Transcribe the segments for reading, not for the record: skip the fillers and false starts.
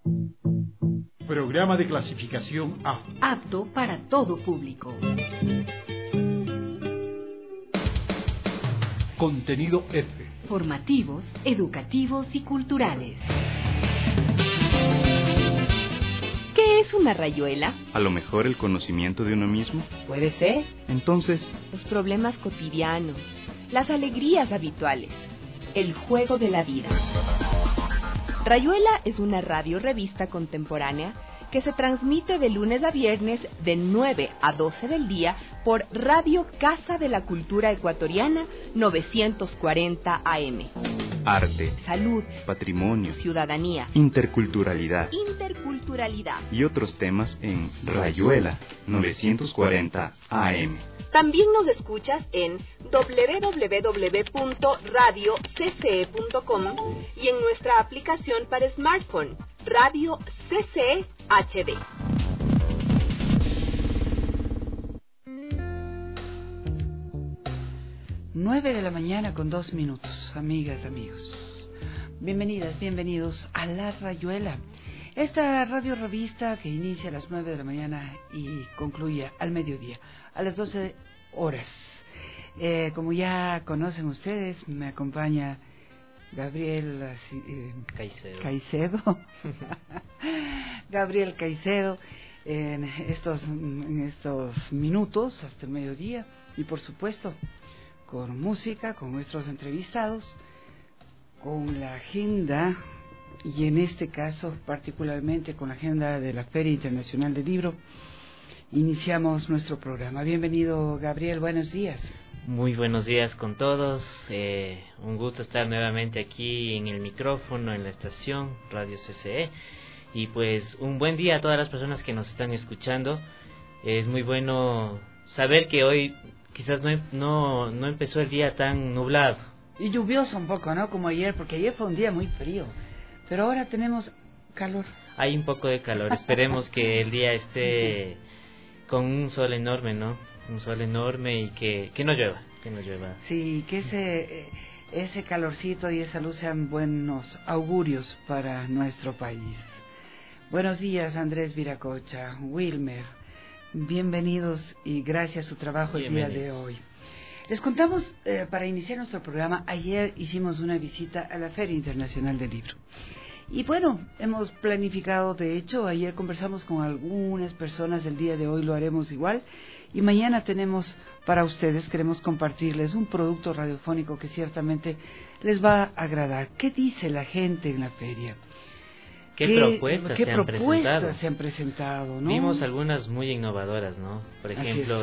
Programa de clasificación A. Apto para todo público. Contenido F. Formativos, educativos y culturales. ¿Qué es una rayuela? A lo mejor el conocimiento de uno mismo. Puede ser. Entonces, los problemas cotidianos, las alegrías habituales, el juego de la vida. Rayuela es una radio-revista contemporánea que se transmite de lunes a viernes de 9 a 12 del día por Radio Casa de la Cultura Ecuatoriana 940 AM. Arte, salud, patrimonio, ciudadanía, interculturalidad y otros temas en Rayuela 940 AM. También nos escuchas en www.radiocce.com y en nuestra aplicación para smartphone, Radio CCE HD. Nueve de la mañana con 2 minutos, amigas, amigos. Bienvenidas, bienvenidos a La Rayuela, esta radio revista que inicia a las 9 de la mañana y concluye al mediodía, a las 12 horas. Como ya conocen ustedes, me acompaña Gabriel Caicedo. Gabriel Caicedo en estos minutos hasta el mediodía, y por supuesto con música, con nuestros entrevistados, con la agenda, y en este caso particularmente con la agenda de la Feria Internacional del Libro. Iniciamos nuestro programa. Bienvenido, Gabriel, buenos días. Muy buenos días con todos, un gusto estar nuevamente aquí en el micrófono, en la estación Radio CCE, y pues un buen día a todas las personas que nos están escuchando. Es muy bueno saber que hoy quizás no empezó el día tan nublado. Y lluvioso un poco, ¿no? Como ayer, porque ayer fue un día muy frío, pero ahora tenemos calor. Hay un poco de calor, esperemos que el día esté con un sol enorme, ¿no? Un sol enorme y que no llueva, Sí, que ese calorcito y esa luz sean buenos augurios para nuestro país. Buenos días, Andrés Viracocha, Wilmer, bienvenidos y gracias a su trabajo el día de hoy. Les contamos, para iniciar nuestro programa, ayer hicimos una visita a la Feria Internacional del Libro. Y bueno, hemos planificado, de hecho, ayer conversamos con algunas personas, el día de hoy lo haremos igual, y mañana tenemos para ustedes, queremos compartirles un producto radiofónico que ciertamente les va a agradar. ¿Qué dice la gente en la feria? ¿Qué propuestas se han presentado? ¿No? Vimos algunas muy innovadoras, ¿no? Por ejemplo,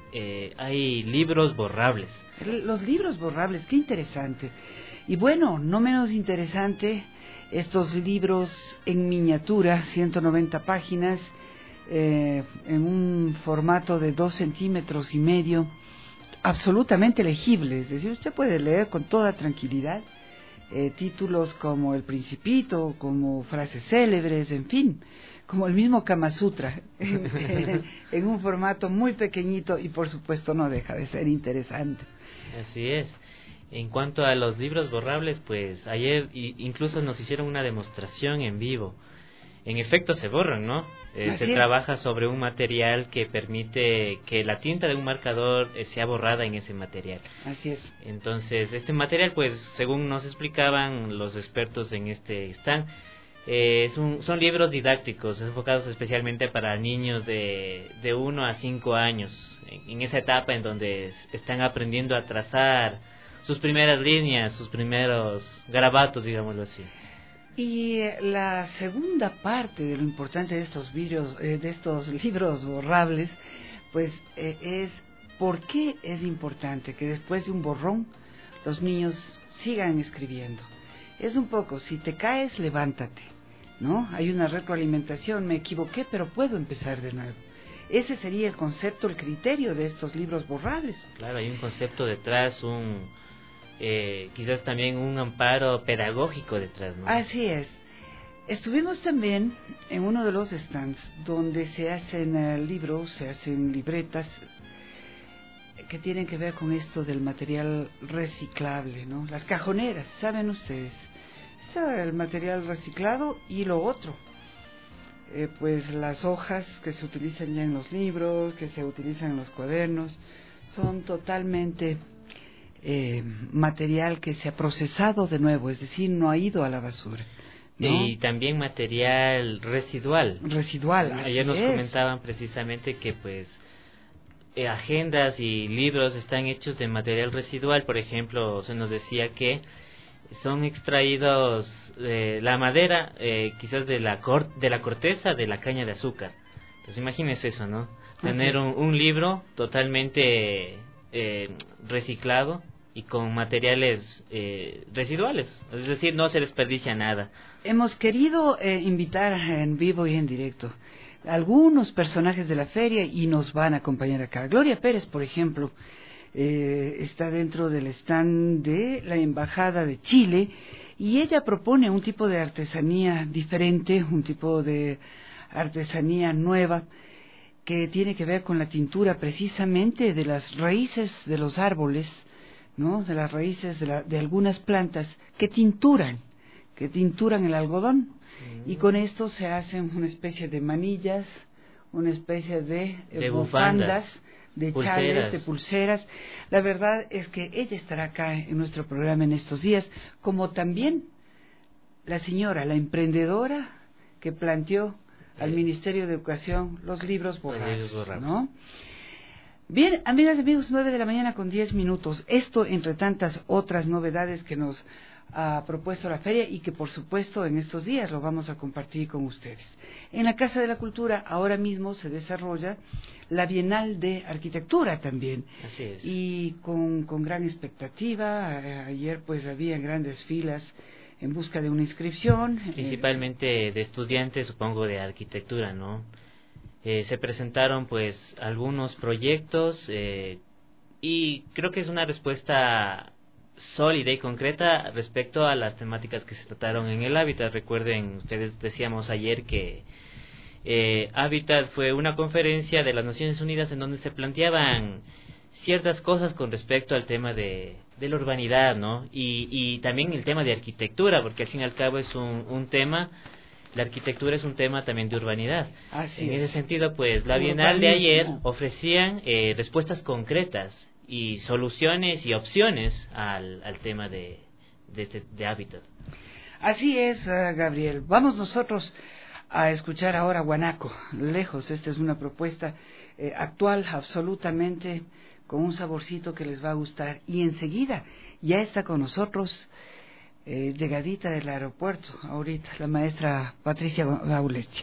hay libros borrables. Los libros borrables, qué interesante. Y bueno, no menos interesante, estos libros en miniatura, 190 páginas, en un formato de 2,5 centímetros, absolutamente legible, es decir, usted puede leer con toda tranquilidad títulos como El Principito, como frases célebres, en fin, como el mismo Kama Sutra, en un formato muy pequeñito, y por supuesto no deja de ser interesante. Así es. En cuanto a los libros borrables, pues ayer incluso nos hicieron una demostración en vivo. En efecto se borran, ¿no? Se trabaja sobre un material que permite que la tinta de un marcador sea borrada en ese material. Así es. Entonces, este material, pues, según nos explicaban los expertos en este stand, son libros didácticos, enfocados especialmente para niños de 1 a 5 años, en esa etapa en donde están aprendiendo a trazar sus primeras líneas, sus primeros garabatos, digámoslo así. Y la segunda parte de lo importante de estos libros borrables, pues es por qué es importante que después de un borrón los niños sigan escribiendo. Es un poco, si te caes, levántate, ¿no? Hay una retroalimentación, me equivoqué, pero puedo empezar de nuevo. Ese sería el concepto, el criterio de estos libros borrables. Claro, hay un concepto detrás, quizás también un amparo pedagógico detrás, ¿no? Así es. Estuvimos también en uno de los stands donde se hacen libros, se hacen libretas que tienen que ver con esto del material reciclable, ¿no? Las cajoneras, ¿saben ustedes? Está el material reciclado y lo otro, pues las hojas que se utilizan ya en los libros, que se utilizan en los cuadernos, son totalmente material que se ha procesado de nuevo, es decir, no ha ido a la basura, ¿no? Y también material residual. Ayer nos comentaban precisamente que pues agendas y libros están hechos de material residual. Por ejemplo, se nos decía que son extraídos la madera, quizás de la corteza de la caña de azúcar. Entonces imagínense eso, ¿no? Tener un libro totalmente reciclado y con materiales residuales, es decir, no se desperdicia nada. Hemos querido invitar en vivo y en directo algunos personajes de la feria y nos van a acompañar acá. Gloria Pérez, por ejemplo, está dentro del stand de la Embajada de Chile y ella propone un tipo de artesanía diferente, un tipo de artesanía nueva que tiene que ver con la tintura precisamente de las raíces de los árboles, ¿no? De las raíces de algunas plantas que tinturan el algodón. Y con esto se hacen una especie de manillas, una especie de bufandas, de chales, de pulseras. La verdad es que ella estará acá en nuestro programa en estos días, como también la señora, la emprendedora que planteó al Ministerio de Educación los libros borrados, ¿no? Bien, amigas y amigos, 9:10 a.m. Esto entre tantas otras novedades que nos ha propuesto la feria y que por supuesto en estos días lo vamos a compartir con ustedes. En la Casa de la Cultura ahora mismo se desarrolla la Bienal de Arquitectura también. Así es. Y con gran expectativa. Ayer pues había grandes filas en busca de una inscripción. Principalmente de estudiantes, supongo, de arquitectura, ¿no? Se presentaron pues algunos proyectos y creo que es una respuesta sólida y concreta respecto a las temáticas que se trataron en el Hábitat. Recuerden, ustedes decíamos ayer que Hábitat fue una conferencia de las Naciones Unidas en donde se planteaban ciertas cosas con respecto al tema de la urbanidad, ¿no? Y también el tema de arquitectura, porque al fin y al cabo es un tema, la arquitectura es un tema también de urbanidad. Así en es. ese sentido, pues la Bienal de ayer ofrecían respuestas concretas y soluciones y opciones al tema de Hábitat. Así es, Gabriel. Vamos nosotros a escuchar ahora Guanaco, lejos. Esta es una propuesta actual, absolutamente, con un saborcito que les va a gustar. Y enseguida ya está con nosotros, llegadita del aeropuerto, ahorita, la maestra Patricia Gaulestia.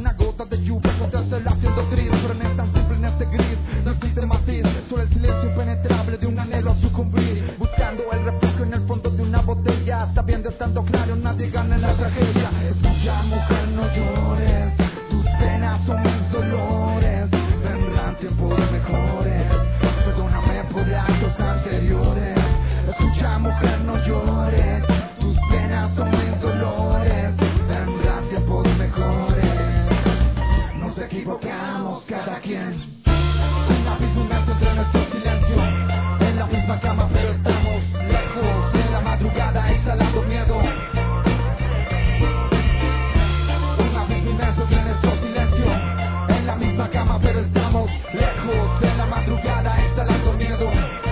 Haciendo gris, pero no es tan simple en este gris. No existe matiz, solo el silencio penetra. impenetrable de un anhelo a sucumbir, buscando el refugio en el fondo de una botella, sabiendo estando claro nadie gana en la tragedia. Escucha, mujer, no llores, tus penas son mis dolores, vendrán tiempos mejores, perdóname por actos anteriores. Escucha, mujer, no llores, tus penas son mis dolores, vendrán tiempos mejores. Nos equivocamos cada quien, un abismo inmenso entre nuestro silencio, en la misma cama pero estamos lejos, en la madrugada exhalando miedo. Un abismo inmenso entre nuestro silencio, en la misma cama pero estamos lejos, en la madrugada exhalando miedo.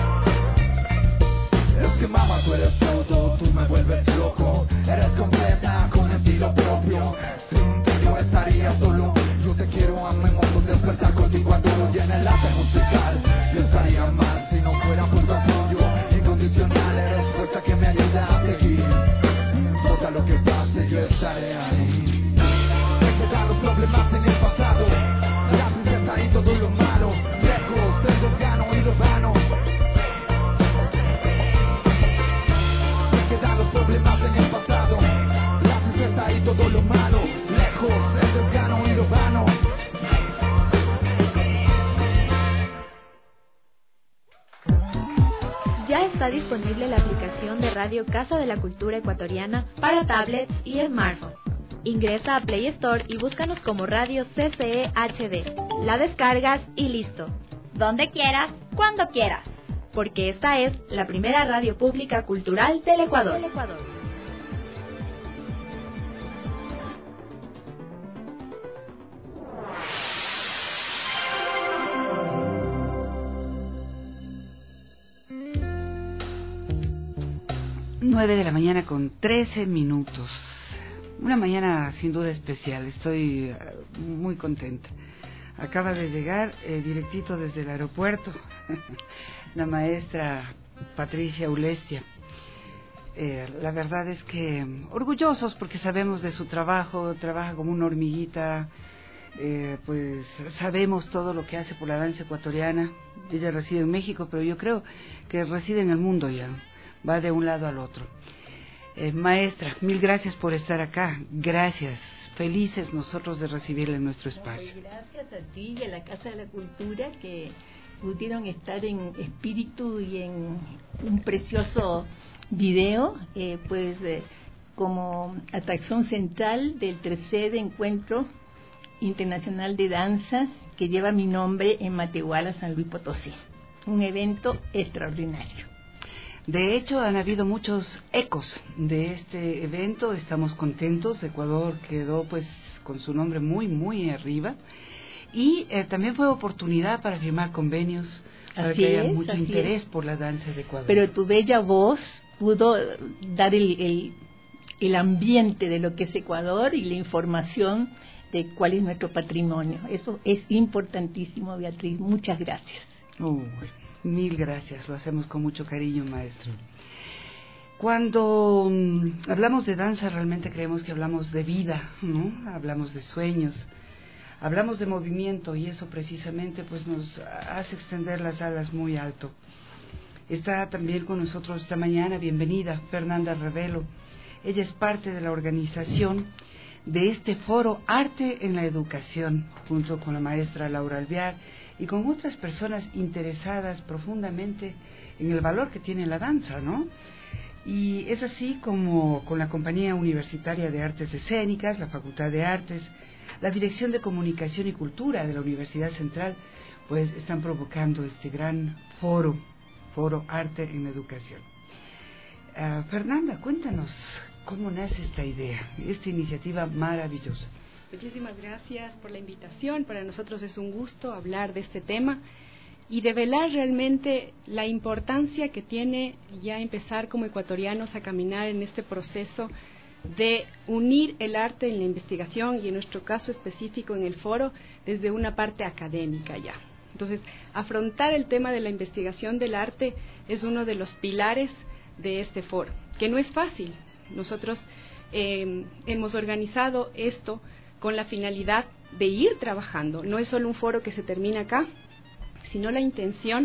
Es que mamá, tú eres todo, tú me vuelves loco, eres completa con estilo propio, sin ti yo estaría solo. Yo te quiero a mi mundo, despertar contigo a todo, y en el arte musical yo estaría mal si no fuera por tu apoyo incondicional. Eres fuerza que me ayuda a seguir, importa lo que pase yo estaré ahí. Se quedan los problemas en el pasado, la princesa y todo lo malo, lejos el desgano y lo vano. Se quedan los problemas en el pasado, la princesa y todo lo malo, lejos el desgano y lo vano. Ya está disponible la aplicación de Radio Casa de la Cultura Ecuatoriana para tablets y smartphones. Ingresa a Play Store y búscanos como Radio CCE HD. La descargas y listo. Donde quieras, cuando quieras. Porque esta es la primera radio pública cultural del Ecuador. 9 de la mañana con 13 minutos. Una mañana sin duda especial, estoy muy contenta. Acaba de llegar directito desde el aeropuerto la maestra Patricia Ulestia. La verdad es que orgullosos porque sabemos de su trabajo, trabaja como una hormiguita, pues sabemos todo lo que hace por la danza ecuatoriana. Ella reside en México, pero yo creo que reside en el mundo ya, va de un lado al otro. Maestra, mil gracias por estar acá, gracias, felices nosotros de recibirle en nuestro espacio. Gracias a ti y a la Casa de la Cultura que pudieron estar en espíritu y en un precioso video, como atracción central del tercer encuentro internacional de danza que lleva mi nombre en Matehuala, San Luis Potosí. Un evento extraordinario. De hecho, han habido muchos ecos de este evento, estamos contentos, Ecuador quedó pues con su nombre muy, muy arriba, y también fue oportunidad para firmar convenios, para que haya mucho interés por la danza de Ecuador. Pero tu bella voz pudo dar el ambiente de lo que es Ecuador y la información de cuál es nuestro patrimonio. Eso es importantísimo, Beatriz, muchas gracias. Mil gracias, lo hacemos con mucho cariño, maestro. Cuando hablamos de danza realmente creemos que hablamos de vida, ¿no? Hablamos de sueños, hablamos de movimiento y eso precisamente pues nos hace extender las alas muy alto. Está también con nosotros esta mañana, bienvenida, Fernanda Revelo. Ella es parte de la organización de este foro Arte en la Educación, junto con la maestra Laura Alvear y con otras personas interesadas profundamente en el valor que tiene la danza, ¿no? Y es así como con la Compañía Universitaria de Artes Escénicas, la Facultad de Artes, la Dirección de Comunicación y Cultura de la Universidad Central, pues están provocando este gran foro Arte en la Educación. Fernanda, cuéntanos cómo nace esta idea, esta iniciativa maravillosa. Muchísimas gracias por la invitación. Para nosotros es un gusto hablar de este tema y develar realmente la importancia que tiene ya empezar como ecuatorianos a caminar en este proceso de unir el arte en la investigación y en nuestro caso específico en el foro desde una parte académica ya. Entonces, afrontar el tema de la investigación del arte es uno de los pilares de este foro, que no es fácil. Nosotros hemos organizado esto con la finalidad de ir trabajando. No es solo un foro que se termina acá, sino la intención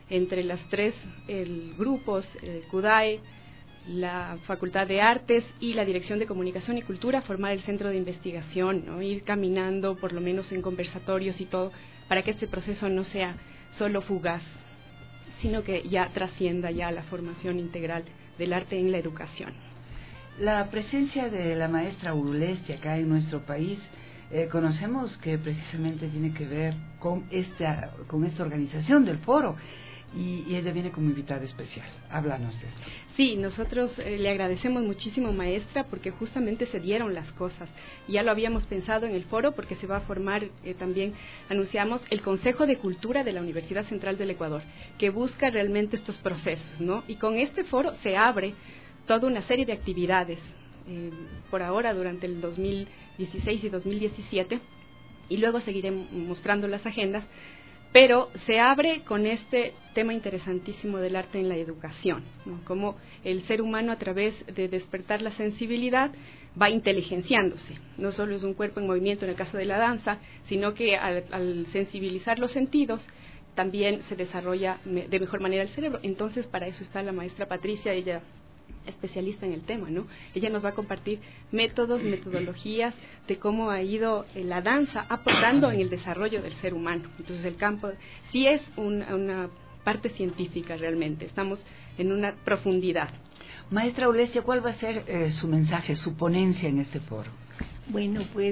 entre las tres grupos, CUDAE, la Facultad de Artes y la Dirección de Comunicación y Cultura, formar el centro de investigación, ¿no? Ir caminando, por lo menos en conversatorios y todo, para que este proceso no sea solo fugaz, sino que ya trascienda ya la formación integral del arte en la educación. La presencia de la maestra Urulesti acá en nuestro país, conocemos que precisamente tiene que ver con esta organización del foro, y ella viene como invitada especial. Háblanos de esto. Sí, nosotros le agradecemos muchísimo, maestra, porque justamente se dieron las cosas. Ya lo habíamos pensado en el foro, porque se va a formar, también anunciamos, el Consejo de Cultura de la Universidad Central del Ecuador, que busca realmente estos procesos, ¿no? Y con este foro se abre toda una serie de actividades, por ahora durante el 2016 y 2017, y luego seguiré mostrando las agendas, pero se abre con este tema interesantísimo del arte en la educación, ¿no? Cómo el ser humano, a través de despertar la sensibilidad, va inteligenciándose. No solo es un cuerpo en movimiento en el caso de la danza, sino que al sensibilizar los sentidos también se desarrolla de mejor manera el cerebro. Entonces, para eso está la maestra Patricia, ella especialista en el tema, ¿no? Ella nos va a compartir métodos, metodologías de cómo ha ido la danza aportando en el desarrollo del ser humano. Entonces, el campo sí es una parte científica realmente, estamos en una profundidad. Maestra Urulesti, ¿cuál va a ser su mensaje, su ponencia en este foro? Bueno, pues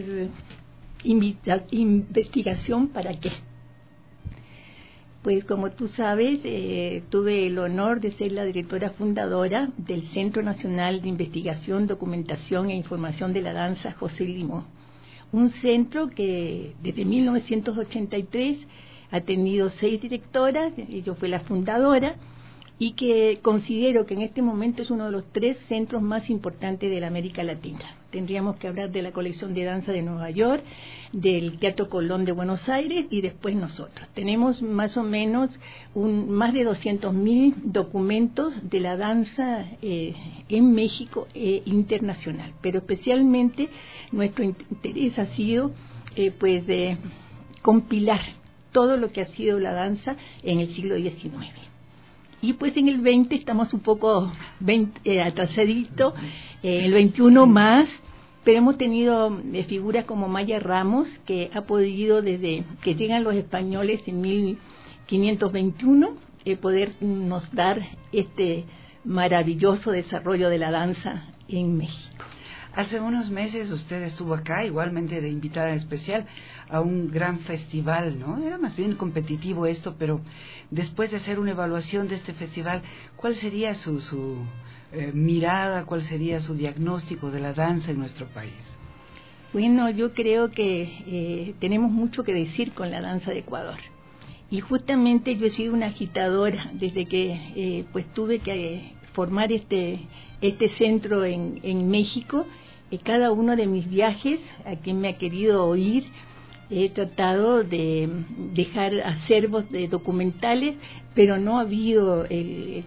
investigación para qué. Pues como tú sabes, tuve el honor de ser la directora fundadora del Centro Nacional de Investigación, Documentación e Información de la Danza José Limón. Un centro que desde 1983 ha tenido 6 directoras, y yo fui la fundadora, y que considero que en este momento es uno de los 3 centros más importantes de la América Latina. Tendríamos que hablar de la colección de danza de Nueva York, del Teatro Colón de Buenos Aires y después nosotros. Tenemos más o menos más de 200.000 documentos de la danza en México internacional, pero especialmente nuestro interés ha sido de compilar todo lo que ha sido la danza en el siglo XIX. Y pues en el 20 estamos un poco atrasadito, el 21 más, pero hemos tenido figuras como Maya Ramos, que ha podido desde que llegan los españoles en 1521 podernos dar este maravilloso desarrollo de la danza en México. Hace unos meses usted estuvo acá, igualmente de invitada especial, a un gran festival, ¿no? Era más bien competitivo esto, pero después de hacer una evaluación de este festival, ¿cuál sería su mirada, cuál sería su diagnóstico de la danza en nuestro país? Bueno, yo creo que tenemos mucho que decir con la danza de Ecuador. Y justamente yo he sido una agitadora desde que tuve que formar este centro en México. Cada uno de mis viajes, a quien me ha querido oír, he tratado de dejar acervos de documentales, pero no ha habido el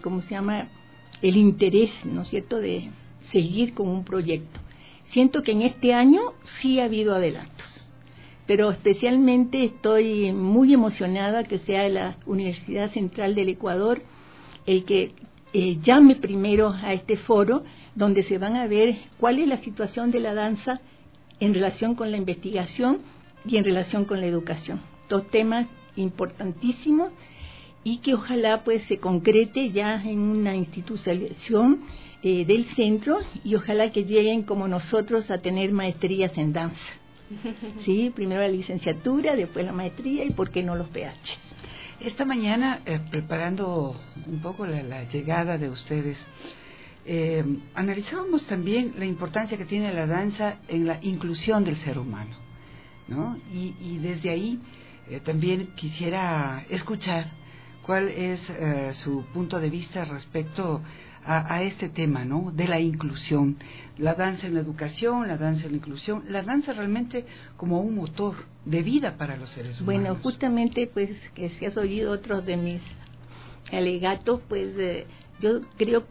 interés, ¿no es cierto?, de seguir con un proyecto. Siento que en este año sí ha habido adelantos, pero especialmente estoy muy emocionada que sea la Universidad Central del Ecuador el que llame primero a este foro, donde se van a ver cuál es la situación de la danza en relación con la investigación y en relación con la educación. 2 temas importantísimos y que ojalá pues se concrete ya en una institucionalización del centro, y ojalá que lleguen como nosotros a tener maestrías en danza. Sí, primero la licenciatura, después la maestría y por qué no los PH. Esta mañana, preparando un poco la llegada de ustedes, analizábamos también la importancia que tiene la danza en la inclusión del ser humano, ¿no? Y desde ahí también quisiera escuchar cuál es su punto de vista respecto a este tema, ¿no?, de la inclusión, la danza en la educación, la danza en la inclusión, la danza realmente como un motor de vida para los seres humanos. Bueno, justamente, pues, que si has oído otros de mis alegatos, pues yo creo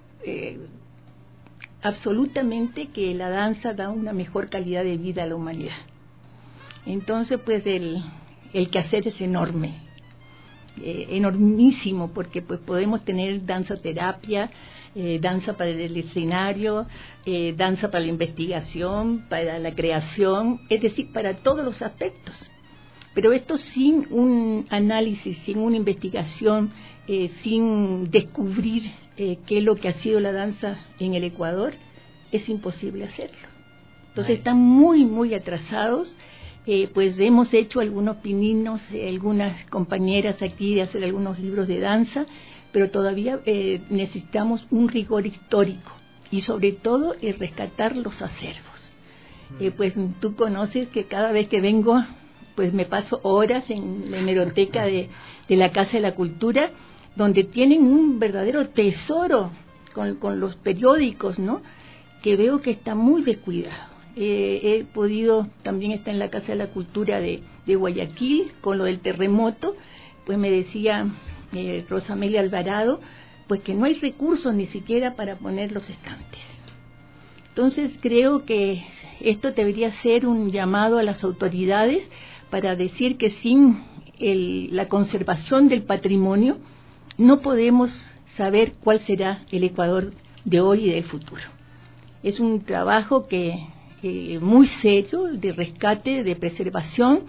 absolutamente que la danza da una mejor calidad de vida a la humanidad. Entonces, pues, el quehacer es enorme. enormísimo, porque pues podemos tener danza terapia, danza para el escenario, danza para la investigación, para la creación, es decir, para todos los aspectos. Pero esto sin un análisis, sin una investigación, sin descubrir qué es lo que ha sido la danza en el Ecuador, es imposible hacerlo. Entonces están muy, muy atrasados. Pues hemos hecho algunos pininos, algunas compañeras aquí de hacer algunos libros de danza, pero todavía necesitamos un rigor histórico y sobre todo rescatar los acervos. Pues tú conoces que cada vez que vengo, pues me paso horas en la hemeroteca de la Casa de la Cultura, donde tienen un verdadero tesoro con los periódicos, ¿no? Que veo que está muy descuidado. He podido, también está en la Casa de la Cultura de Guayaquil, con lo del terremoto, pues me decía Rosa Amelia Alvarado, pues que no hay recursos ni siquiera para poner los estantes. Entonces creo que esto debería ser un llamado a las autoridades para decir que sin la conservación del patrimonio no podemos saber cuál será el Ecuador de hoy y del futuro. Es un trabajo muy serio de rescate, de preservación.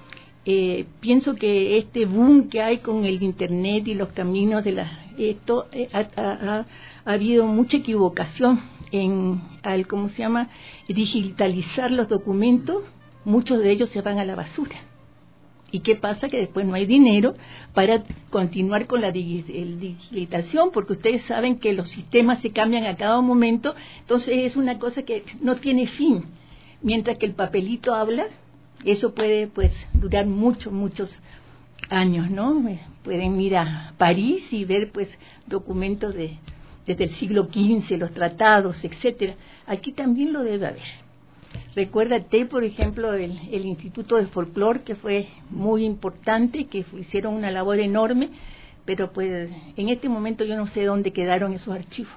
Pienso que este boom que hay con el internet y los caminos de esto ha habido mucha equivocación al digitalizar los documentos. Muchos de ellos se van a la basura. ¿Y qué pasa? Que después no hay dinero para continuar con la digitalización, porque ustedes saben que los sistemas se cambian a cada momento, entonces es una cosa que no tiene fin. Mientras que el papelito habla, eso puede pues durar muchos años, ¿no? Pueden ir a París y ver pues documentos desde el siglo XV, los tratados, etcétera. Aquí también lo debe haber. Recuérdate, por ejemplo, el Instituto de Folclor, que fue muy importante, que hicieron una labor enorme, pero pues en este momento yo no sé dónde quedaron esos archivos.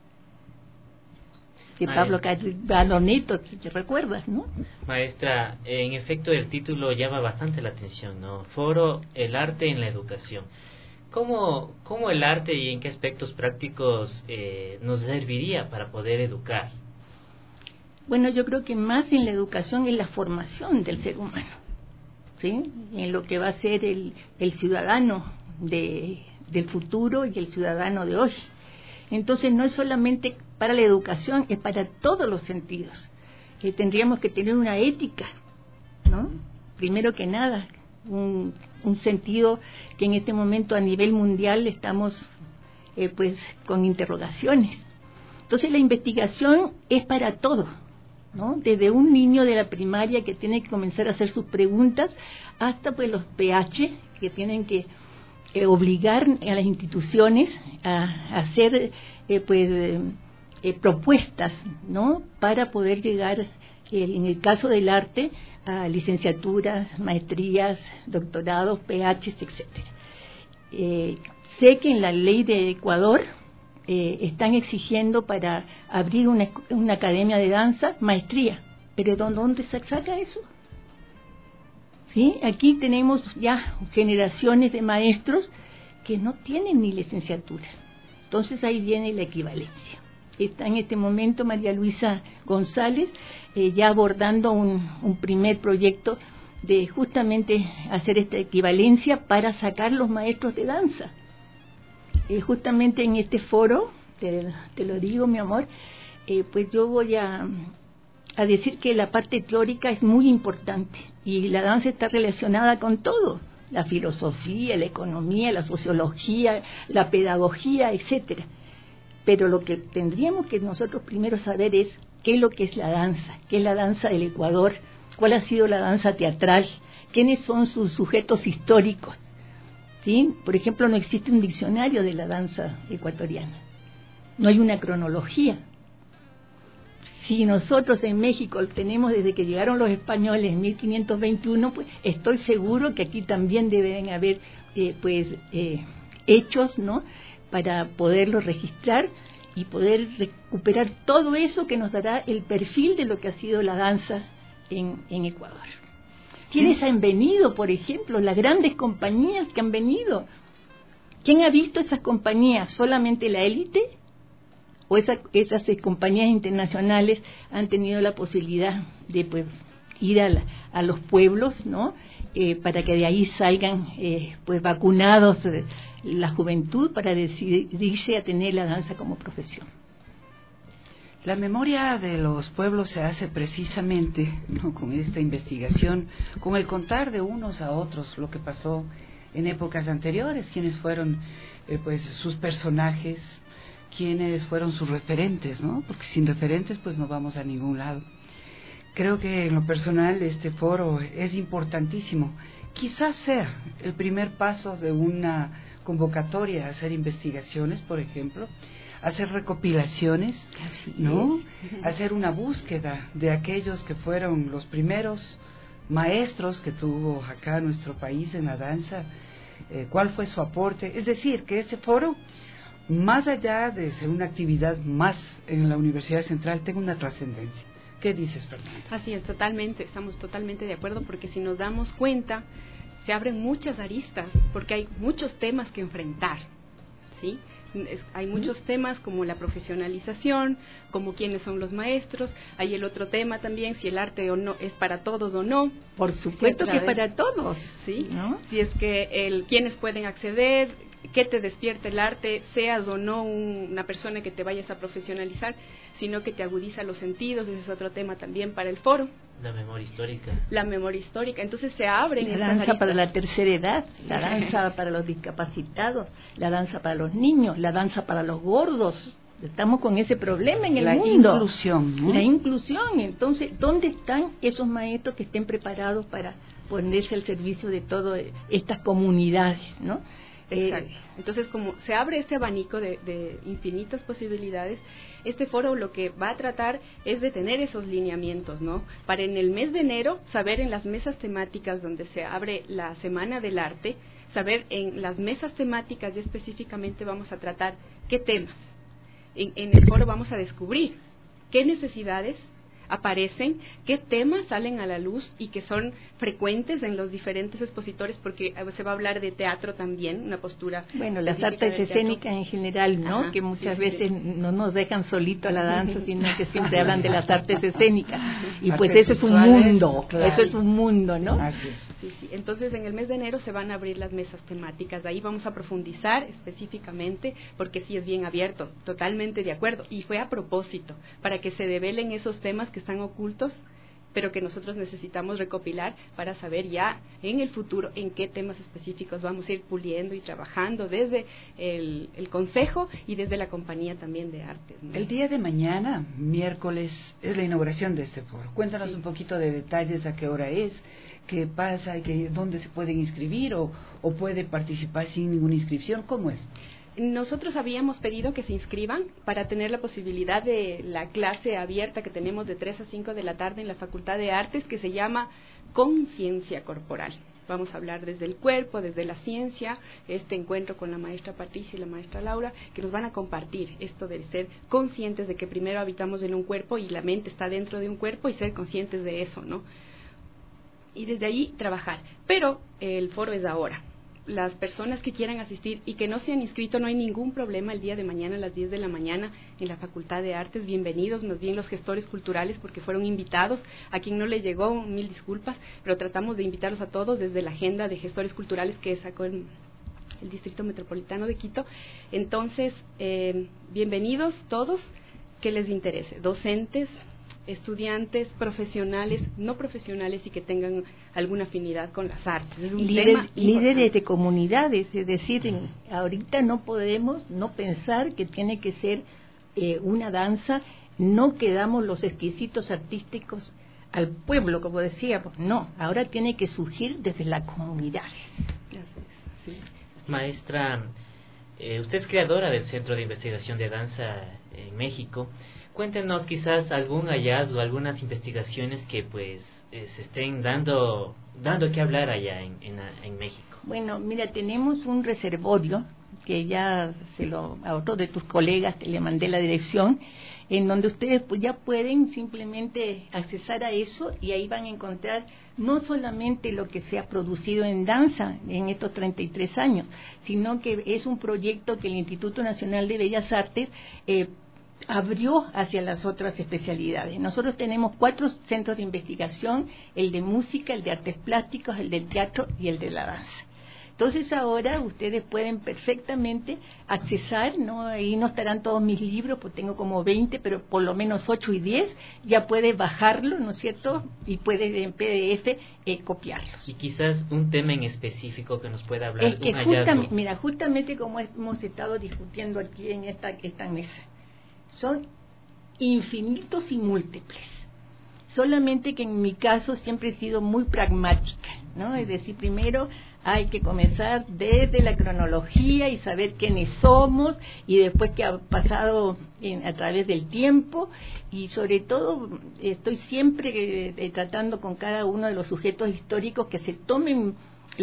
De Pablo Baloneto, ¿te recuerdas, no? Maestra, en efecto el título llama bastante la atención, ¿no? Foro, el arte en la educación. ¿Cómo el arte y en qué aspectos prácticos nos serviría para poder educar? Bueno, yo creo que más en la educación es la formación del ser humano, ¿sí? En lo que va a ser el ciudadano del futuro y el ciudadano de hoy. Entonces no es solamente para la educación, es para todos los sentidos. Tendríamos que tener una ética, ¿no? Primero que nada, un sentido que en este momento a nivel mundial estamos pues con interrogaciones. Entonces la investigación es para todo, ¿no? Desde un niño de la primaria que tiene que comenzar a hacer sus preguntas hasta pues los PH que tienen que obligar a las instituciones a hacer propuestas, ¿no? Para poder llegar, en el caso del arte, a licenciaturas, maestrías, doctorados, PHs, etcétera. Sé que en la ley de Ecuador están exigiendo para abrir una academia de danza, maestría. ¿Pero dónde se saca eso? ¿Sí? Aquí tenemos ya generaciones de maestros que no tienen ni licenciatura. Entonces ahí viene la equivalencia. Está en este momento María Luisa González ya abordando un primer proyecto de justamente hacer esta equivalencia para sacar los maestros de danza. Justamente en este foro, te lo digo, mi amor, pues yo voy a decir que la parte teórica es muy importante y la danza está relacionada con todo, la filosofía, la economía, la sociología, la pedagogía, etcétera. Pero lo que tendríamos que nosotros primero saber es qué es lo que es la danza, qué es la danza del Ecuador, cuál ha sido la danza teatral, quiénes son sus sujetos históricos. ¿Sí? Por ejemplo, no existe un diccionario de la danza ecuatoriana, no hay una cronología. Si nosotros en México tenemos desde que llegaron los españoles en 1521, pues estoy seguro que aquí también deben haber hechos, ¿no? Para poderlo registrar y poder recuperar todo eso que nos dará el perfil de lo que ha sido la danza en Ecuador. ¿Quiénes han venido, por ejemplo? Las grandes compañías que han venido. ¿Quién ha visto esas compañías? ¿Solamente la élite? ¿O esas compañías internacionales han tenido la posibilidad de pues ir a los pueblos, ¿no? Para que de ahí salgan pues vacunados la juventud para decidirse a tener la danza como profesión? La memoria de los pueblos se hace precisamente, ¿no?, con esta investigación, con el contar de unos a otros lo que pasó en épocas anteriores, quiénes fueron pues sus personajes, quiénes fueron sus referentes, ¿no? Porque sin referentes pues no vamos a ningún lado. Creo que en lo personal este foro es importantísimo. Quizás sea el primer paso de una convocatoria a hacer investigaciones, por ejemplo, hacer recopilaciones, ¿no? Hacer una búsqueda de aquellos que fueron los primeros maestros que tuvo acá nuestro país en la danza, cuál fue su aporte. Es decir, que ese foro, más allá de ser una actividad más en la Universidad Central, tenga una trascendencia. ¿Qué dices, Fernanda? Así es, totalmente, estamos totalmente de acuerdo, porque si nos damos cuenta, se abren muchas aristas, porque hay muchos temas que enfrentar, ¿sí? Hay muchos temas como la profesionalización, como quiénes son los maestros, hay el otro tema también, si el arte o no es para todos o no. Por supuesto que es para todos, ¿sí? ¿no? Si es que quiénes pueden acceder, qué te despierta el arte, seas o no una persona que te vayas a profesionalizar, sino que te agudiza los sentidos. Ese es otro tema también para el foro. La memoria histórica. La memoria histórica. Entonces se abren la estas danza aristas. para la tercera edad, la danza para los discapacitados, la danza para los niños, la danza para los gordos. Estamos con ese problema en el mundo. La inclusión, ¿no? La inclusión. Entonces, ¿dónde están esos maestros que estén preparados para ponerse al servicio de todas estas comunidades, ¿no? Exacto. Entonces, como se abre este abanico de infinitas posibilidades, este foro lo que va a tratar es de tener esos lineamientos, ¿no? Para en el mes de enero saber en las mesas temáticas donde se abre la Semana del Arte, saber en las mesas temáticas ya específicamente vamos a tratar qué temas. En el foro vamos a descubrir qué necesidades aparecen, qué temas salen a la luz y que son frecuentes en los diferentes expositores, porque se va a hablar de teatro también, una postura. Bueno, las artes escénicas en general, ¿no? Ajá, que muchas veces no nos dejan solito a la danza, sino que siempre hablan de las artes escénicas. Y pues eso es un mundo, claro. Eso es un mundo, ¿no? Así es. Sí. Entonces, en el mes de enero se van a abrir las mesas temáticas, ahí vamos a profundizar específicamente, porque sí es bien abierto, totalmente de acuerdo, y fue a propósito, para que se develen esos temas que están ocultos, pero que nosotros necesitamos recopilar para saber ya en el futuro en qué temas específicos vamos a ir puliendo y trabajando desde el consejo y desde la compañía también de artes, ¿no? El día de mañana, miércoles, es la inauguración de este foro. Cuéntanos un poquito de detalles, a qué hora es, qué pasa, dónde se pueden inscribir o puede participar sin ninguna inscripción, ¿cómo es? Nosotros habíamos pedido que se inscriban para tener la posibilidad de la clase abierta que tenemos de 3 a 5 de la tarde en la Facultad de Artes, que se llama Conciencia Corporal. Vamos a hablar desde el cuerpo, desde la ciencia, este encuentro con la maestra Patricia y la maestra Laura, que nos van a compartir esto de ser conscientes de que primero habitamos en un cuerpo y la mente está dentro de un cuerpo, y ser conscientes de eso, ¿no? Y desde ahí trabajar. Pero el foro es ahora. Las personas que quieran asistir y que no se han inscrito, no hay ningún problema. El día de mañana a las 10 de la mañana en la Facultad de Artes, bienvenidos, más bien los gestores culturales, porque fueron invitados. A quien no le llegó, 1000 disculpas, pero tratamos de invitarlos a todos desde la agenda de gestores culturales que sacó el Distrito Metropolitano de Quito. Entonces, bienvenidos todos que les interese, docentes, estudiantes, profesionales, no profesionales y que tengan alguna afinidad con las artes. Es un líderes de comunidades, es decir, ahorita no podemos no pensar que tiene que ser una danza, no quedamos los exquisitos artísticos al pueblo, como decíamos, no, ahora tiene que surgir desde las comunidades. Sí. Maestra, usted es creadora del Centro de Investigación de Danza en México. Cuéntenos quizás algún hallazgo, algunas investigaciones que pues se estén dando que hablar allá en México. Bueno, mira, tenemos un reservorio que ya a otro de tus colegas le mandé la dirección, en donde ustedes ya pueden simplemente accesar a eso y ahí van a encontrar no solamente lo que se ha producido en danza en estos 33 años, sino que es un proyecto que el Instituto Nacional de Bellas Artes abrió hacia las otras especialidades. Nosotros tenemos 4 centros de investigación, el de música, el de artes plásticos, el del teatro y el de la danza. Entonces ahora ustedes pueden perfectamente accesar, ¿no? Ahí no estarán todos mis libros, pues tengo como 20, pero por lo menos 8 y 10, ya puedes bajarlo, ¿no es cierto? Y puedes en PDF copiarlos. Y quizás un tema en específico que nos pueda hablar, que justamente como hemos estado discutiendo aquí en esta mesa, son infinitos y múltiples. Solamente que en mi caso siempre he sido muy pragmática, ¿no? Es decir, primero hay que comenzar desde la cronología y saber quiénes somos y después qué ha pasado a través del tiempo, y sobre todo estoy siempre tratando con cada uno de los sujetos históricos que se tomen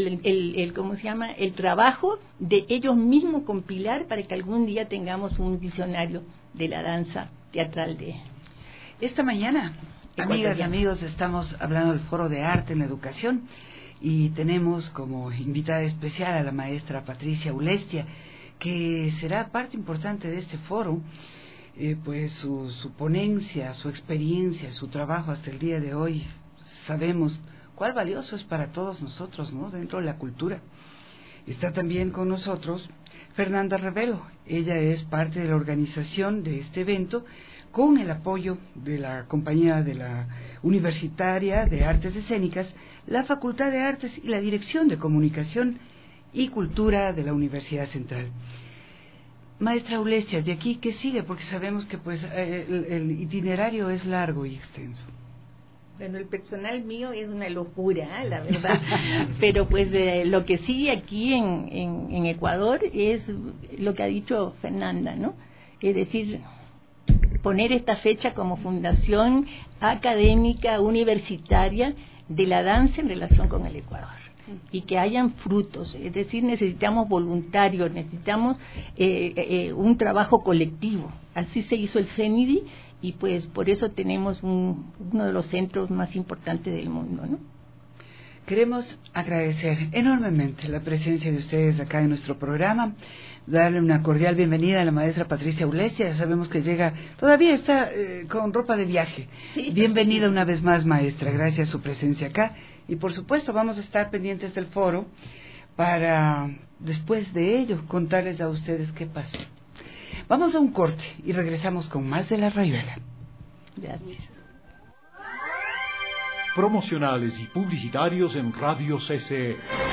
el trabajo de ellos mismos compilar para que algún día tengamos un diccionario de la danza teatral de esta mañana. Amigas y amigos, estamos hablando del Foro de Arte en la Educación y tenemos como invitada especial a la maestra Patricia Ulestia, que será parte importante de este foro, pues su ponencia, su experiencia, su trabajo hasta el día de hoy, sabemos cuál valioso es para todos nosotros, ¿no?, dentro de la cultura. Está también con nosotros Fernanda Revelo. Ella es parte de la organización de este evento, con el apoyo de la compañía de la Universitaria de Artes Escénicas, la Facultad de Artes y la Dirección de Comunicación y Cultura de la Universidad Central. Maestra Ulestia, ¿de aquí qué sigue? Porque sabemos que pues el itinerario es largo y extenso. Bueno, el personal mío es una locura, la verdad, pero pues lo que sigue aquí en Ecuador es lo que ha dicho Fernanda, ¿no? Es decir, poner esta fecha como fundación académica universitaria de la danza en relación con el Ecuador, y que hayan frutos. Es decir, necesitamos voluntarios, necesitamos un trabajo colectivo. Así se hizo el CENIDI, y pues por eso tenemos uno de los centros más importantes del mundo, ¿no? Queremos agradecer enormemente la presencia de ustedes acá en nuestro programa, darle una cordial bienvenida a la maestra Patricia Ulestia. Ya sabemos que todavía está con ropa de viaje. Sí. Bienvenida una vez más, maestra, gracias a su presencia acá. Y por supuesto vamos a estar pendientes del foro para, después de ello, contarles a ustedes qué pasó. Vamos a un corte y regresamos con más de La Rayuela. Gracias. Promocionales y publicitarios en Radio CCE.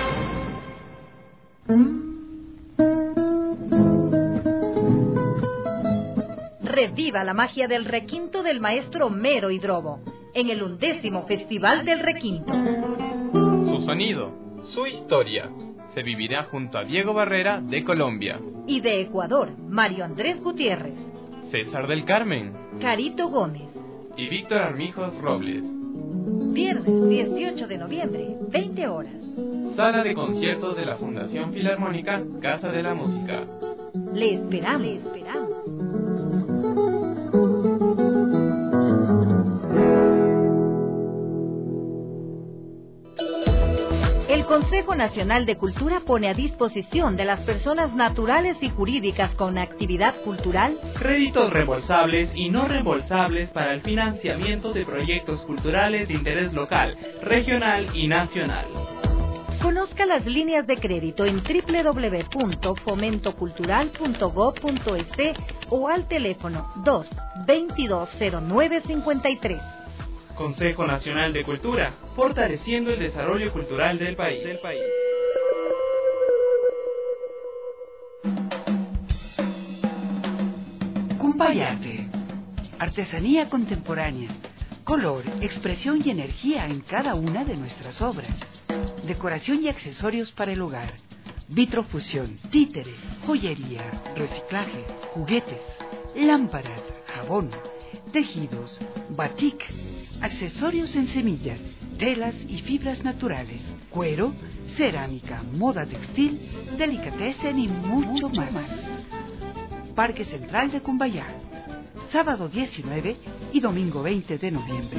Reviva la magia del requinto del maestro Mero Hidrobo en el 11º Festival del Requinto. Su sonido, su historia, se vivirá junto a Diego Barrera de Colombia. Y de Ecuador, Mario Andrés Gutiérrez, César del Carmen, Carito Gómez y Víctor Armijos Robles. Viernes 18 de noviembre, 20 horas. Sala de conciertos de la Fundación Filarmónica Casa de la Música. Le esperamos. Le esperamos. El Consejo Nacional de Cultura pone a disposición de las personas naturales y jurídicas con actividad cultural créditos reembolsables y no reembolsables para el financiamiento de proyectos culturales de interés local, regional y nacional. Conozca las líneas de crédito en www.fomentocultural.gov.es o al teléfono 2-220953. Consejo Nacional de Cultura, fortaleciendo el desarrollo cultural del país. Cumpayate, artesanía contemporánea, color, expresión y energía en cada una de nuestras obras, decoración y accesorios para el hogar, vitrofusión, títeres, joyería, reciclaje, juguetes, lámparas, jabón, tejidos, batik, accesorios en semillas, telas y fibras naturales, cuero, cerámica, moda textil, delicatessen y mucho más. Parque Central de Cumbayá. sábado 19 y domingo 20 de noviembre.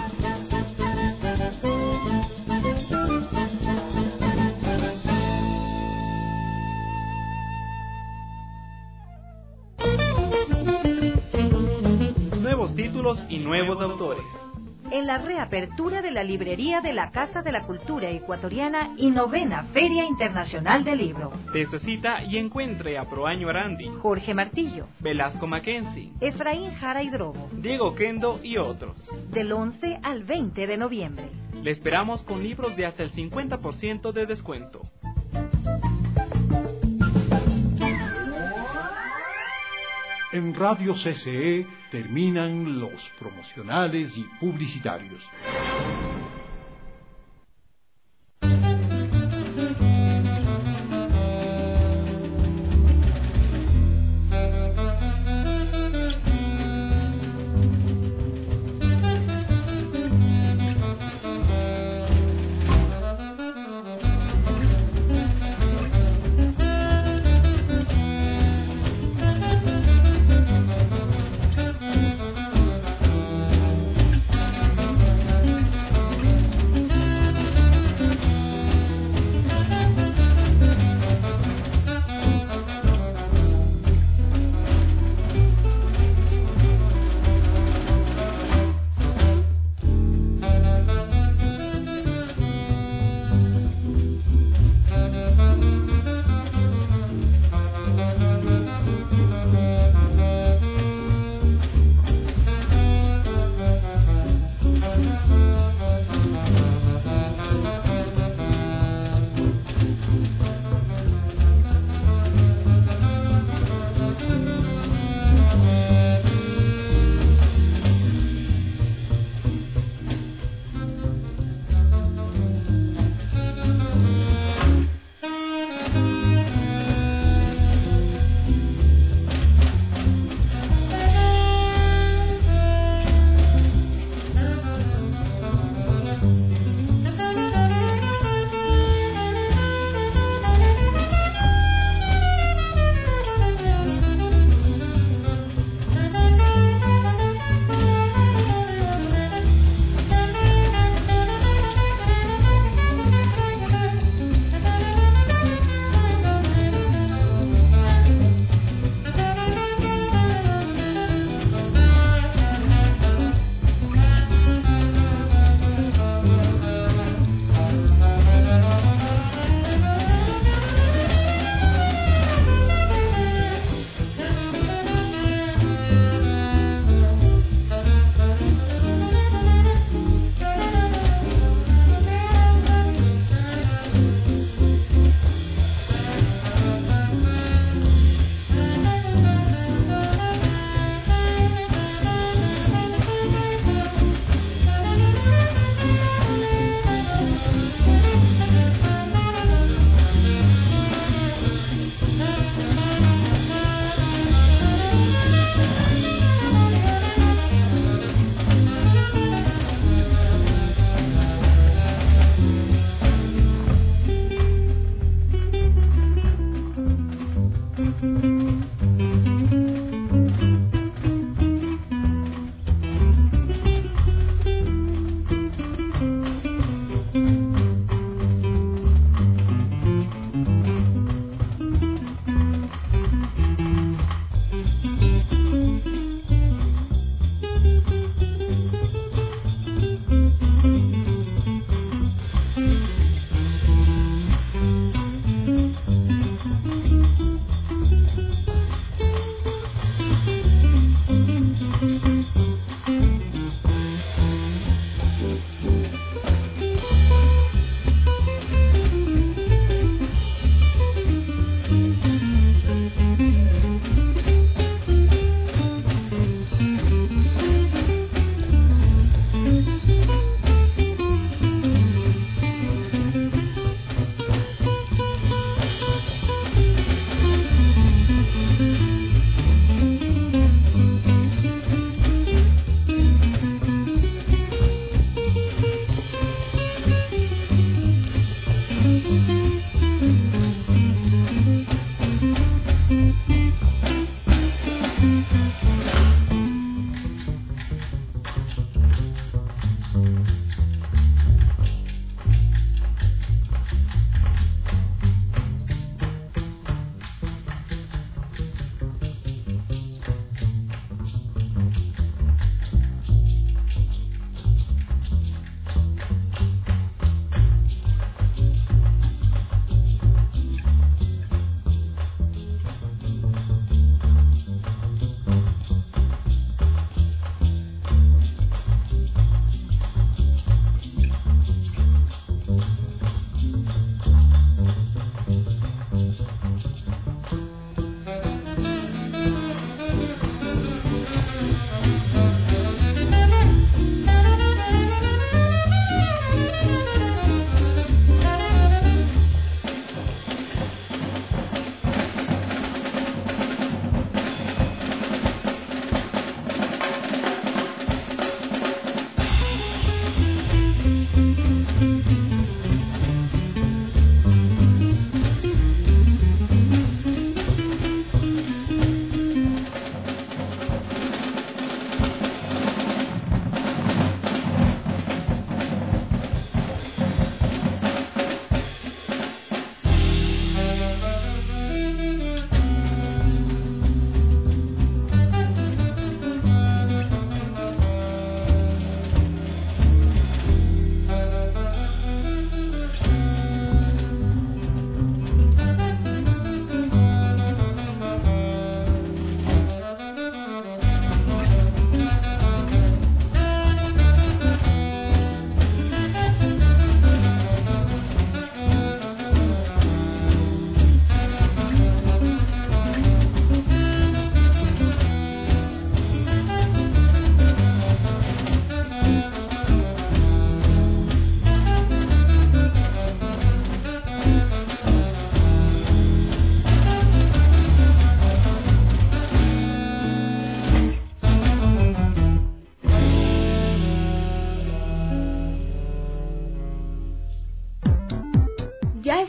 Nuevos títulos y nuevos autores. En la reapertura de la librería de la Casa de la Cultura Ecuatoriana y 9ª Feria Internacional del Libro. Desde cita y encuentre a Proaño Arandi, Jorge Martillo, Velasco Mackenzie, Efraín Jara y Drogo, Diego Kendo y otros. Del 11 al 20 de noviembre. Le esperamos con libros de hasta el 50% de descuento. En Radio CCE terminan los promocionales y publicitarios.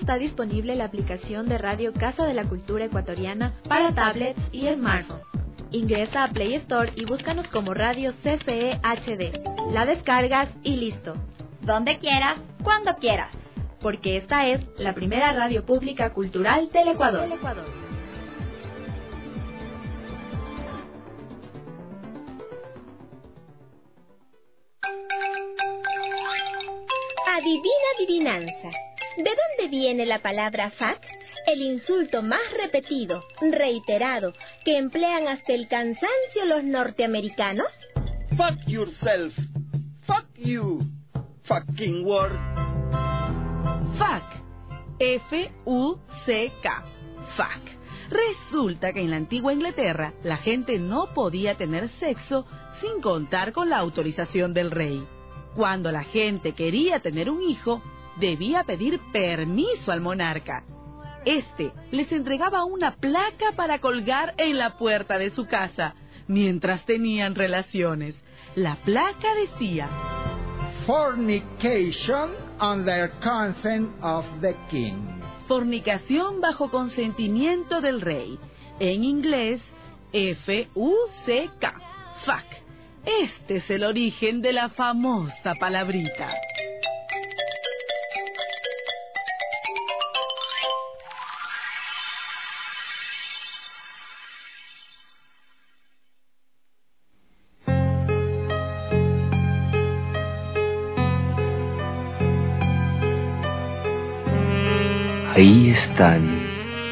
está disponible la aplicación de Radio Casa de la Cultura Ecuatoriana para tablets y smartphones. Ingresa a Play Store y búscanos como Radio CCE HD. La descargas y listo. Donde quieras, cuando quieras. Porque esta es la primera radio pública cultural del Ecuador. Adivina adivinanza. ¿De dónde viene la palabra fuck? El insulto más repetido, reiterado, que emplean hasta el cansancio los norteamericanos. Fuck yourself. Fuck you. Fucking word. Fuck. F-U-C-K. Fuck. Resulta que en la antigua Inglaterra la gente no podía tener sexo sin contar con la autorización del rey. Cuando la gente quería tener un hijo, debía pedir permiso al monarca. Este les entregaba una placa para colgar en la puerta de su casa mientras tenían relaciones. La placa decía: Fornication under consent of the king. Fornicación bajo consentimiento del rey. En inglés, F-U-C-K. Fuck. Este es el origen de la famosa palabrita. Ahí están,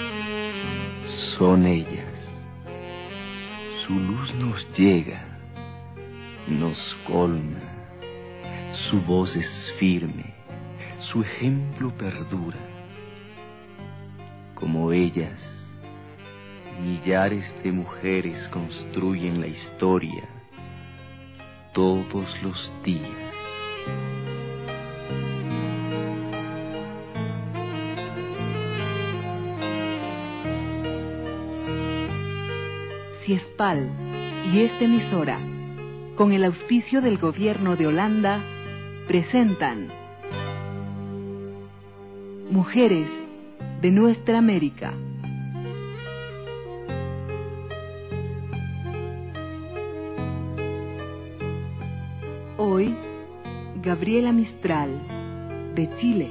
son ellas. Su luz nos llega, nos colma, su voz es firme, su ejemplo perdura. Como ellas, millares de mujeres construyen la historia todos los días. Ciespal y esta emisora, con el auspicio del Gobierno de Holanda, presentan Mujeres de Nuestra América. Hoy, Gabriela Mistral, de Chile.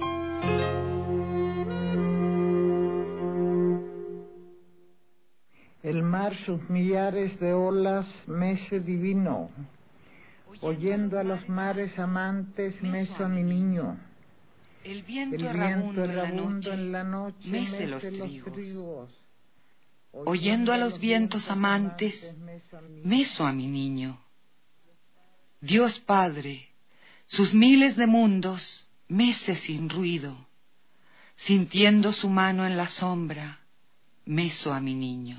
El mar sus millares de olas mece divino, oyendo a los mares amantes meso a mi niño. El viento errabundo en la noche mece los trigos. Oyendo a los vientos amantes meso a mi niño. Dios Padre, sus miles de mundos mece sin ruido. Sintiendo su mano en la sombra, meso a mi niño.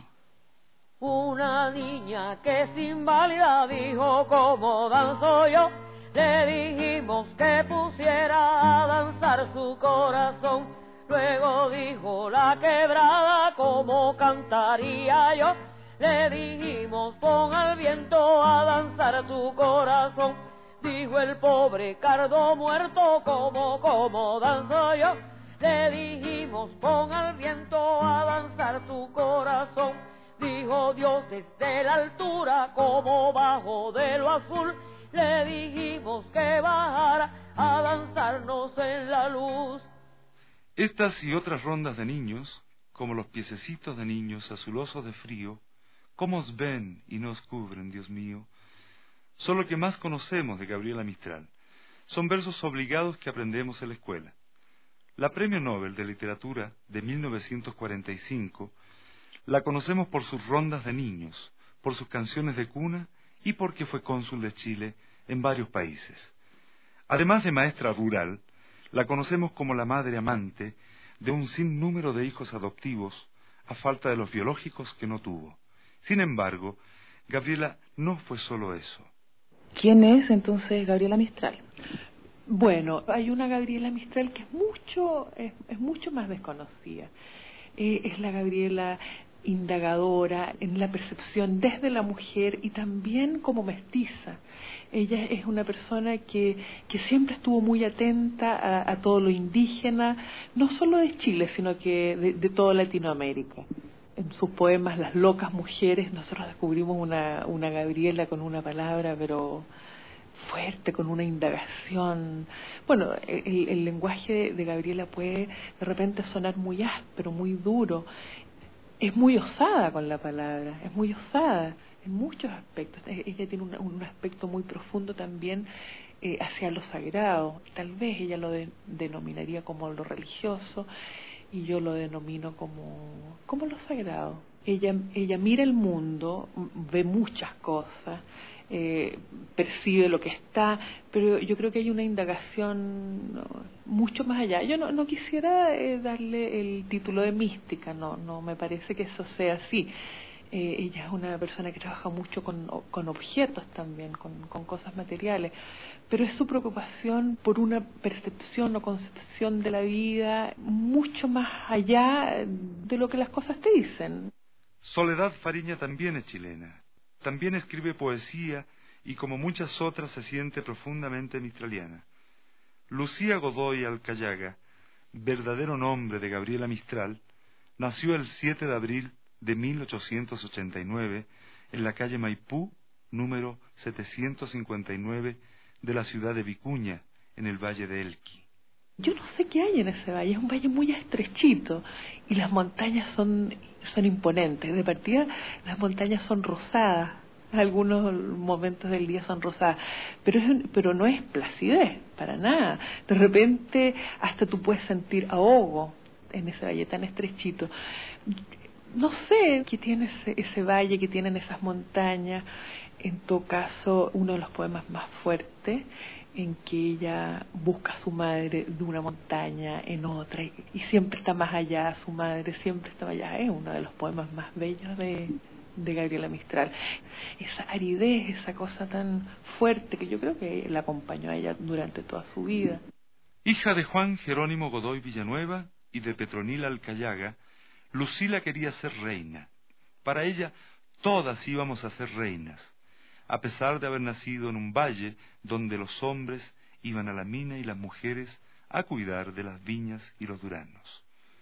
Una niña que es inválida dijo: ¿cómo danzo yo? Le dijimos que pusiera a danzar su corazón. Luego dijo la quebrada: ¿cómo cantaría yo? Le dijimos: pon al viento a danzar tu corazón. Dijo el pobre cardo muerto: ¿cómo danzo yo? Le dijimos: pon al viento a danzar tu corazón. Dijo Dios desde la altura, como bajo de lo azul. Le dijimos que bajara a danzarnos en la luz. Estas y otras rondas de niños, como los piececitos de niños azulosos de frío, cómo os ven y nos cubren, Dios mío, son lo que más conocemos de Gabriela Mistral. Son versos obligados que aprendemos en la escuela. La Premio Nobel de Literatura de 1945 la conocemos por sus rondas de niños, por sus canciones de cuna y porque fue cónsul de Chile en varios países. Además de maestra rural, la conocemos como la madre amante de un sinnúmero de hijos adoptivos a falta de los biológicos que no tuvo. Sin embargo, Gabriela no fue solo eso. ¿Quién es entonces Gabriela Mistral? Bueno, hay una Gabriela Mistral que es mucho más desconocida. Es la Gabriela indagadora en la percepción desde la mujer y también como mestiza. Ella es una persona que siempre estuvo muy atenta a todo lo indígena, no solo de Chile, sino que de toda Latinoamérica. En sus poemas Las locas mujeres nosotros descubrimos una Gabriela con una palabra, pero fuerte, con una indagación. Bueno, el lenguaje de Gabriela puede de repente sonar muy áspero, muy duro. Es muy osada con la palabra, es muy osada en muchos aspectos. Ella tiene un aspecto muy profundo también hacia lo sagrado. Tal vez ella lo denominaría como lo religioso y yo lo denomino como lo sagrado. Ella mira el mundo, ve muchas cosas, percibe lo que está, pero yo creo que hay una indagación mucho más allá. Yo no quisiera darle el título de mística, no me parece que eso sea así. Ella es una persona que trabaja mucho con objetos también, con cosas materiales, pero es su preocupación por una percepción o concepción de la vida mucho más allá de lo que las cosas te dicen. Soledad Fariña también es chilena. También escribe poesía y como muchas otras se siente profundamente mistraliana. Lucía Godoy Alcayaga, verdadero nombre de Gabriela Mistral, nació el 7 de abril de 1889 en la calle Maipú, número 759 de la ciudad de Vicuña, en el Valle de Elqui. Yo no sé qué hay en ese valle, es un valle muy estrechito y las montañas son imponentes. De partida las montañas son rosadas, algunos momentos del día son rosadas, pero no es placidez, para nada. De repente hasta tú puedes sentir ahogo en ese valle tan estrechito. No sé qué tiene ese valle, qué tienen esas montañas. En todo caso, uno de los poemas más fuertes en que ella busca a su madre de una montaña en otra y siempre está más allá, su madre siempre está allá. Es uno de los poemas más bellos de Gabriela Mistral. Esa aridez, esa cosa tan fuerte que yo creo que la acompañó a ella durante toda su vida. Hija de Juan Jerónimo Godoy Villanueva y de Petronila Alcayaga, Lucila quería ser reina. Para ella, todas íbamos a ser reinas, a pesar de haber nacido en un valle donde los hombres iban a la mina y las mujeres a cuidar de las viñas y los duranos.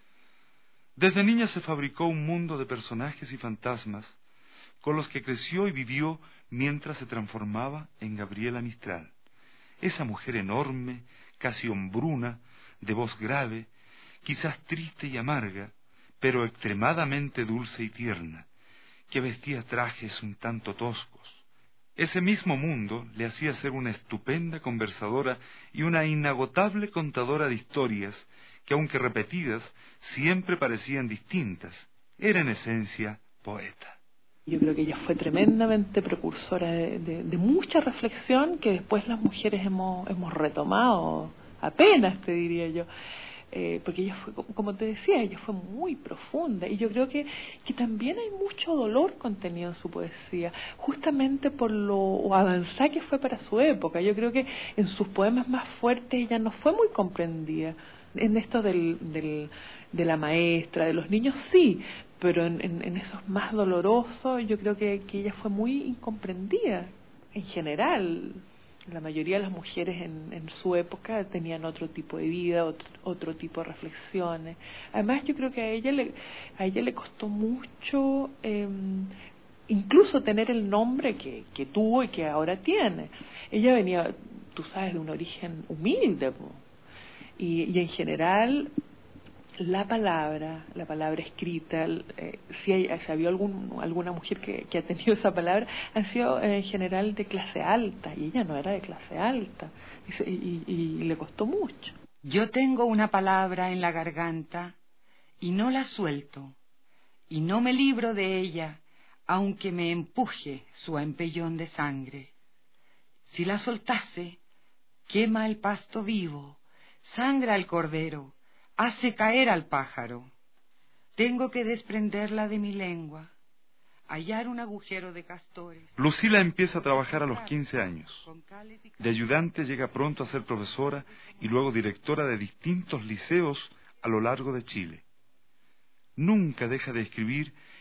Desde niña se fabricó un mundo de personajes y fantasmas con los que creció y vivió mientras se transformaba en Gabriela Mistral, esa mujer enorme, casi hombruna, de voz grave, quizás triste y amarga, pero extremadamente dulce y tierna, que vestía trajes un tanto toscos. Ese mismo mundo le hacía ser una estupenda conversadora y una inagotable contadora de historias que, aunque repetidas, siempre parecían distintas. Era en esencia poeta. Yo creo que ella fue tremendamente precursora de mucha reflexión que después las mujeres hemos retomado apenas, te diría yo. Porque ella fue, como te decía, ella fue muy profunda y yo creo que también hay mucho dolor contenido en su poesía, justamente por lo avanzada que fue para su época. Yo creo que en sus poemas más fuertes ella no fue muy comprendida. En esto de la maestra, de los niños sí, pero en esos más dolorosos yo creo que ella fue muy incomprendida en general. La mayoría de las mujeres en su época tenían otro tipo de vida, otro tipo de reflexiones. Además, yo creo que a ella le costó mucho incluso tener el nombre que tuvo y que ahora tiene. Ella venía, tú sabes, de un origen humilde, y en general la palabra escrita, si había alguna mujer que ha tenido esa palabra, han sido en general de clase alta, y ella no era de clase alta, y le costó mucho. Yo tengo una palabra en la garganta, y no la suelto, y no me libro de ella, aunque me empuje su empellón de sangre. Si la soltase, quema el pasto vivo, sangra el cordero, hace caer al pájaro. Tengo que desprenderla de mi lengua, hallar un agujero de castores. Lucila empieza a trabajar a los 15 años. De ayudante llega pronto a ser profesora y luego directora de distintos liceos a lo largo de Chile. Nunca deja de escribir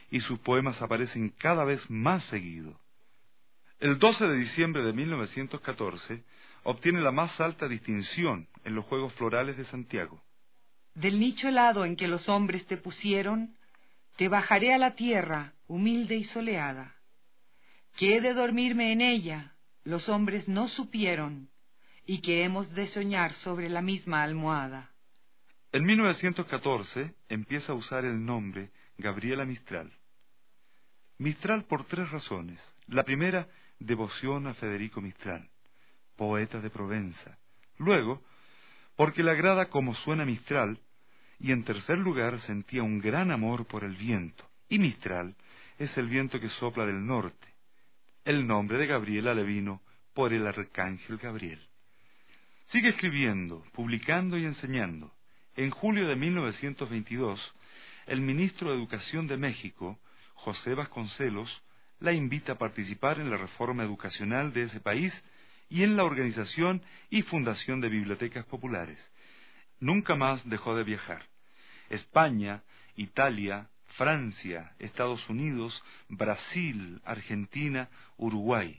y sus poemas aparecen cada vez más seguido. El 12 de diciembre de 1914 obtiene la más alta distinción en los Juegos Florales de Santiago. Del nicho helado en que los hombres te pusieron, te bajaré a la tierra, humilde y soleada. Que he de dormirme en ella, los hombres no supieron, y que hemos de soñar sobre la misma almohada. En 1914 empieza a usar el nombre Gabriela Mistral. Mistral por 3 razones. La primera, devoción a Federico Mistral, poeta de Provenza. Luego, porque le agrada cómo suena Mistral, y en tercer lugar sentía un gran amor por el viento, y Mistral es el viento que sopla del norte. El nombre de Gabriela le vino por el arcángel Gabriel. Sigue escribiendo, publicando y enseñando. En julio de 1922, el ministro de Educación de México, José Vasconcelos, la invita a participar en la reforma educacional de ese país y en la organización y fundación de bibliotecas populares. Nunca más dejó de viajar. España, Italia, Francia, Estados Unidos, Brasil, Argentina, Uruguay.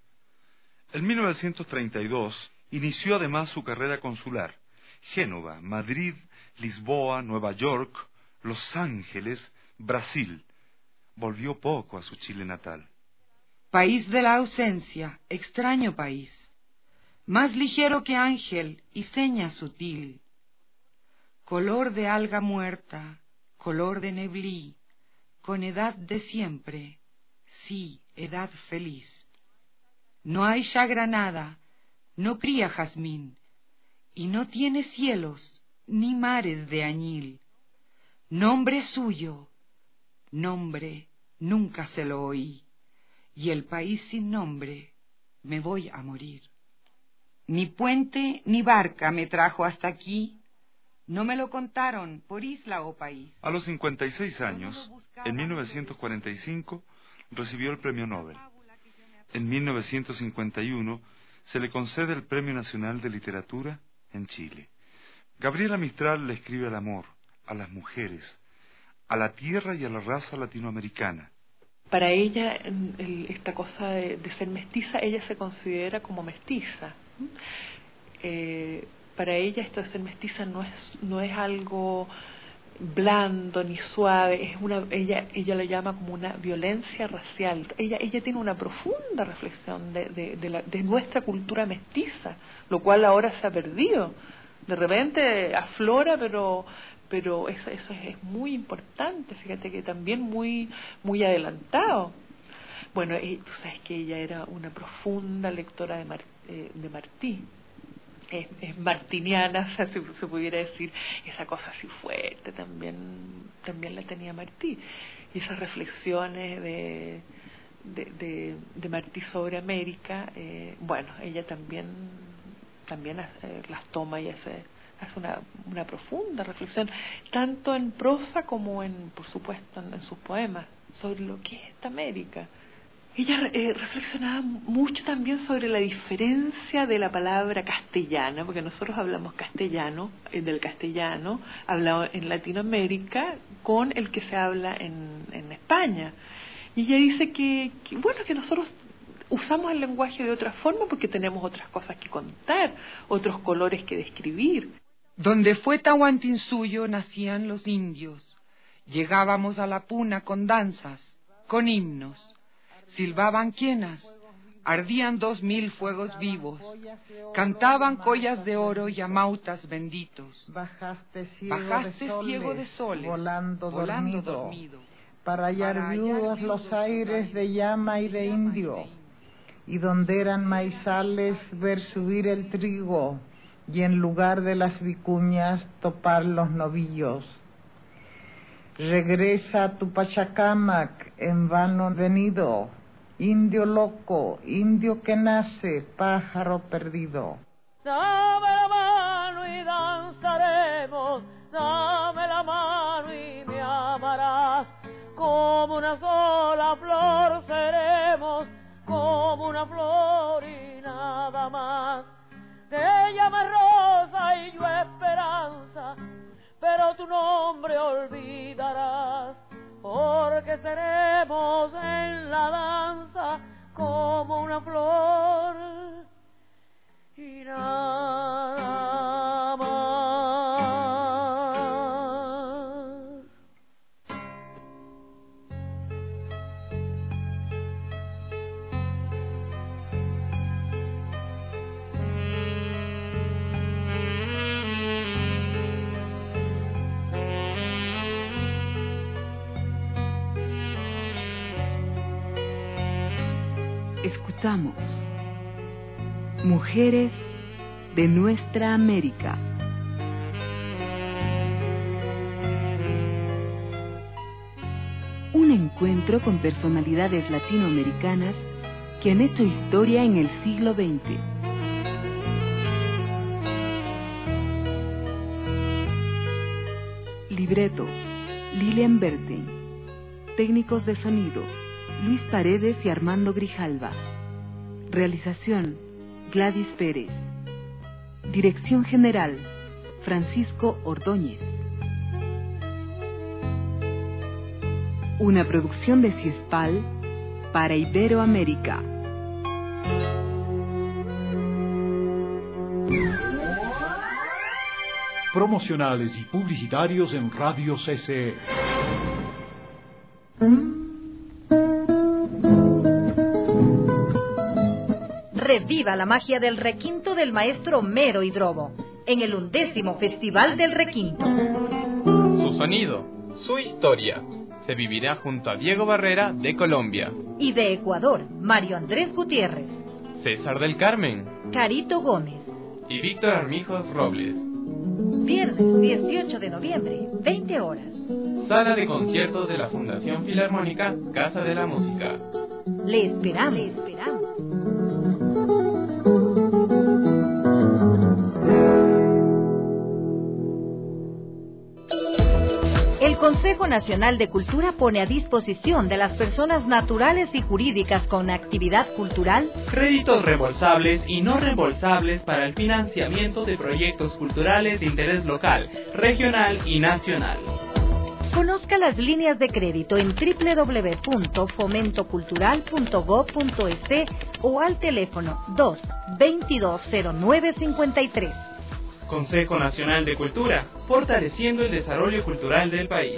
En 1932 inició además su carrera consular. Génova, Madrid, Lisboa, Nueva York, Los Ángeles, Brasil. Volvió poco a su Chile natal. País de la ausencia, extraño país, más ligero que ángel y seña sutil. Color de alga muerta, color de neblí, con edad de siempre, sí, edad feliz. No hay ya granada, no cría jazmín, y no tiene cielos ni mares de añil. Nombre suyo, nombre nunca se lo oí, y el país sin nombre me voy a morir. Ni puente ni barca me trajo hasta aquí, no me lo contaron por isla o país. A los 56 años, en 1945, recibió el Premio Nobel. En 1951 se le concede el Premio Nacional de Literatura en Chile. Gabriela Mistral le escribe al amor, a las mujeres, a la tierra y a la raza latinoamericana. Para ella, esta cosa de ser mestiza, ella se considera como mestiza. Para ella esto de ser mestiza no es algo blando ni suave, ella lo llama como una violencia racial. Ella tiene una profunda reflexión de nuestra cultura mestiza, lo cual ahora se ha perdido. De repente aflora, pero eso es muy importante, fíjate que también muy adelantado. Bueno, tú sabes que ella era una profunda lectora de Martí. Es martiniana, o sea, si se pudiera decir, esa cosa así fuerte también la tenía Martí. Y esas reflexiones de Martí sobre América, bueno, ella también las toma y hace una profunda reflexión, tanto en prosa como por supuesto, en sus poemas, sobre lo que es esta América. Ella reflexionaba mucho también sobre la diferencia de la palabra castellana, porque nosotros hablamos castellano, del castellano hablado en Latinoamérica, con el que se habla en España. Y ella dice que nosotros usamos el lenguaje de otra forma porque tenemos otras cosas que contar, otros colores que describir. Donde fue Tahuantinsuyo nacían los indios. Llegábamos a la puna con danzas, con himnos. Silbaban quenas, ardían 2000 fuegos vivos, cantaban collas de oro y amautas benditos. Bajaste ciego de soles, volando dormido, para hallar viudos los aires de llama y de indio, y donde eran maizales ver subir el trigo, y en lugar de las vicuñas topar los novillos. Regresa a tu Pachacamac, en vano venido, indio loco, indio que nace, pájaro perdido. Dame la mano y danzaremos, dame la mano y me amarás, como una sola flor seremos, como una flor y nada más. Te llamas rosa y yo esperanza, pero tu nombre olvidarás. porque seremos en la danza como una flor y nada más. Escuchamos Mujeres de Nuestra América. Un encuentro con personalidades latinoamericanas que han hecho historia en el siglo XX. Libreto, Lilian Berten. Técnicos de sonido, Luis Paredes y Armando Grijalva. Realización, Gladys Pérez. Dirección General, Francisco Ordóñez. Una producción de CIESPAL para Iberoamérica. Promocionales y publicitarios en Radio CCE. Reviva la magia del requinto del maestro Homero Hidrobo en el 11º Festival del Requinto. Su sonido, su historia, se vivirá junto a Diego Barrera de Colombia. Y de Ecuador, Mario Andrés Gutiérrez, César del Carmen, Carito Gómez y Víctor Armijos Robles. Viernes 18 de noviembre, 20 horas. Sala de conciertos de la Fundación Filarmónica Casa de la Música. Le esperamos. Le esperamos. El Consejo Nacional de Cultura pone a disposición de las personas naturales y jurídicas con actividad cultural créditos reembolsables y no reembolsables para el financiamiento de proyectos culturales de interés local, regional y nacional. Conozca las líneas de crédito en www.fomentocultural.gov.es o al teléfono 2-2209-53. Consejo Nacional de Cultura, fortaleciendo el desarrollo cultural del país.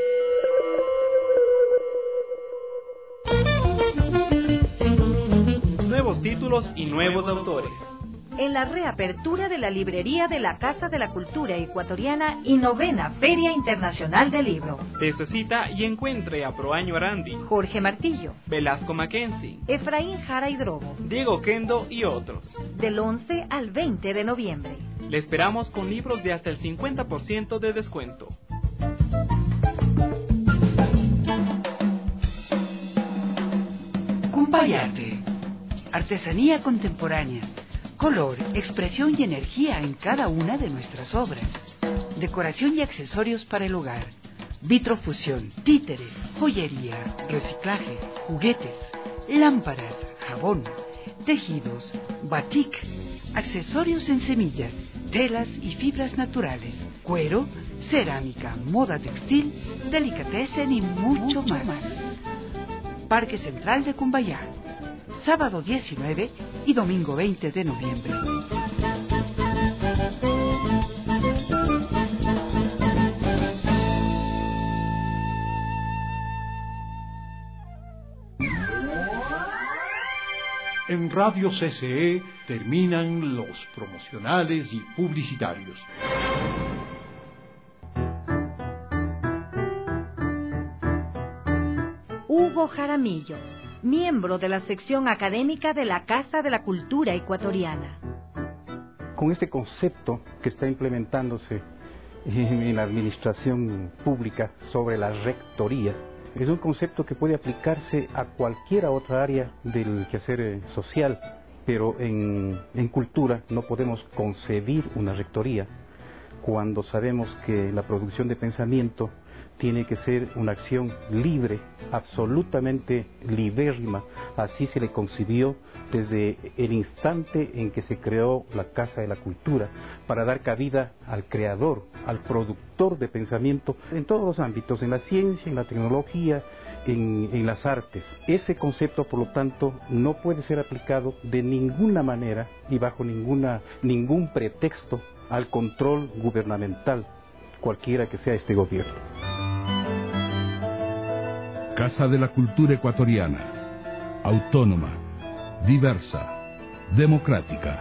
Nuevos títulos y nuevos autores. En la reapertura de la librería de la Casa de la Cultura Ecuatoriana y 9ª Feria Internacional del Libro. Desde cita y encuentre a Proaño Arandi, Jorge Martillo, Velasco Mackenzie, Efraín Jara Hidrobo, Diego Kendo y otros. Del 11 al 20 de noviembre. Le esperamos con libros de hasta el 50% de descuento. Cumpayate, artesanía contemporánea, color, expresión y energía en cada una de nuestras obras. Decoración y accesorios para el hogar. Vitrofusión, títeres, joyería, reciclaje, juguetes, lámparas, jabón, tejidos, batik, accesorios en semillas, telas y fibras naturales, cuero, cerámica, moda textil, delicatessen y mucho más. Parque Central de Cumbayá, sábado 19 y domingo 20 de noviembre. En Radio CCE terminan los promocionales y publicitarios. Hugo Jaramillo, miembro de la sección académica de la Casa de la Cultura Ecuatoriana. Con este concepto que está implementándose en la administración pública sobre la rectoría, es un concepto que puede aplicarse a cualquier otra área del quehacer social, pero en cultura no podemos concebir una rectoría cuando sabemos que la producción de pensamiento tiene que ser una acción libre, absolutamente libérrima. Así se le concibió desde el instante en que se creó la Casa de la Cultura, para dar cabida al creador, al productor de pensamiento en todos los ámbitos, en la ciencia, en la tecnología, en las artes. Ese concepto, por lo tanto, no puede ser aplicado de ninguna manera y bajo ningún pretexto al control gubernamental, cualquiera que sea este gobierno. Casa de la Cultura Ecuatoriana, autónoma, diversa, democrática.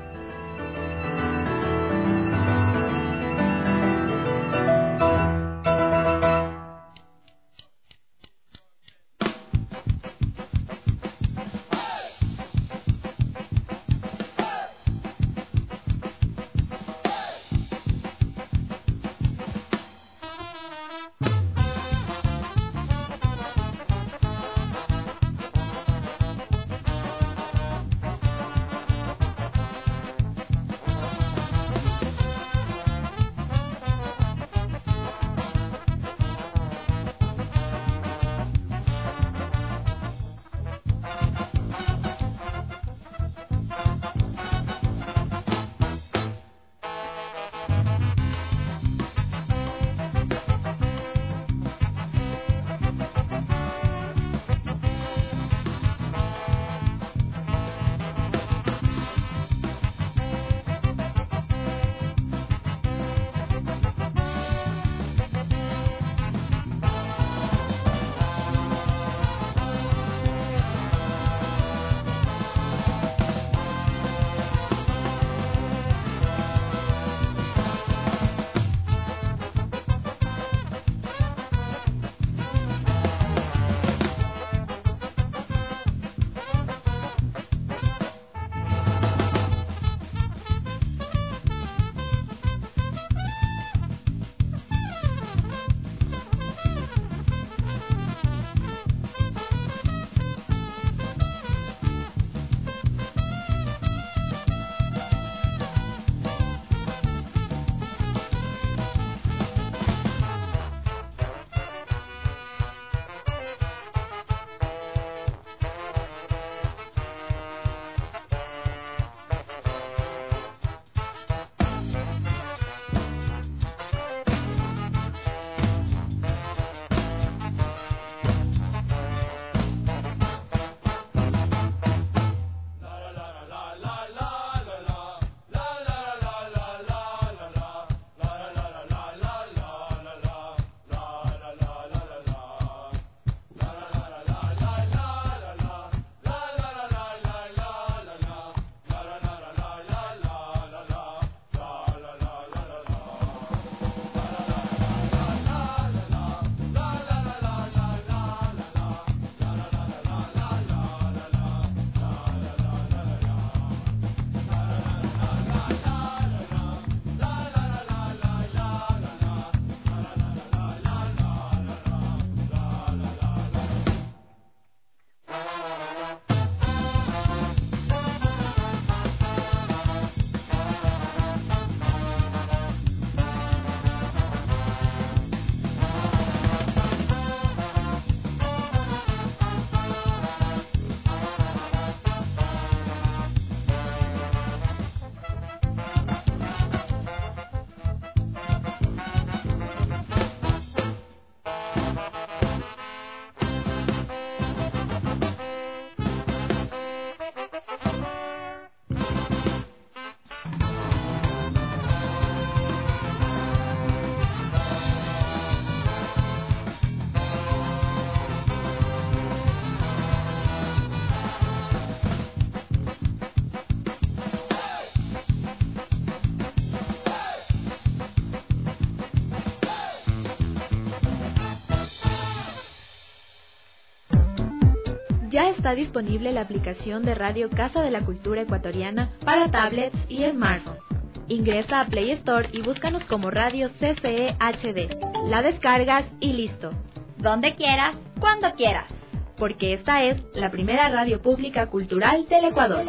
Ya está disponible la aplicación de Radio Casa de la Cultura Ecuatoriana para tablets y smartphones. Ingresa a Play Store y búscanos como Radio CCE HD. La descargas y listo. Donde quieras, cuando quieras. Porque esta es la primera radio pública cultural del Ecuador.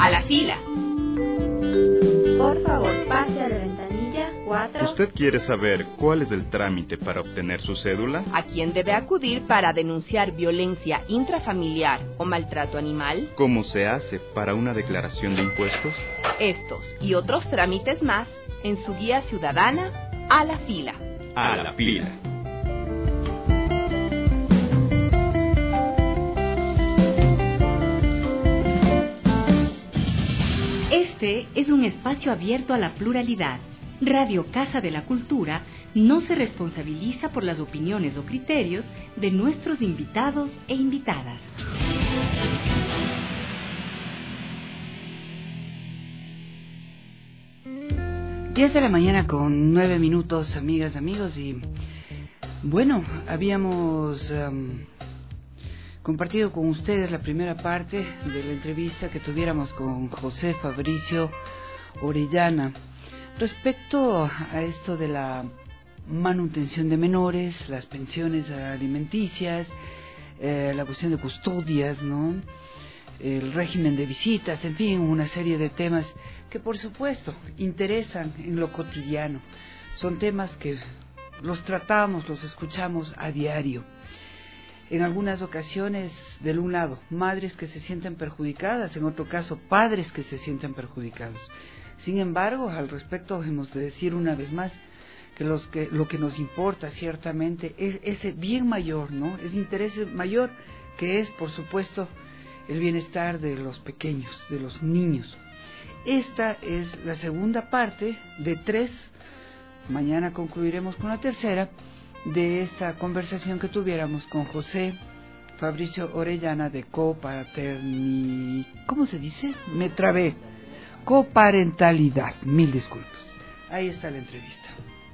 A la fila. Por favor, pase a la ventanilla 4. ¿Usted quiere saber cuál es el trámite para obtener su cédula? ¿A quién debe acudir para denunciar violencia intrafamiliar o maltrato animal? ¿Cómo se hace para una declaración de impuestos? Estos y otros trámites más en su guía ciudadana A la fila. A la fila. Este es un espacio abierto a la pluralidad. Radio Casa de la Cultura no se responsabiliza por las opiniones o criterios de nuestros invitados e invitadas. Diez de la mañana con 9 minutos, amigas, amigos, y bueno, habíamos compartido con ustedes la primera parte de la entrevista que tuviéramos con José Fabricio Orellana respecto a esto de la manutención de menores, las pensiones alimenticias, la cuestión de custodias, ¿no? El régimen de visitas, en fin, una serie de temas que por supuesto interesan en lo cotidiano. Son temas que los tratamos, los escuchamos a diario. En algunas ocasiones, de un lado, madres que se sienten perjudicadas, en otro caso, padres que se sienten perjudicados. Sin embargo, al respecto, hemos de decir una vez más que lo que nos importa ciertamente es ese bien mayor, ¿no? Ese interés mayor que es, por supuesto, el bienestar de los pequeños, de los niños. Esta es la segunda parte de 3. Mañana concluiremos con la tercera de esta conversación que tuviéramos con José Fabricio Orellana de ¿cómo se dice? Me trabé. Coparentalidad. Mil disculpas. Ahí está la entrevista.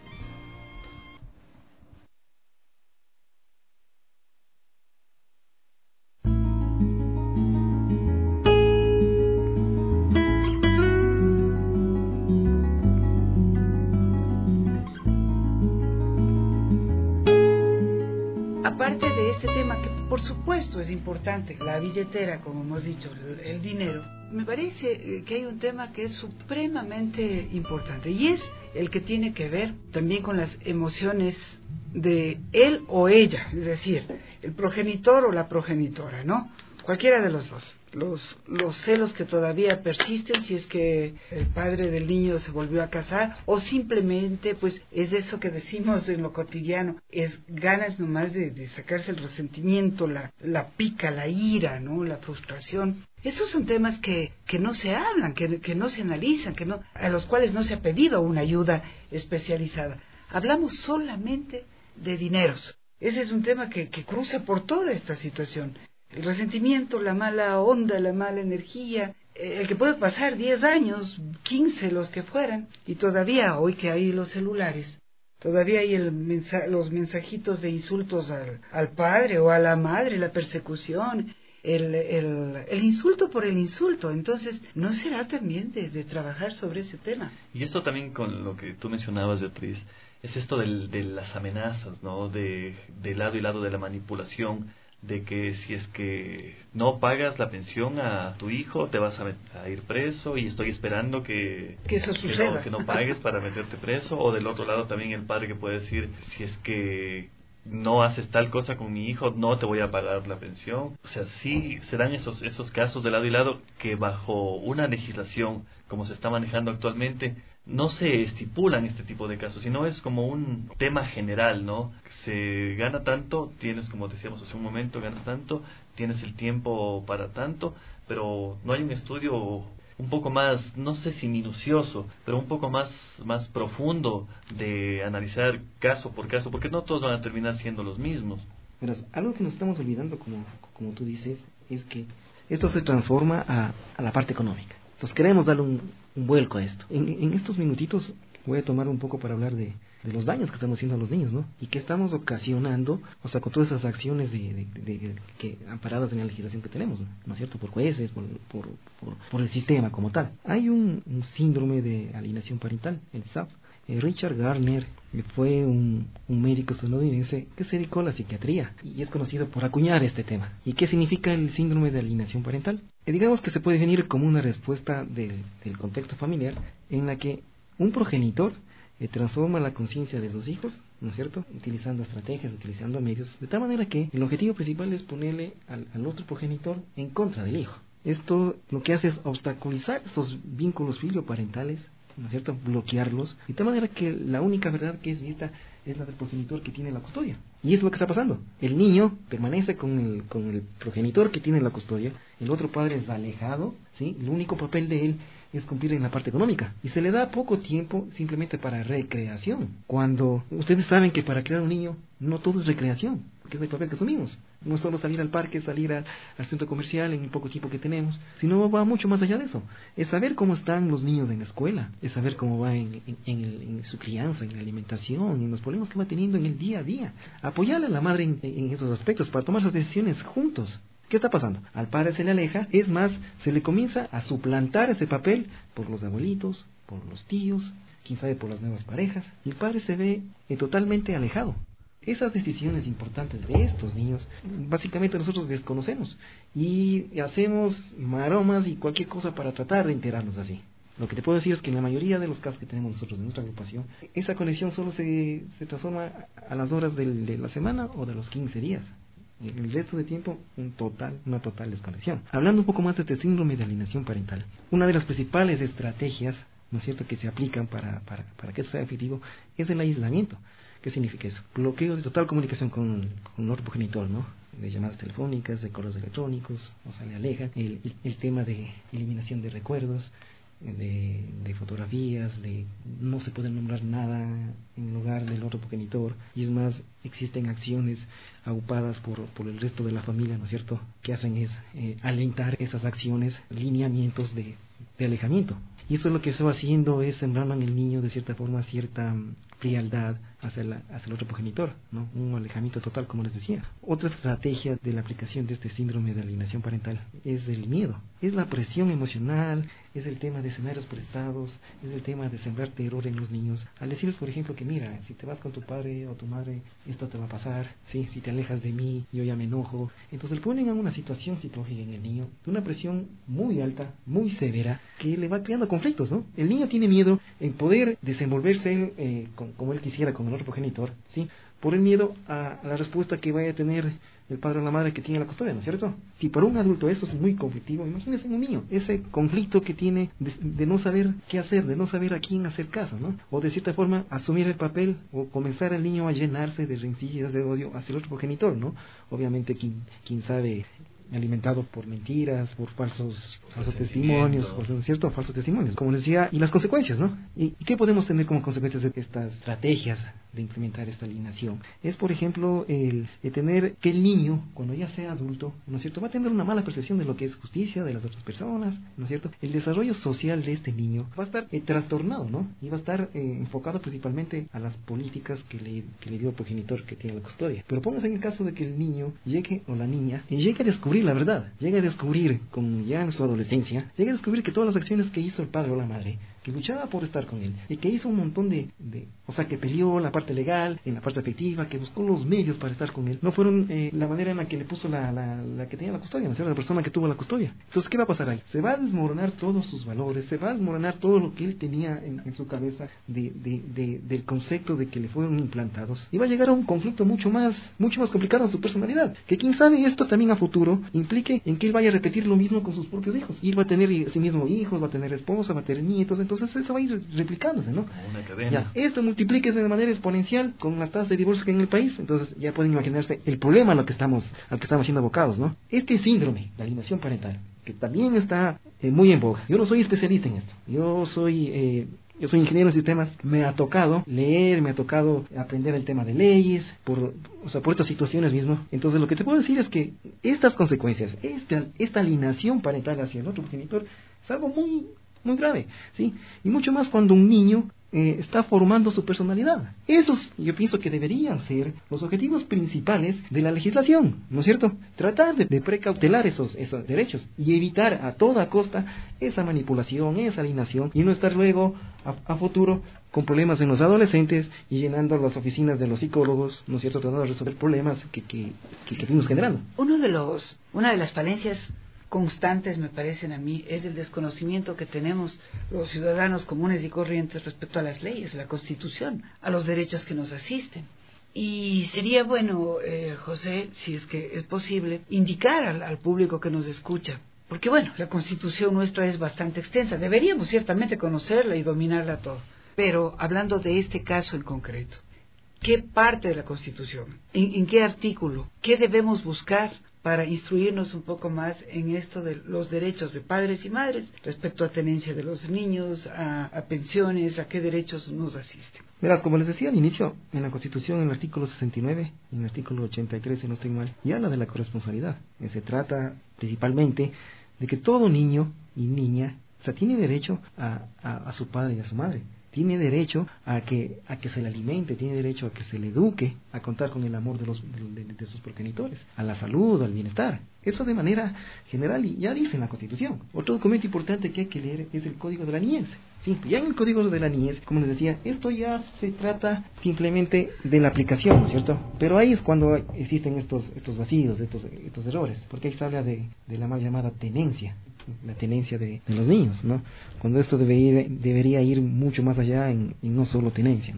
Aparte de este tema que por supuesto es importante, la billetera, como hemos dicho, el dinero, me parece que hay un tema que es supremamente importante y es el que tiene que ver también con las emociones de él o ella, es decir, el progenitor o la progenitora, ¿no? Cualquiera de los dos. Los celos que todavía persisten si es que el padre del niño se volvió a casar o simplemente pues es eso que decimos en lo cotidiano, es ganas nomás de sacarse el resentimiento, la pica, la ira, ¿no? La frustración. Esos son temas que no se hablan, que no se analizan, a los cuales no se ha pedido una ayuda especializada. Hablamos solamente de dineros. Ese es un tema que cruza por toda esta situación. El resentimiento, la mala onda, la mala energía, el que puede pasar 10 años, 15, los que fueran, y todavía, hoy que hay los celulares, todavía hay los mensajitos de insultos al padre o a la madre, la persecución, el insulto por el insulto. Entonces, ¿no será también de trabajar sobre ese tema? Y esto también con lo que tú mencionabas, Beatriz, es esto de las amenazas, ¿no? De lado y lado de la manipulación, de que si es que no pagas la pensión a tu hijo te vas a ir preso y estoy esperando que eso suceda, que no pagues para meterte preso. O del otro lado también el padre que puede decir, si es que no haces tal cosa con mi hijo, no te voy a pagar la pensión. O sea, sí se dan esos casos de lado y lado que bajo una legislación como se está manejando actualmente no se estipulan este tipo de casos, sino es como un tema general, ¿no? Se gana tanto, tienes, como decíamos hace un momento, ganas tanto, tienes el tiempo para tanto, pero no hay un estudio un poco más, no sé si minucioso, pero un poco más profundo de analizar caso por caso, porque no todos van a terminar siendo los mismos. Verás, algo que nos estamos olvidando, como tú dices, es que esto se transforma a la parte económica. Entonces queremos darle un vuelco a esto. En estos minutitos voy a tomar un poco para hablar de los daños que estamos haciendo a los niños, ¿no? Y que estamos ocasionando, o sea, con todas esas acciones que amparadas en la legislación que tenemos, ¿no es cierto? Por jueces, por el sistema como tal. Hay un síndrome de alienación parental, el SAP, Richard Gardner fue un médico estadounidense que se dedicó a la psiquiatría y es conocido por acuñar este tema. ¿Y qué significa el síndrome de alienación parental? Digamos que se puede definir como una respuesta del contexto familiar en la que un progenitor transforma la conciencia de sus hijos, ¿no es cierto?, utilizando estrategias, utilizando medios, de tal manera que el objetivo principal es ponerle al otro progenitor en contra del hijo. Esto lo que hace es obstaculizar estos vínculos filioparentales, ¿no es cierto?, bloquearlos, de tal manera que la única verdad que es vista es la del progenitor que tiene la custodia. Y es lo que está pasando. El niño permanece con el progenitor que tiene la custodia, el otro padre es alejado, ¿sí? El único papel de él es cumplir en la parte económica. Y se le da poco tiempo simplemente para recreación. Cuando ustedes saben que para crear un niño no todo es recreación, que es el papel que asumimos. No es solo salir al parque, salir al centro comercial en el poco tiempo que tenemos, sino va mucho más allá de eso. Es saber cómo están los niños en la escuela, es saber cómo va en su crianza, en la alimentación, en los problemas que va teniendo en el día a día. Apoyarle a la madre en esos aspectos para tomar sus decisiones juntos. ¿Qué está pasando? Al padre se le aleja, es más, se le comienza a suplantar ese papel por los abuelitos, por los tíos, quién sabe por las nuevas parejas, y el padre se ve totalmente alejado. Esas decisiones importantes de estos niños, básicamente nosotros desconocemos y hacemos maromas y cualquier cosa para tratar de enterarnos así. Lo que te puedo decir es que en la mayoría de los casos que tenemos nosotros en nuestra agrupación, esa conexión solo se transforma a las horas de la semana o de los 15 días. El resto de tiempo, una total desconexión. Hablando un poco más de este síndrome de alienación parental, una de las principales estrategias, ¿no es cierto?, que se aplican para que eso sea efectivo, es el aislamiento. ¿Qué significa eso? Bloqueo de total comunicación con el otro progenitor, ¿no? De llamadas telefónicas, de correos electrónicos, o sea, le aleja. El tema de eliminación de recuerdos, de fotografías, de no se puede nombrar nada en lugar del otro progenitor, y es más, existen acciones agrupadas por el resto de la familia, ¿no es cierto?, que hacen es alentar esas acciones, lineamientos de alejamiento. Y eso lo que se va haciendo es sembrando en el niño de cierta forma cierta frialdad hacia el otro progenitor, ¿no? Un alejamiento total, como les decía. Otra estrategia de la aplicación de este síndrome de alienación parental es el miedo, es la presión emocional, es el tema de escenarios prestados, es el tema de sembrar terror en los niños. Al decirles, por ejemplo, que mira, si te vas con tu padre o tu madre, esto te va a pasar, ¿sí? Si te alejas de mí, yo ya me enojo. Entonces le ponen a una situación psicológica en el niño, de una presión muy alta, muy severa, que le va creando conflictos, ¿no? El niño tiene miedo en poder desenvolverse como él quisiera con el otro progenitor, ¿sí?, por el miedo a la respuesta que vaya a tener el padre o la madre que tiene la custodia, ¿no es cierto? Si para un adulto eso es muy conflictivo, imagínense un niño, ese conflicto que tiene de no saber qué hacer, de no saber a quién hacer caso, ¿no? O de cierta forma asumir el papel o comenzar el niño a llenarse de rencillas, de odio hacia el otro progenitor, ¿no? Obviamente quien sabe, alimentado por mentiras, por falsos testimonios, falsos testimonios, como les decía, y las consecuencias, ¿no? ¿Y qué podemos tener como consecuencias de estas estrategias de implementar esta alienación? Es, por ejemplo, el tener que el niño, cuando ya sea adulto, ¿no es cierto?, va a tener una mala percepción de lo que es justicia, de las otras personas, ¿no es cierto? El desarrollo social de este niño va a estar trastornado, ¿no? Y va a estar enfocado principalmente a las políticas que le dio el progenitor que tiene la custodia. Pero póngase en el caso de que el niño o la niña llegue a descubrir la verdad, llega a descubrir ya en su adolescencia, llega a descubrir que todas las acciones que hizo el padre o la madre, que luchaba por estar con él, y que hizo un montón o sea, que peleó en la parte legal, en la parte afectiva, que buscó los medios para estar con él, no fueron la manera en la que le puso la que tenía la custodia, ¿no? La persona que tuvo la custodia. Entonces, ¿qué va a pasar ahí? Se va a desmoronar todos sus valores, se va a desmoronar todo lo que él tenía en su cabeza del concepto de que le fueron implantados, y va a llegar a un conflicto mucho más complicado en su personalidad, que quién sabe esto también a futuro implique en que él vaya a repetir lo mismo con sus propios hijos, y él va a tener sí mismo hijos, va a tener esposa, va a tener nietos, entonces eso va a ir replicándose, ¿no? Como una cadena. Ya, esto multiplíquese de manera exponencial con las tasas de divorcio que hay en el país, entonces ya pueden imaginarse el problema al que estamos siendo abocados, ¿no? Este síndrome de alienación parental, que también está muy en boga. Yo no soy especialista en esto, yo soy ingeniero en sistemas, me ha tocado leer, me ha tocado aprender el tema de leyes, por estas situaciones mismo. Entonces lo que te puedo decir es que estas consecuencias, esta alienación parental hacia el otro progenitor, es algo muy, muy grave, ¿sí? Y mucho más cuando un niño está formando su personalidad. Esos yo pienso que deberían ser los objetivos principales de la legislación, ¿no es cierto? Tratar de precautelar esos derechos y evitar a toda costa esa manipulación, esa alienación, y no estar luego a futuro con problemas en los adolescentes y llenando las oficinas de los psicólogos, ¿no es cierto?, tratando de resolver problemas que fuimos generando. Una de las falencias constantes, me parecen a mí, es el desconocimiento que tenemos los ciudadanos comunes y corrientes respecto a las leyes, la Constitución, a los derechos que nos asisten. Y sería bueno, José, si es que es posible, indicar al público que nos escucha, porque bueno, la Constitución nuestra es bastante extensa, deberíamos ciertamente conocerla y dominarla todo, pero hablando de este caso en concreto, ¿qué parte de la Constitución? ¿En qué artículo? ¿Qué debemos buscar para instruirnos un poco más en esto de los derechos de padres y madres respecto a tenencia de los niños, a pensiones, a qué derechos nos asisten? Verás, como les decía al inicio, en la Constitución, en el artículo 69, en el artículo 83, si no estoy mal, y habla de la corresponsabilidad. Se trata principalmente de que todo niño y niña, o sea, tiene derecho a su padre y a su madre. Tiene derecho a que se le alimente, tiene derecho a que se le eduque, a contar con el amor de sus progenitores, a la salud, al bienestar. Eso de manera general, y ya dice en la Constitución. Otro documento importante que hay que leer es el Código de la Niñez. Sí, ya en el Código de la Niñez, como les decía, esto ya se trata simplemente de la aplicación, ¿no es cierto? Pero ahí es cuando existen estos vacíos, estos errores, porque ahí se habla de la mal llamada tenencia, la tenencia de los niños, ¿no? Cuando esto debería ir mucho más allá y no solo tenencia.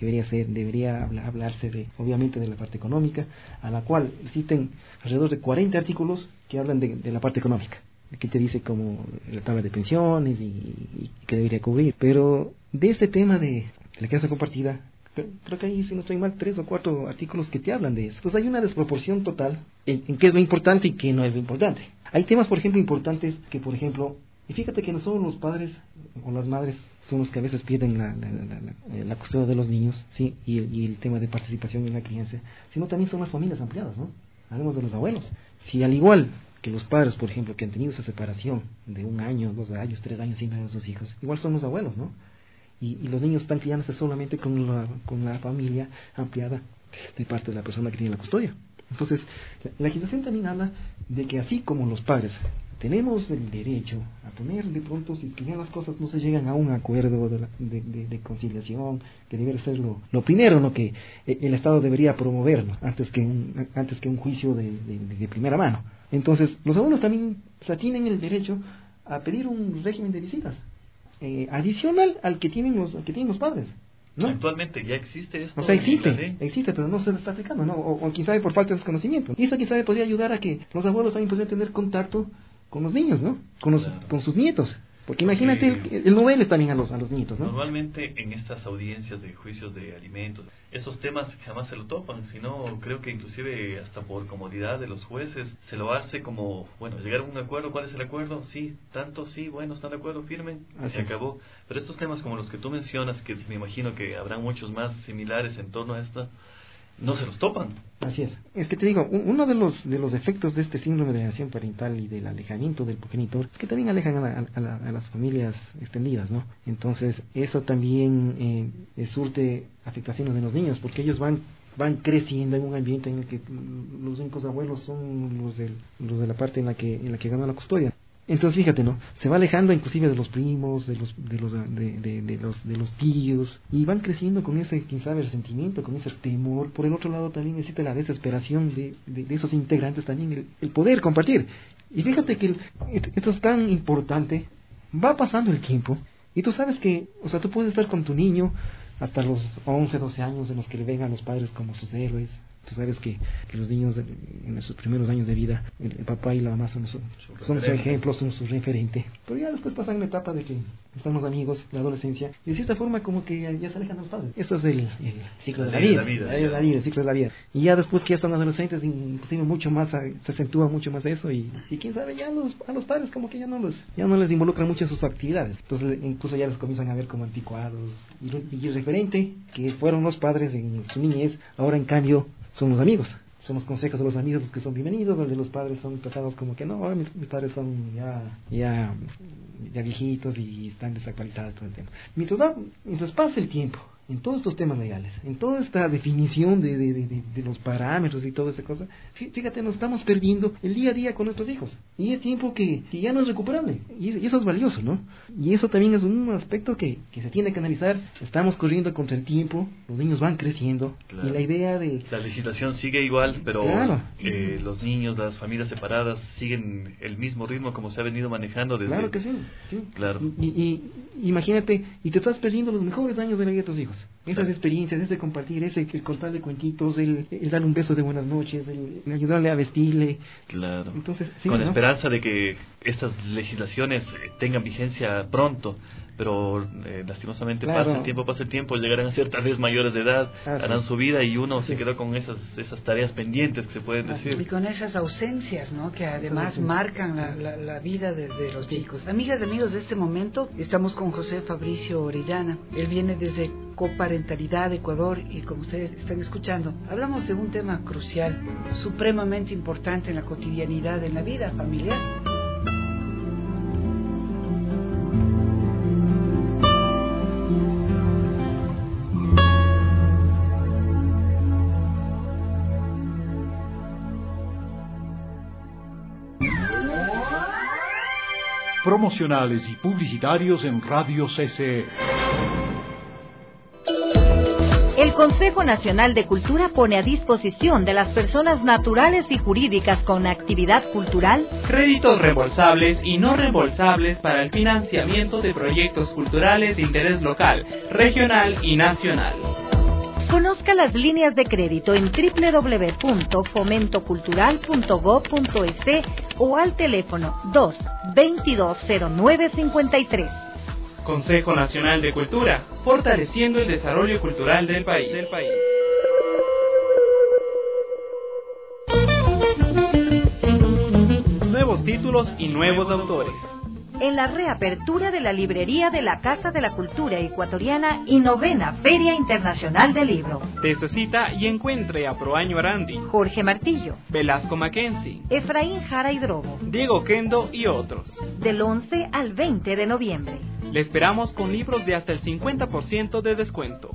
Debería hablarse obviamente de la parte económica, a la cual existen alrededor de 40 artículos que hablan de la parte económica, que te dice como la tabla de pensiones y que debería cubrir. Pero de este tema de la casa compartida, creo que hay, si no estoy mal, 3 o 4 artículos que te hablan de eso. Entonces hay una desproporción total en qué es lo importante y qué no es lo importante. Hay temas, por ejemplo, importantes que, por ejemplo, y fíjate que no solo los padres o las madres son los que a veces pierden la custodia de los niños, sí, y el tema de participación en la crianza, sino también son las familias ampliadas, ¿no? Hablemos de los abuelos. Si al igual que los padres, por ejemplo, que han tenido esa separación de 1 año, 2 años, 3 años sin ver a sus hijos, igual son los abuelos, ¿no? Y los niños están criándose solamente con la familia ampliada de parte de la persona que tiene la custodia. Entonces, la legislación también habla de que así como los padres tenemos el derecho a poner de pronto, si ya las cosas no se llegan a un acuerdo de conciliación, que debería ser lo primero, ¿no?, que el Estado debería promovernos antes que un juicio de primera mano. Entonces, los abuelos también, o sea, tienen el derecho a pedir un régimen de visitas adicional al que tienen los padres, ¿no? Actualmente ya existe esto. O sea, existe, pero no se está aplicando, ¿no? O quizá por falta de desconocimiento. Y eso quizá podría ayudar a que los abuelos también pudieran tener contacto con los niños, ¿no? Con sus nietos. Porque imagínate, el noveles también a los nietos, ¿no? Normalmente en estas audiencias de juicios de alimentos, esos temas jamás se lo topan, sino creo que inclusive hasta por comodidad de los jueces se lo hace como, bueno, llegar a un acuerdo. ¿Cuál es el acuerdo? Sí, tanto, sí, bueno, están de acuerdo, firmen, se acabó. Pero estos temas como los que tú mencionas, que me imagino que habrá muchos más similares en torno a esto, no se los topan. Así es. Es que te digo, uno de los efectos de este síndrome de alienación parental y del alejamiento del progenitor es que también alejan a las familias extendidas, ¿no? Entonces, eso también surte afectaciones en los niños, porque ellos van creciendo en un ambiente en el que los únicos abuelos son los de la parte en la que ganó la custodia. Entonces, fíjate, ¿no? Se va alejando inclusive de los primos, de los tíos, y van creciendo con ese, quién sabe, resentimiento, con ese temor. Por el otro lado también existe la desesperación de esos integrantes también, el poder compartir. Y fíjate que esto es tan importante, va pasando el tiempo, y tú sabes que, o sea, tú puedes estar con tu niño hasta los 11, 12 años en los que le ven a los padres como sus héroes. Tú sabes que los niños en sus primeros años de vida, el papá y la mamá son su ejemplo, son su referente. Pero ya después pasan la etapa de que están los amigos, la adolescencia, y de cierta forma como que ya se alejan de los padres. Eso es el ciclo de la vida, el ciclo de la vida. Y ya después que ya son adolescentes, inclusive mucho más, se acentúa mucho más eso, y quién sabe, ya a los padres como que ya no les involucran mucho en sus actividades. Entonces incluso ya les comienzan a ver como anticuados, y el referente que fueron los padres en su niñez, ahora en cambio son los amigos. Somos consejos de los amigos los que son bienvenidos, donde los padres son tratados como que no, mis padres son ya viejitos y están desactualizados todo el tiempo. Mientras pasa el tiempo, en todos estos temas legales, en toda esta definición de los parámetros y toda esa cosa, fíjate, nos estamos perdiendo el día a día con nuestros hijos. Y es tiempo que ya no es recuperable. Y eso es valioso, ¿no? Y eso también es un aspecto que se tiene que analizar. Estamos corriendo contra el tiempo, los niños van creciendo. Claro. Y la idea de... La legislación sigue igual, pero claro. Los niños, las familias separadas, siguen el mismo ritmo como se ha venido manejando desde... Claro que sí. Claro. Y imagínate, y te estás perdiendo los mejores años de la vida de tus hijos. Esas experiencias, ese compartir, el contarle cuentitos, el darle un beso de buenas noches, el ayudarle a vestirle. Claro. Entonces, con esperanza de que estas legislaciones tengan vigencia pronto, pero lastimosamente pasa el tiempo, llegarán a ser tal vez mayores de edad, harán su vida y uno se quedó con esas tareas pendientes que se pueden decir. Y con esas ausencias, ¿no? Que además marcan la vida de los chicos. Amigas y amigos, de este momento estamos con José Fabricio Orellana. Él viene desde Coparentalidad Ecuador y como ustedes están escuchando, hablamos de un tema crucial, supremamente importante en la cotidianidad, en la vida familiar. Promocionales y publicitarios en Radio CCE. El Consejo Nacional de Cultura pone a disposición de las personas naturales y jurídicas con actividad cultural créditos reembolsables y no reembolsables para el financiamiento de proyectos culturales de interés local, regional y nacional. Conozca las líneas de crédito en www.fomentocultural.gov.es o al teléfono 2-220953. Consejo Nacional de Cultura, fortaleciendo el desarrollo cultural del país. Nuevos títulos y nuevos autores. En la reapertura de la librería de la Casa de la Cultura Ecuatoriana y 9ª Feria Internacional del Libro. Desde cita y encuentre a Proaño Arandi, Jorge Martillo, Velasco Mackenzie, Efraín Jara Hidrobo, Diego Kendo y otros. Del 11 al 20 de noviembre. Le esperamos con libros de hasta el 50% de descuento.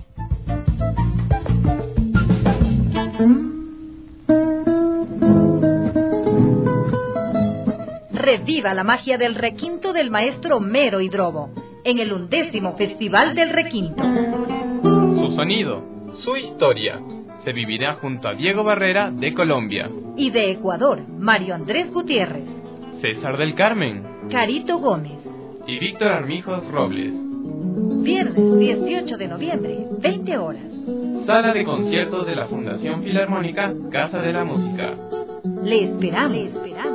Reviva la magia del requinto del maestro Homero Hidrobo en el 11º Festival del Requinto. Su sonido, su historia, se vivirá junto a Diego Barrera de Colombia. Y de Ecuador, Mario Andrés Gutiérrez, César del Carmen, Carito Gómez y Víctor Armijos Robles. Viernes 18 de noviembre, 20 horas. Sala de conciertos de la Fundación Filarmónica Casa de la Música. Le esperamos.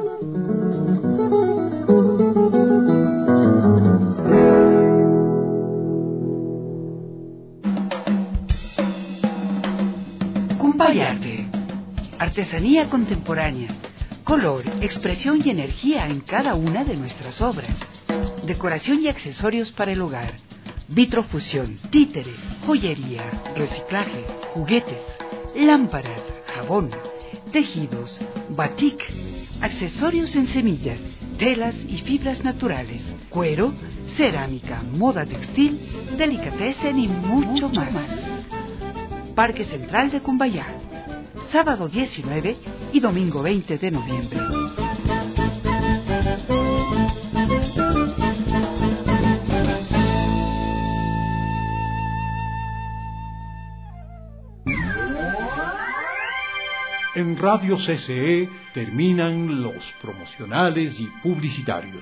Cumpayarte, artesanía contemporánea, color, expresión y energía en cada una de nuestras obras, decoración y accesorios para el hogar, vitrofusión, títere, joyería, reciclaje, juguetes, lámparas, jabón, tejidos, batik, accesorios en semillas, telas y fibras naturales, cuero, cerámica, moda textil, delicatessen y mucho más. Parque Central de Cumbayá, sábado 19 y domingo 20 de noviembre. En Radio CCE terminan los promocionales y publicitarios.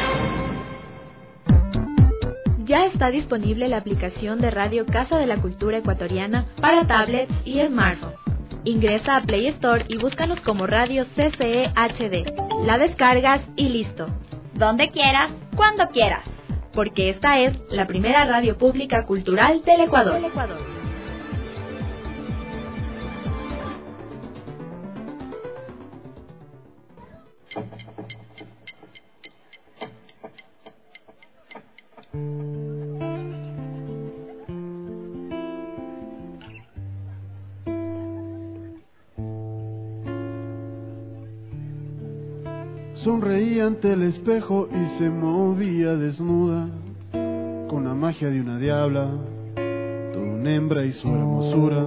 Ya está disponible la aplicación de Radio Casa de la Cultura Ecuatoriana para tablets y smartphones. Ingresa a Play Store y búscanos como Radio CCE HD. La descargas y listo. Donde quieras, cuando quieras. Porque esta es la primera radio pública cultural del Ecuador. sonreía ante el espejo y se movía desnuda, con la magia de una diabla, toda una hembra y su hermosura.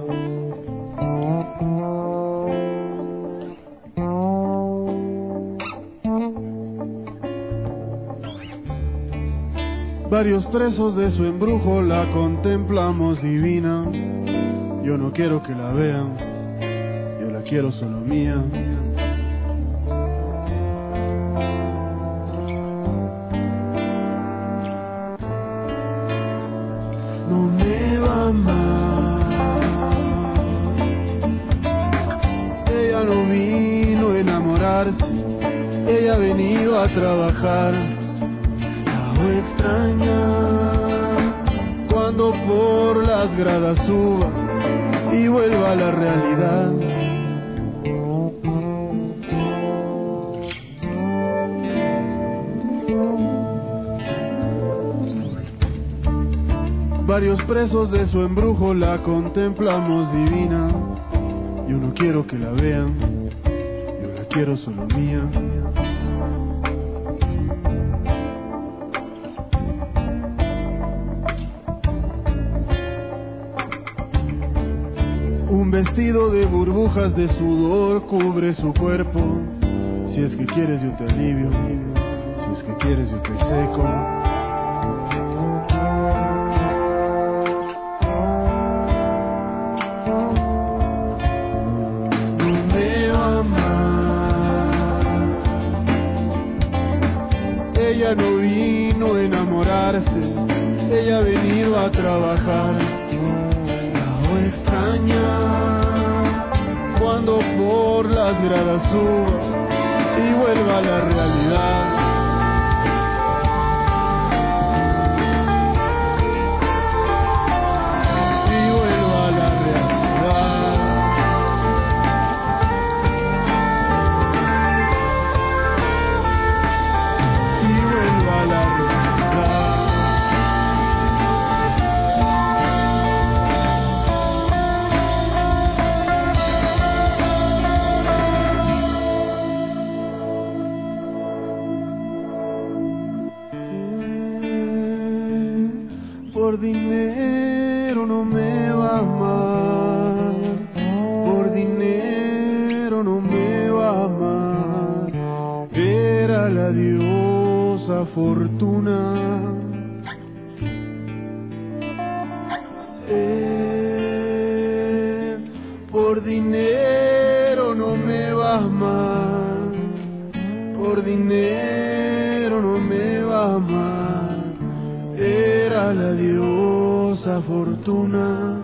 Varios presos de su embrujo la contemplamos divina. Yo no quiero que la vean, yo la quiero solo mía. No me va mal. Ella no vino a enamorarse, ella ha venido a trabajar. Extraña cuando por las gradas suba y vuelva a la realidad. Varios presos de su embrujo la contemplamos divina. Yo no quiero que la vean, yo la quiero solo mía. Un vestido de burbujas de sudor cubre su cuerpo. Si es que quieres yo te alivio, si es que quieres yo te seco. No me va mal. Ella no vino a enamorarse, ella ha venido a trabajar. Extraña cuando por las gradas suba y vuelva a la realidad. Y vuelva a la realidad. Y vuelva a la realidad. Por dinero no me va mal, por dinero no me va mal. Era la diosa Fortuna. Por dinero no me va mal, por dinero no me va mal. Era la diosa Fortuna,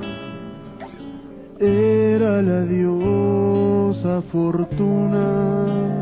era la diosa Fortuna.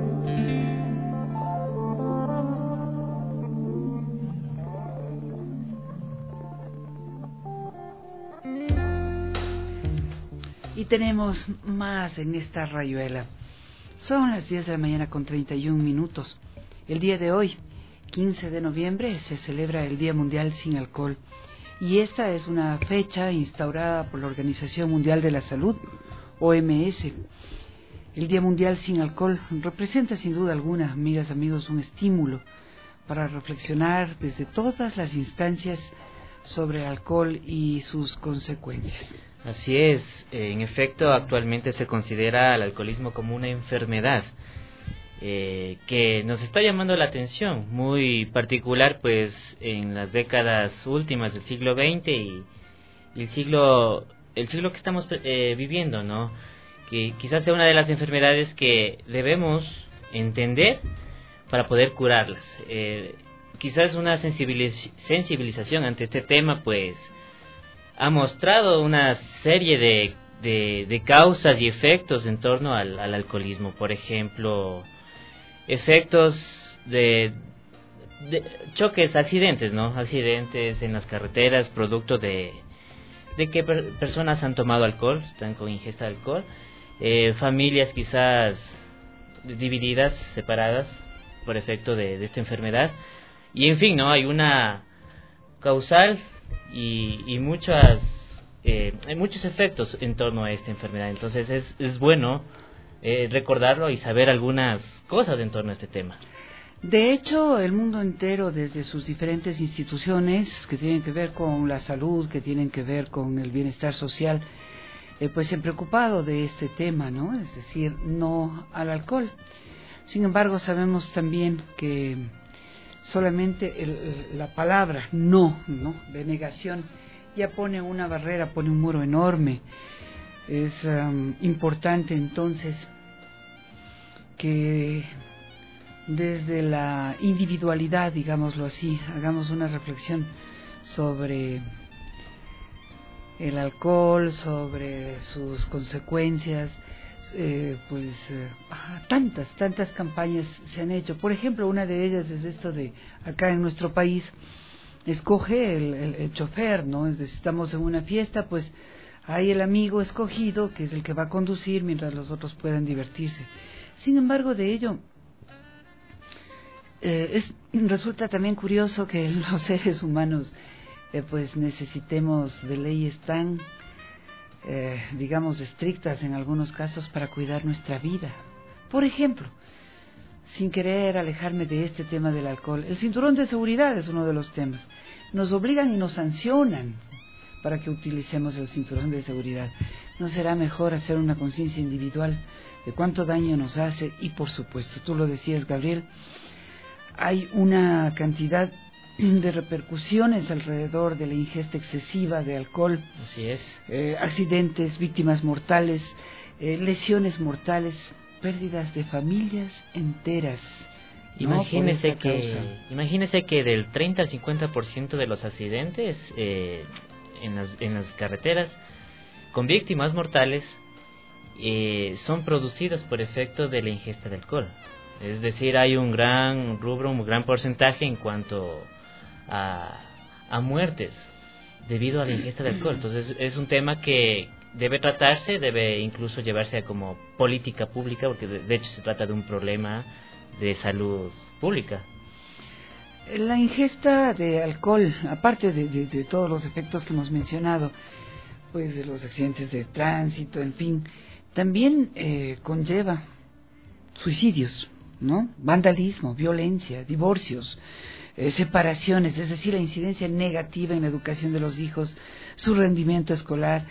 Y tenemos más en esta rayuela. Son las 10 de la mañana con 31 minutos. El día de hoy, 15 de noviembre, se celebra el Día Mundial Sin Alcohol. Y esta es una fecha instaurada por la Organización Mundial de la Salud, OMS. El Día Mundial Sin Alcohol representa sin duda alguna, amigas, amigos, un estímulo para reflexionar desde todas las instancias sobre el alcohol y sus consecuencias. Así es, en efecto, actualmente se considera el alcoholismo como una enfermedad que nos está llamando la atención, muy particular pues en las décadas últimas del siglo XX y el siglo que estamos viviendo, ¿no? Que quizás sea una de las enfermedades que debemos entender para poder curarlas. Quizás una sensibilización ante este tema pues ha mostrado una serie de causas y efectos en torno al alcoholismo. Por ejemplo, efectos de choques, accidentes, ¿no? Accidentes en las carreteras, producto de que personas han tomado alcohol, están con ingesta de alcohol. Familias quizás divididas, separadas por efecto de esta enfermedad. Y en fin, ¿no? Hay una causal y hay muchos efectos en torno a esta enfermedad. Entonces es bueno recordarlo y saber algunas cosas en torno a este tema. De hecho, el mundo entero, desde sus diferentes instituciones que tienen que ver con la salud, que tienen que ver con el bienestar social, pues se han preocupado de este tema, ¿no? Es decir, no al alcohol. Sin embargo, sabemos también que solamente la palabra no, de negación, ya pone una barrera, pone un muro enorme. Es importante entonces que desde la individualidad, digámoslo así, hagamos una reflexión sobre el alcohol, sobre sus consecuencias. Tantas campañas se han hecho. Por ejemplo, una de ellas es esto de acá en nuestro país, escoge el chofer, ¿no? Es decir, estamos en una fiesta, pues hay el amigo escogido que es el que va a conducir mientras los otros puedan divertirse. Sin embargo, de ello resulta también curioso que los seres humanos pues necesitemos de leyes tan digamos estrictas en algunos casos para cuidar nuestra vida. Por ejemplo, sin querer alejarme de este tema del alcohol, el cinturón de seguridad es uno de los temas. Nos obligan y nos sancionan para que utilicemos el cinturón de seguridad. ¿No será mejor hacer una conciencia individual de cuánto daño nos hace? Y por supuesto, tú lo decías, Gabriel, hay una cantidad de repercusiones alrededor de la ingesta excesiva de alcohol. Así es. Accidentes, víctimas mortales, lesiones mortales, pérdidas de familias enteras. Imagínese que del 30 al 50% de los accidentes en las carreteras con víctimas mortales son producidos por efecto de la ingesta de alcohol. Es decir, hay un gran rubro, un gran porcentaje en cuanto a muertes debido a la ingesta de alcohol. Entonces es un tema que debe tratarse, debe incluso llevarse como política pública, porque de hecho se trata de un problema de salud pública. La ingesta de alcohol, aparte de todos los efectos que hemos mencionado, pues de los accidentes de tránsito, en fin, también conlleva suicidios, ¿no? Vandalismo, violencia, divorcios, separaciones, es decir, la incidencia negativa en la educación de los hijos, su rendimiento escolar,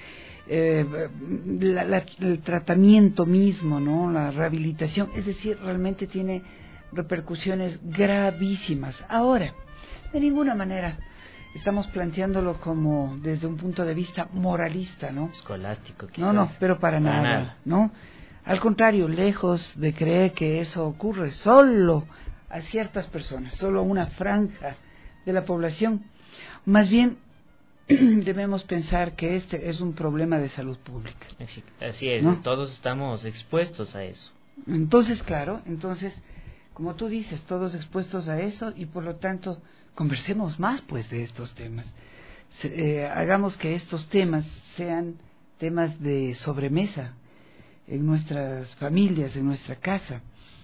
el tratamiento mismo, ¿no? La rehabilitación, es decir, realmente tiene repercusiones gravísimas. Ahora, de ninguna manera estamos planteándolo como desde un punto de vista moralista, ¿no? Escolástico, quizás. No, pero para nada, ¿no? Al contrario, lejos de creer que eso ocurre solo a ciertas personas, solo a una franja de la población, más bien debemos pensar que este es un problema de salud pública. Así es, ¿no? Todos estamos expuestos a eso. Entonces, claro, como tú dices, todos expuestos a eso y por lo tanto conversemos más pues de estos temas. Hagamos que estos temas sean temas de sobremesa en nuestras familias, en nuestra casa.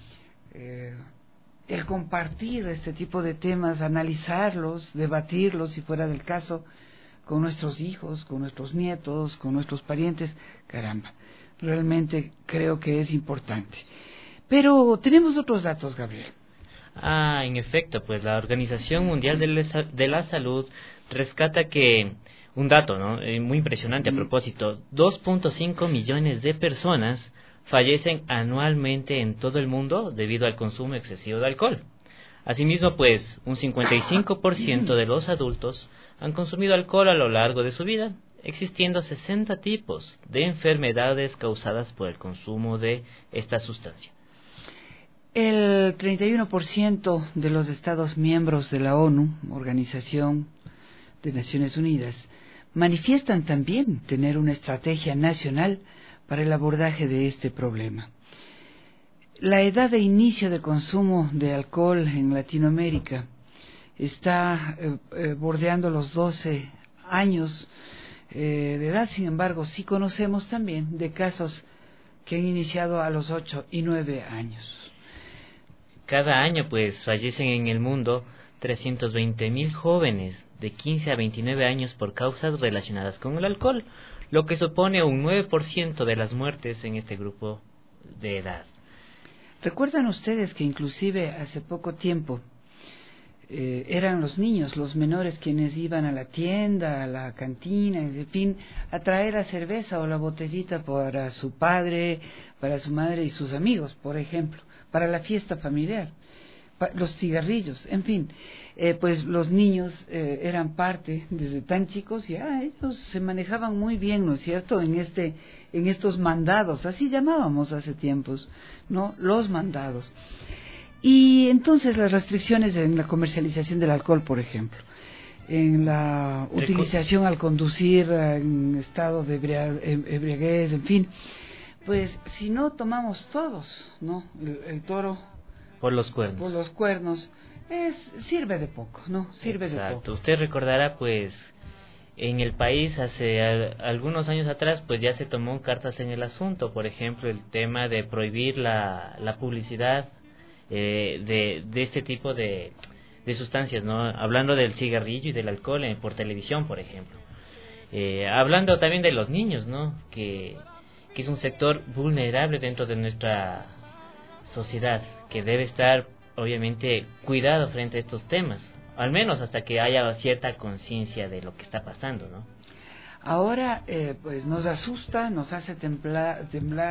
El compartir este tipo de temas, analizarlos, debatirlos si fuera del caso con nuestros hijos, con nuestros nietos, con nuestros parientes, caramba, realmente creo que es importante. Pero tenemos otros datos, Gabriel. En efecto, pues la Organización Mundial de la Salud rescata que un dato, ¿no? Muy impresionante a propósito, 2.5 millones de personas fallecen anualmente en todo el mundo debido al consumo excesivo de alcohol. Asimismo, pues, un 55% de los adultos han consumido alcohol a lo largo de su vida, existiendo 60 tipos de enfermedades causadas por el consumo de esta sustancia. El 31% de los Estados miembros de la ONU, Organización de Naciones Unidas, manifiestan también tener una estrategia nacional para el abordaje de este problema. La edad de inicio de consumo de alcohol en Latinoamérica está bordeando los 12 años de edad. Sin embargo, sí conocemos también de casos que han iniciado a los 8 y 9 años. Cada año, pues, fallecen en el mundo 320.000 jóvenes de 15 a 29 años por causas relacionadas con el alcohol, lo que supone un 9% de las muertes en este grupo de edad. ¿Recuerdan ustedes que inclusive hace poco tiempo eran los niños, los menores, quienes iban a la tienda, a la cantina, en fin, a traer la cerveza o la botellita para su padre, para su madre y sus amigos, por ejemplo, para la fiesta familiar, los cigarrillos, en fin? Pues los niños eran parte desde tan chicos, ya ellos se manejaban muy bien, ¿no es cierto?, en estos mandados, así llamábamos hace tiempos, ¿no?, los mandados. Y entonces las restricciones en la comercialización del alcohol, por ejemplo, en la utilización al conducir en estado de embriaguez, en fin, pues si no tomamos todos, ¿no?, el toro por los cuernos. Por los cuernos, sirve de poco, ¿no? Sirve de poco. Usted recordará, pues, en el país hace algunos años atrás, pues ya se tomó cartas en el asunto. Por ejemplo, el tema de prohibir la publicidad de este tipo de sustancias, ¿no? Hablando del cigarrillo y del alcohol por televisión, por ejemplo. Hablando también de los niños, ¿no? Que es un sector vulnerable dentro de nuestra sociedad, que debe estar obviamente cuidado frente a estos temas, al menos hasta que haya cierta conciencia de lo que está pasando, ¿no? Ahora pues nos asusta, nos hace temblar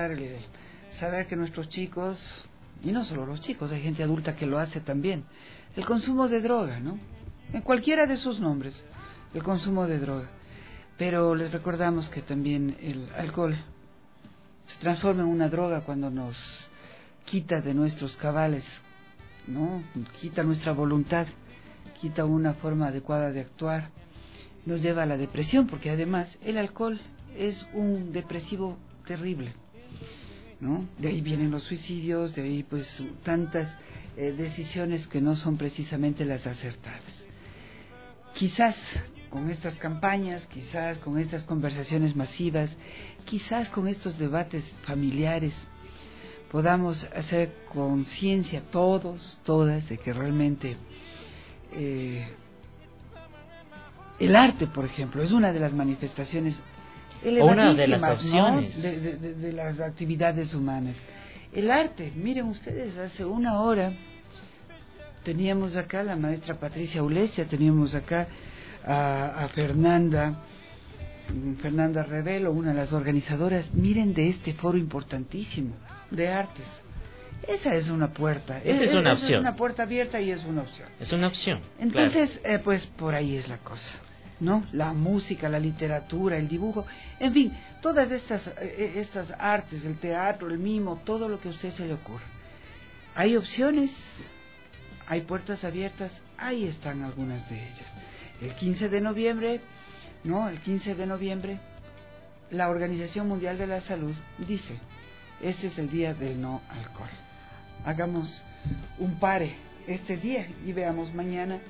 saber que nuestros chicos, y no solo los chicos, hay gente adulta que lo hace también, el consumo de droga, ¿no?, en cualquiera de sus nombres, el consumo de droga. Pero les recordamos que también el alcohol se transforma en una droga cuando nos quita de nuestros cabales, ¿no?, quita nuestra voluntad, quita una forma adecuada de actuar, nos lleva a la depresión, porque además el alcohol es un depresivo terrible, ¿no? De ahí vienen los suicidios, de ahí pues tantas decisiones que no son precisamente las acertadas. Quizás con estas campañas, quizás con estas conversaciones masivas, quizás con estos debates familiares, podamos hacer conciencia todos, todas, de que realmente el arte, por ejemplo, es una de las manifestaciones una de las opciones, ¿no?, de las actividades humanas. El arte, miren ustedes, hace una hora teníamos acá a la maestra Patricia Ulesia, teníamos acá a Fernanda Revelo, una de las organizadoras, miren, de este foro importantísimo de artes. Esa es una puerta. Es una opción. Es una puerta abierta y es una opción. Es una opción. Entonces, claro, pues por ahí es la cosa, ¿no? La música, la literatura, el dibujo, en fin, todas estas artes, el teatro, el mimo, todo lo que a usted se le ocurra. Hay opciones, hay puertas abiertas, ahí están algunas de ellas. El 15 de noviembre, ¿no? El 15 de noviembre, la Organización Mundial de la Salud dice: este es el día del no alcohol. Hagamos un pare este día y veamos mañana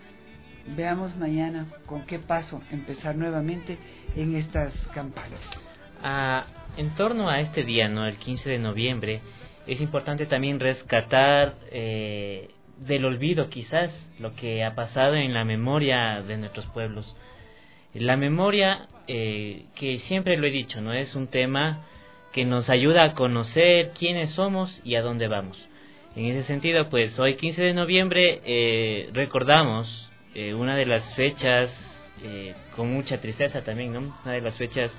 con qué paso empezar nuevamente en estas campañas. En torno a este día, ¿no?, el 15 de noviembre, es importante también rescatar del olvido quizás lo que ha pasado en la memoria de nuestros pueblos. La memoria, que siempre lo he dicho, no es un tema que nos ayuda a conocer quiénes somos y a dónde vamos. En ese sentido, pues hoy 15 de noviembre recordamos una de las fechas, con mucha tristeza también, ¿no?, una de las fechas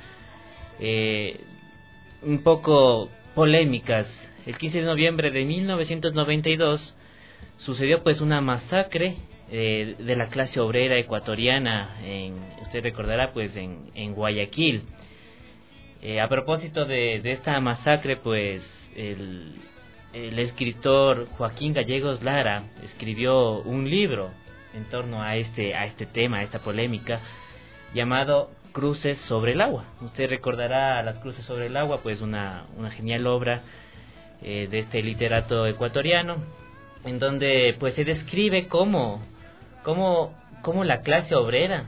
un poco polémicas. El 15 de noviembre de 1992 sucedió pues una masacre de la clase obrera ecuatoriana, usted recordará, pues en Guayaquil. A propósito de esta masacre, pues el escritor Joaquín Gallegos Lara escribió un libro en torno a este tema, a esta polémica, llamado Cruces sobre el agua. Usted recordará Las Cruces sobre el agua, pues una genial obra de este literato ecuatoriano, en donde pues se describe cómo la clase obrera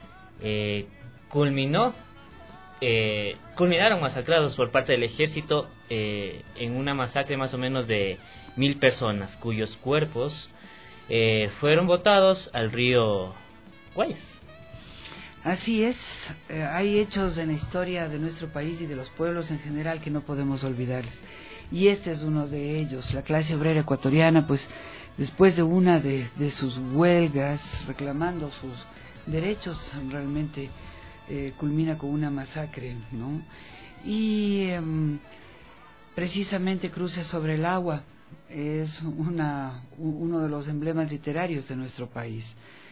culminaron masacrados por parte del ejército en una masacre más o menos de 1,000 personas, cuyos cuerpos fueron botados al río Guayas. Así es, hay hechos en la historia de nuestro país y de los pueblos en general que no podemos olvidarles. y este es uno de ellos. La clase obrera ecuatoriana, pues, después de una de sus huelgas, reclamando sus derechos, realmente culmina con una masacre, ¿no? Y precisamente Cruces sobre el agua es uno de los emblemas literarios de nuestro país.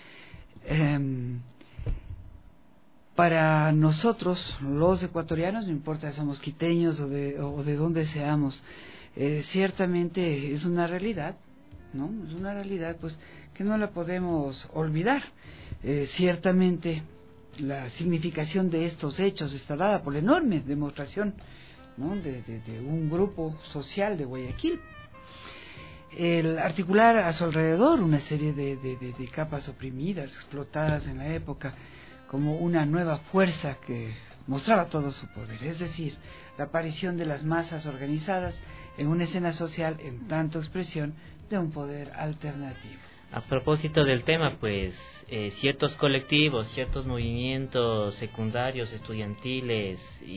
Para nosotros, los ecuatorianos, no importa si somos quiteños o de dónde seamos, ciertamente es una realidad, ¿no? Es una realidad, pues, que no la podemos olvidar. Ciertamente la significación de estos hechos está dada por la enorme demostración, ¿no?, de un grupo social de Guayaquil. El articular a su alrededor una serie de capas oprimidas, explotadas en la época, como una nueva fuerza que mostraba todo su poder, es decir, la aparición de las masas organizadas en una escena social en tanto expresión de un poder alternativo. A propósito del tema, pues ciertos colectivos, ciertos movimientos secundarios, estudiantiles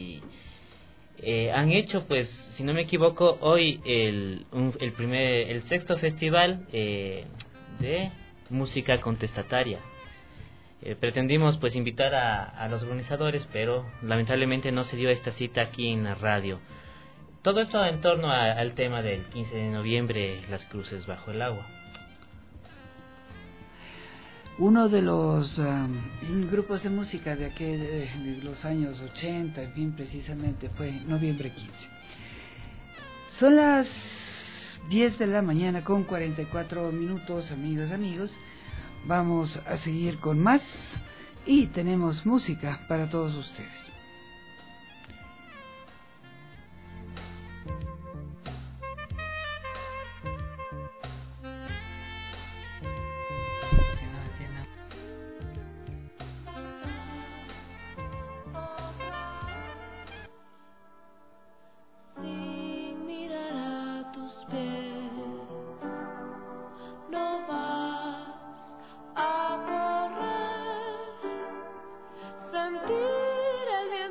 han hecho, pues, si no me equivoco, hoy el sexto festival de música contestataria. Pretendimos, pues, invitar a los organizadores, pero lamentablemente no se dio esta cita aquí en la radio. Todo esto en torno al tema del 15 de noviembre, las cruces bajo el agua. Uno de los grupos de música de los años 80, en fin, precisamente fue Noviembre 15. Son las 10 de la mañana con 44 minutos, amigas, amigos. Vamos a seguir con más y tenemos música para todos ustedes. Sentir el viento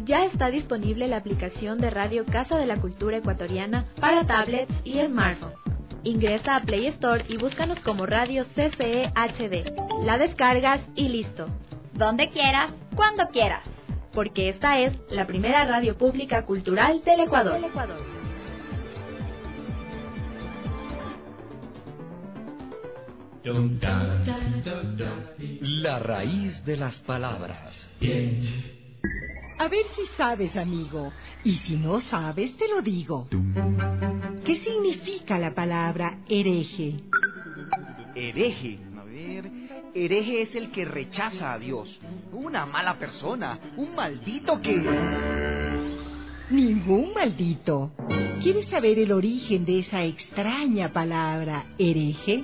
Ya está disponible la aplicación de Radio Casa de la Cultura Ecuatoriana para tablets y smartphones. Ingresa a Play Store y búscanos como Radio CCE HD. La descargas y listo. Donde quieras, cuando quieras. Porque esta es la primera radio pública cultural del Ecuador. La raíz de las palabras. A ver si sabes, amigo. Y si no sabes, te lo digo. ¿Qué significa la palabra hereje? Hereje. A ver. Hereje es el que rechaza a Dios. Una mala persona. Un maldito que... Ningún maldito. ¿Quieres saber el origen de esa extraña palabra hereje?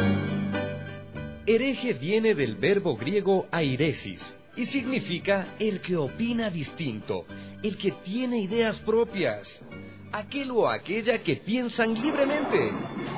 Hereje viene del verbo griego airesis y significa el que opina distinto, el que tiene ideas propias, aquel o aquella que piensan libremente.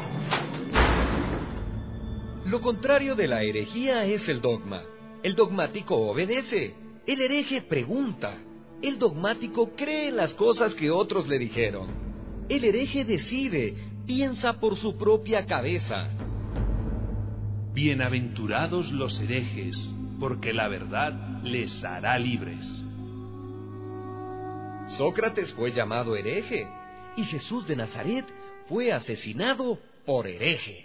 Lo contrario de la herejía es el dogma. El dogmático obedece, el hereje pregunta, el dogmático cree en las cosas que otros le dijeron. El hereje decide, piensa por su propia cabeza. Bienaventurados los herejes, porque la verdad les hará libres. Sócrates fue llamado hereje, y Jesús de Nazaret fue asesinado por hereje.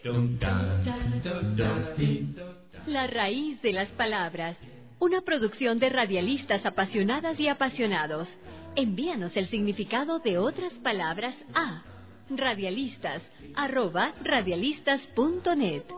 La raíz de las palabras. Una producción de radialistas apasionadas y apasionados. Envíanos el significado de otras palabras a radialistas@radialistas.net.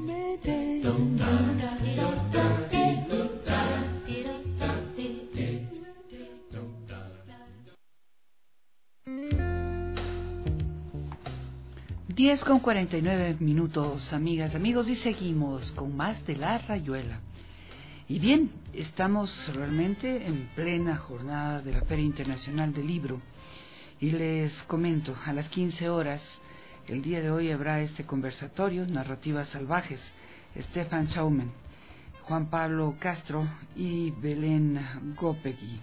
Diez con 49 minutos, amigas, amigos, y seguimos con más de La Rayuela. Y bien, estamos realmente en plena jornada de la Feria Internacional del Libro. Y les comento, a las 15 horas, el día de hoy habrá este conversatorio, Narrativas Salvajes, Stefan Schaumann, Juan Pablo Castro y Belén Gopegui.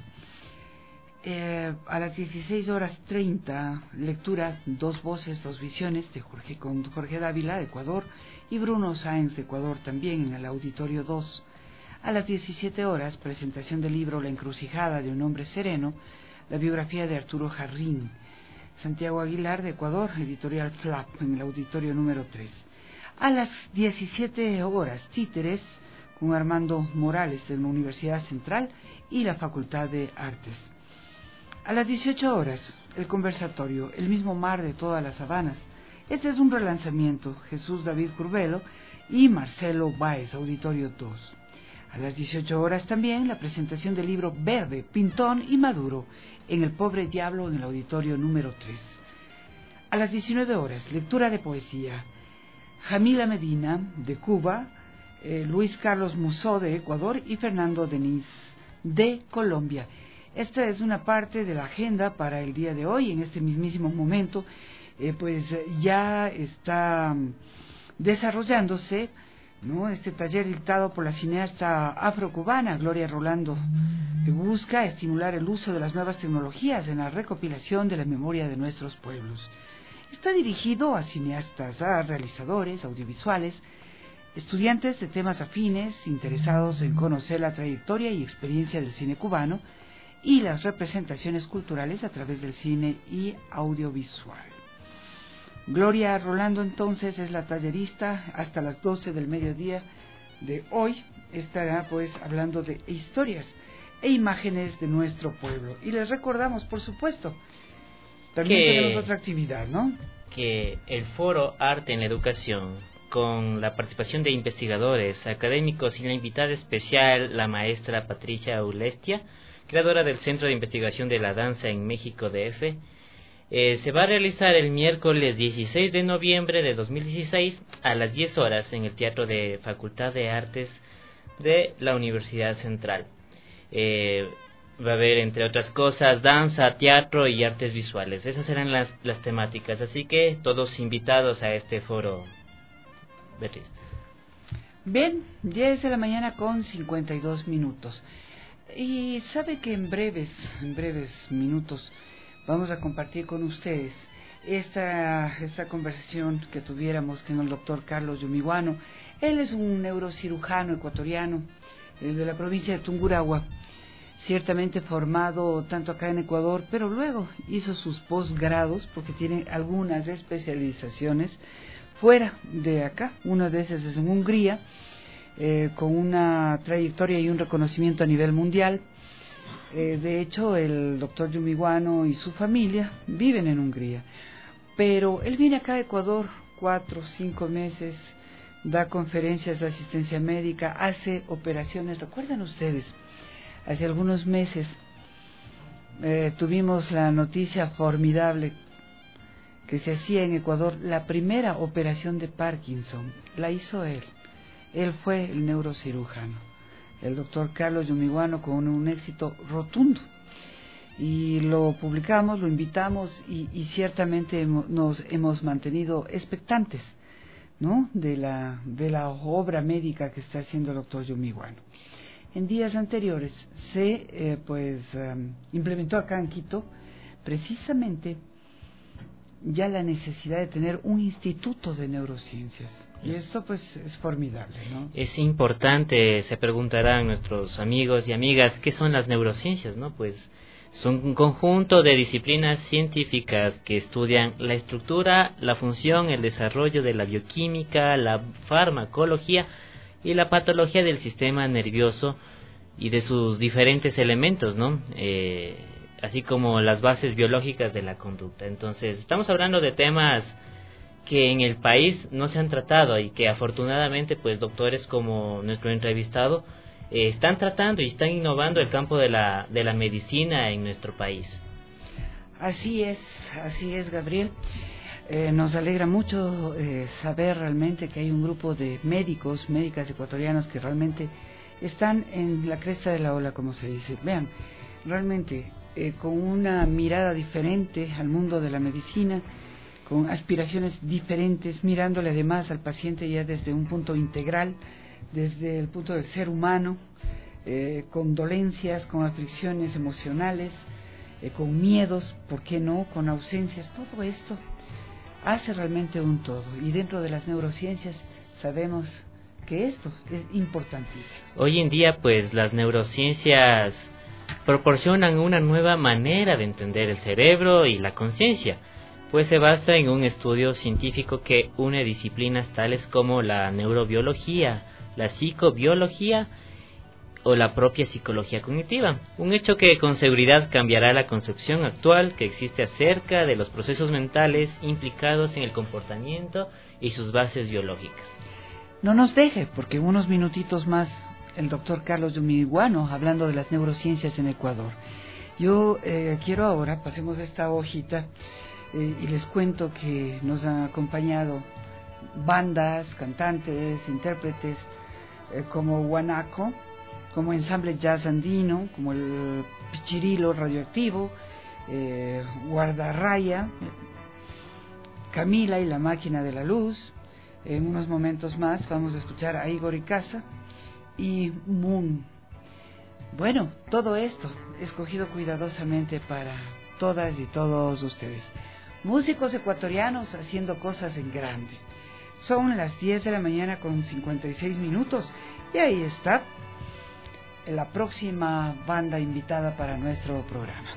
A las 16:30, lectura Dos Voces, Dos Visiones, con Jorge Dávila, de Ecuador, y Bruno Sáenz, de Ecuador, también en el Auditorio 2. A las 17 horas, presentación del libro La encrucijada de un hombre sereno, la biografía de Arturo Jarrín. Santiago Aguilar, de Ecuador, editorial FLAP, en el Auditorio número 3. A las 17 horas, Títeres, con Armando Morales, de la Universidad Central y la Facultad de Artes. A las 18 horas, el conversatorio, El mismo mar de todas las sabanas. Este es un relanzamiento, Jesús David Curbelo y Marcelo Báez, Auditorio 2. A las 18 horas también la presentación del libro Verde, Pintón y Maduro en El Pobre Diablo en el Auditorio número 3. A las 19 horas, lectura de poesía. Jamila Medina, de Cuba, Luis Carlos Musó, de Ecuador, y Fernando Denis, de Colombia. Esta es una parte de la agenda para el día de hoy. En este mismísimo momento, ya está desarrollándose, ¿no?, este taller dictado por la cineasta afrocubana Gloria Rolando, que busca estimular el uso de las nuevas tecnologías en la recopilación de la memoria de nuestros pueblos. Está dirigido a cineastas, a realizadores audiovisuales, estudiantes de temas afines, interesados en conocer la trayectoria y experiencia del cine cubano y las representaciones culturales a través del cine y audiovisual. Gloria Rolando entonces es la tallerista hasta las 12 del mediodía de hoy. Estará hablando de historias e imágenes de nuestro pueblo. Y les recordamos, por supuesto, también tenemos otra actividad, ¿no? Que el foro Arte en la Educación, con la participación de investigadores, académicos y la invitada especial, la maestra Patricia Ulestia, creadora del Centro de Investigación de la Danza en México DF, se va a realizar el miércoles 16 de noviembre de 2016 a las 10 horas en el Teatro de Facultad de Artes de la Universidad Central. Va a haber, entre otras cosas, danza, teatro y artes visuales. Esas serán las temáticas, así que todos invitados a este foro. Beatriz. Bien, 10 de la mañana con 52 minutos. Y sabe que en breves minutos vamos a compartir con ustedes esta conversación que tuviéramos con el doctor Carlos Yumiguano. Él es un neurocirujano ecuatoriano de la provincia de Tungurahua, ciertamente formado tanto acá en Ecuador, pero luego hizo sus posgrados porque tiene algunas especializaciones fuera de acá. Una de esas es en Hungría, con una trayectoria y un reconocimiento a nivel mundial. De hecho, el doctor Yumiguano y su familia viven en Hungría, pero él viene acá a Ecuador 4 o 5 meses, da conferencias de asistencia médica, hace operaciones. ¿Recuerdan ustedes? Hace algunos meses tuvimos la noticia formidable que se hacía en Ecuador, la primera operación de Parkinson, la hizo él. Él fue el neurocirujano, el doctor Carlos Yumiguano, con un éxito rotundo. Y lo publicamos, lo invitamos y ciertamente nos hemos mantenido expectantes, ¿no?, de la obra médica que está haciendo el doctor Yumiguano. En días anteriores se implementó acá en Quito precisamente ya la necesidad de tener un instituto de neurociencias. Y esto pues es formidable, ¿no? Es importante, se preguntarán nuestros amigos y amigas, ¿qué son las neurociencias, no? Pues son un conjunto de disciplinas científicas que estudian la estructura, la función, el desarrollo de la bioquímica, la farmacología y la patología del sistema nervioso y de sus diferentes elementos, ¿no? Así como las bases biológicas de la conducta. Entonces, estamos hablando de temas que en el país no se han tratado y que afortunadamente, pues, doctores como nuestro entrevistado están tratando y están innovando el campo de la medicina en nuestro país. Así es, Gabriel. Nos alegra mucho saber realmente que hay un grupo de médicas ecuatorianos que realmente están en la cresta de la ola, como se dice. Vean, realmente con una mirada diferente al mundo de la medicina, con aspiraciones diferentes, mirándole además al paciente ya desde un punto integral, desde el punto del ser humano, con dolencias, con aflicciones emocionales, con miedos, ¿por qué no?, con ausencias. Todo esto hace realmente un todo, y dentro de las neurociencias sabemos que esto es importantísimo. Hoy en día, pues, las neurociencias proporcionan una nueva manera de entender el cerebro y la conciencia, pues se basa en un estudio científico que une disciplinas tales como la neurobiología, la psicobiología o la propia psicología cognitiva, un hecho que con seguridad cambiará la concepción actual que existe acerca de los procesos mentales implicados en el comportamiento y sus bases biológicas. No nos deje, porque en unos minutitos más el doctor Carlos Yumiguano hablando de las neurociencias en Ecuador. Yo quiero ahora, pasemos esta hojita y les cuento que nos han acompañado bandas, cantantes, intérpretes como Guanaco, como Ensamble Jazz Andino, como el Pichirilo Radioactivo, Guardarraya, Camila y la Máquina de la Luz. En unos momentos más vamos a escuchar a Igor Icaza y Moon. Bueno, todo esto escogido cuidadosamente para todas y todos ustedes. Músicos ecuatorianos haciendo cosas en grande. Son las 10 de la mañana con 56 minutos y ahí está la próxima banda invitada para nuestro programa.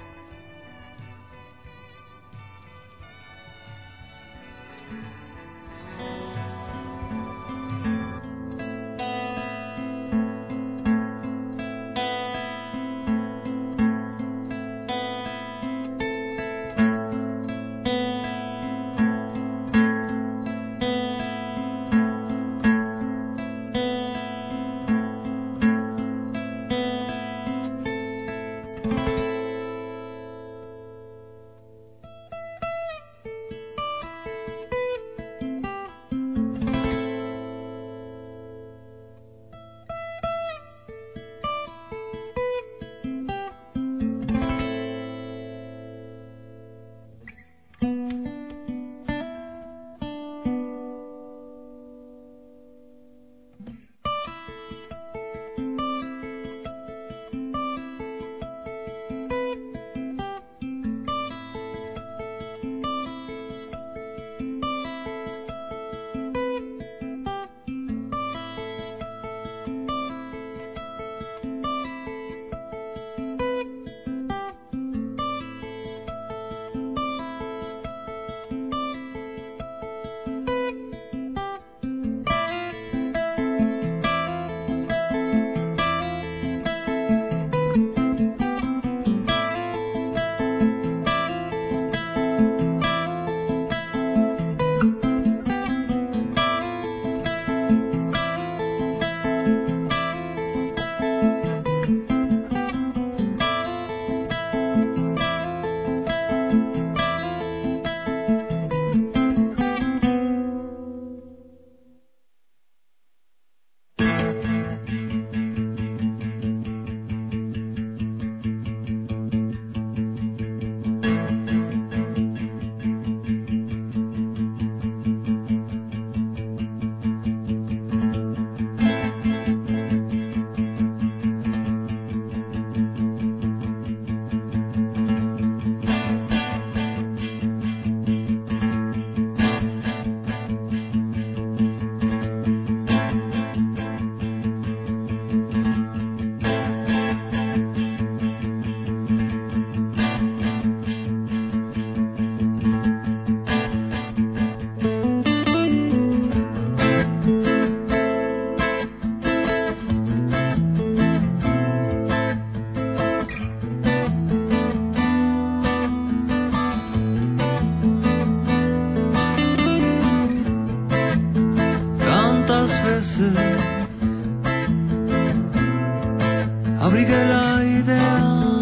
abrigué la idea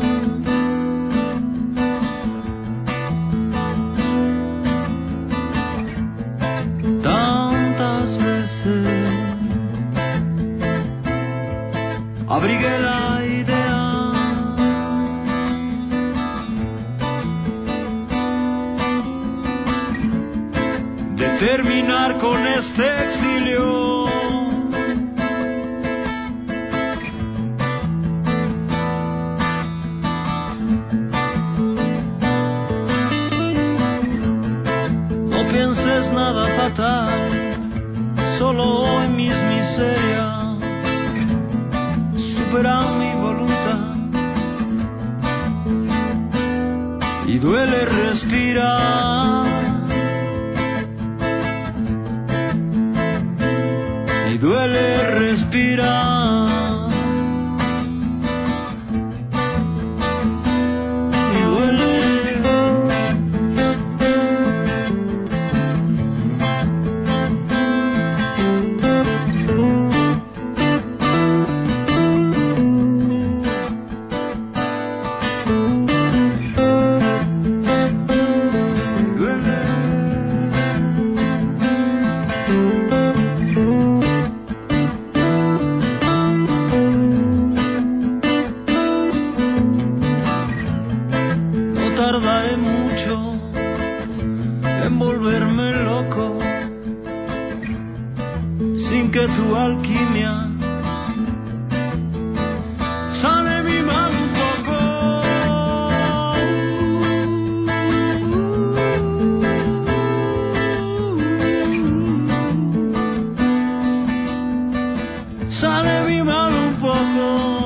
tantas veces, abrigué la idea de terminar con este exilio. Pienses nada fatal, solo hoy mis miserias superan mi voluntad y duele respirar, y duele respirar. Tu alquimia sale mi mal un poco, sale mi mal un poco.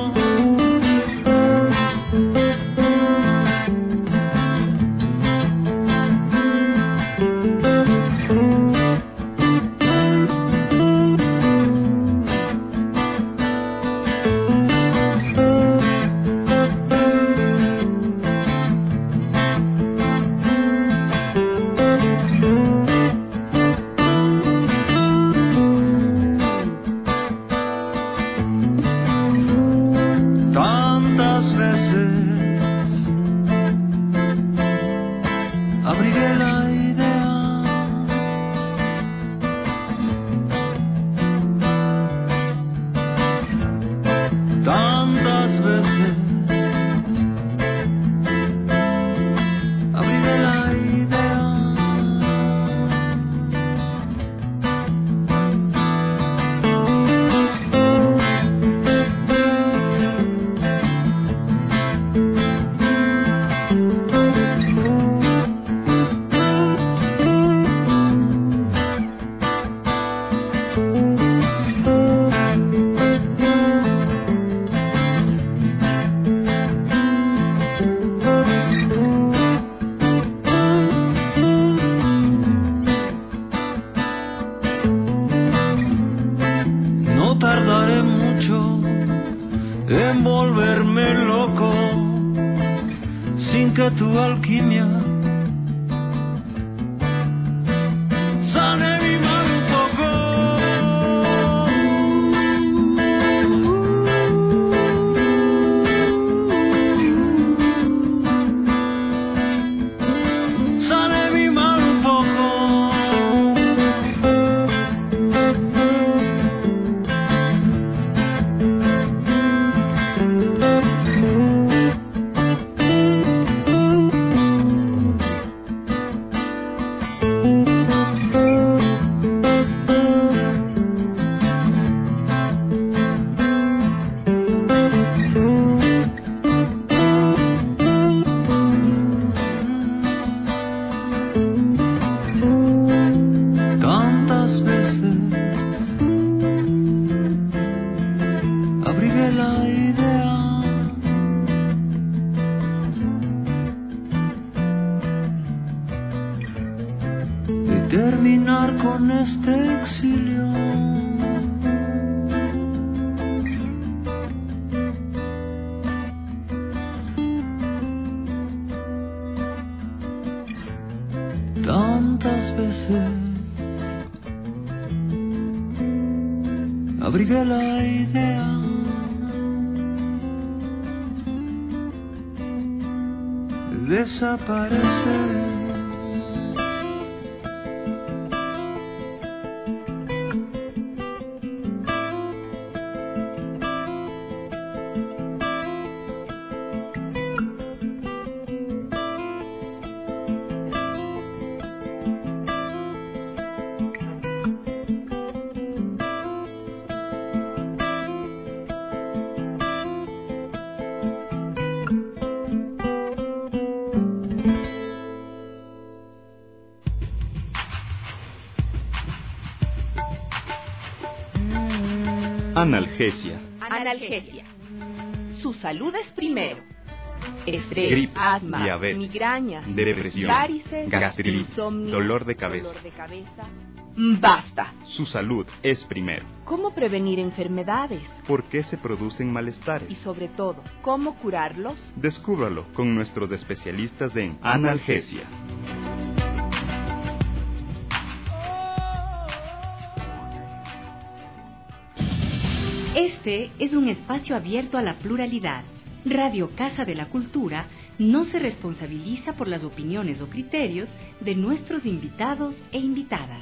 Tu alquimia sane mi mal un poco, sane mi mal un poco. terminar con este exilio. Tantas veces abrigué la idea desaparecer. Analgesia. Analgesia. Su salud es primero. Estrés, Gripe, asma, diabetes, migrañas, depresión, varices, gastritis, insomnio, dolor de cabeza. Basta. Su salud es primero. ¿Cómo prevenir enfermedades? ¿Por qué se producen malestares? Y sobre todo, ¿cómo curarlos? Descúbralo con nuestros especialistas en analgesia. Este es un espacio abierto a la pluralidad. Radio Casa de la Cultura no se responsabiliza por las opiniones o criterios de nuestros invitados e invitadas.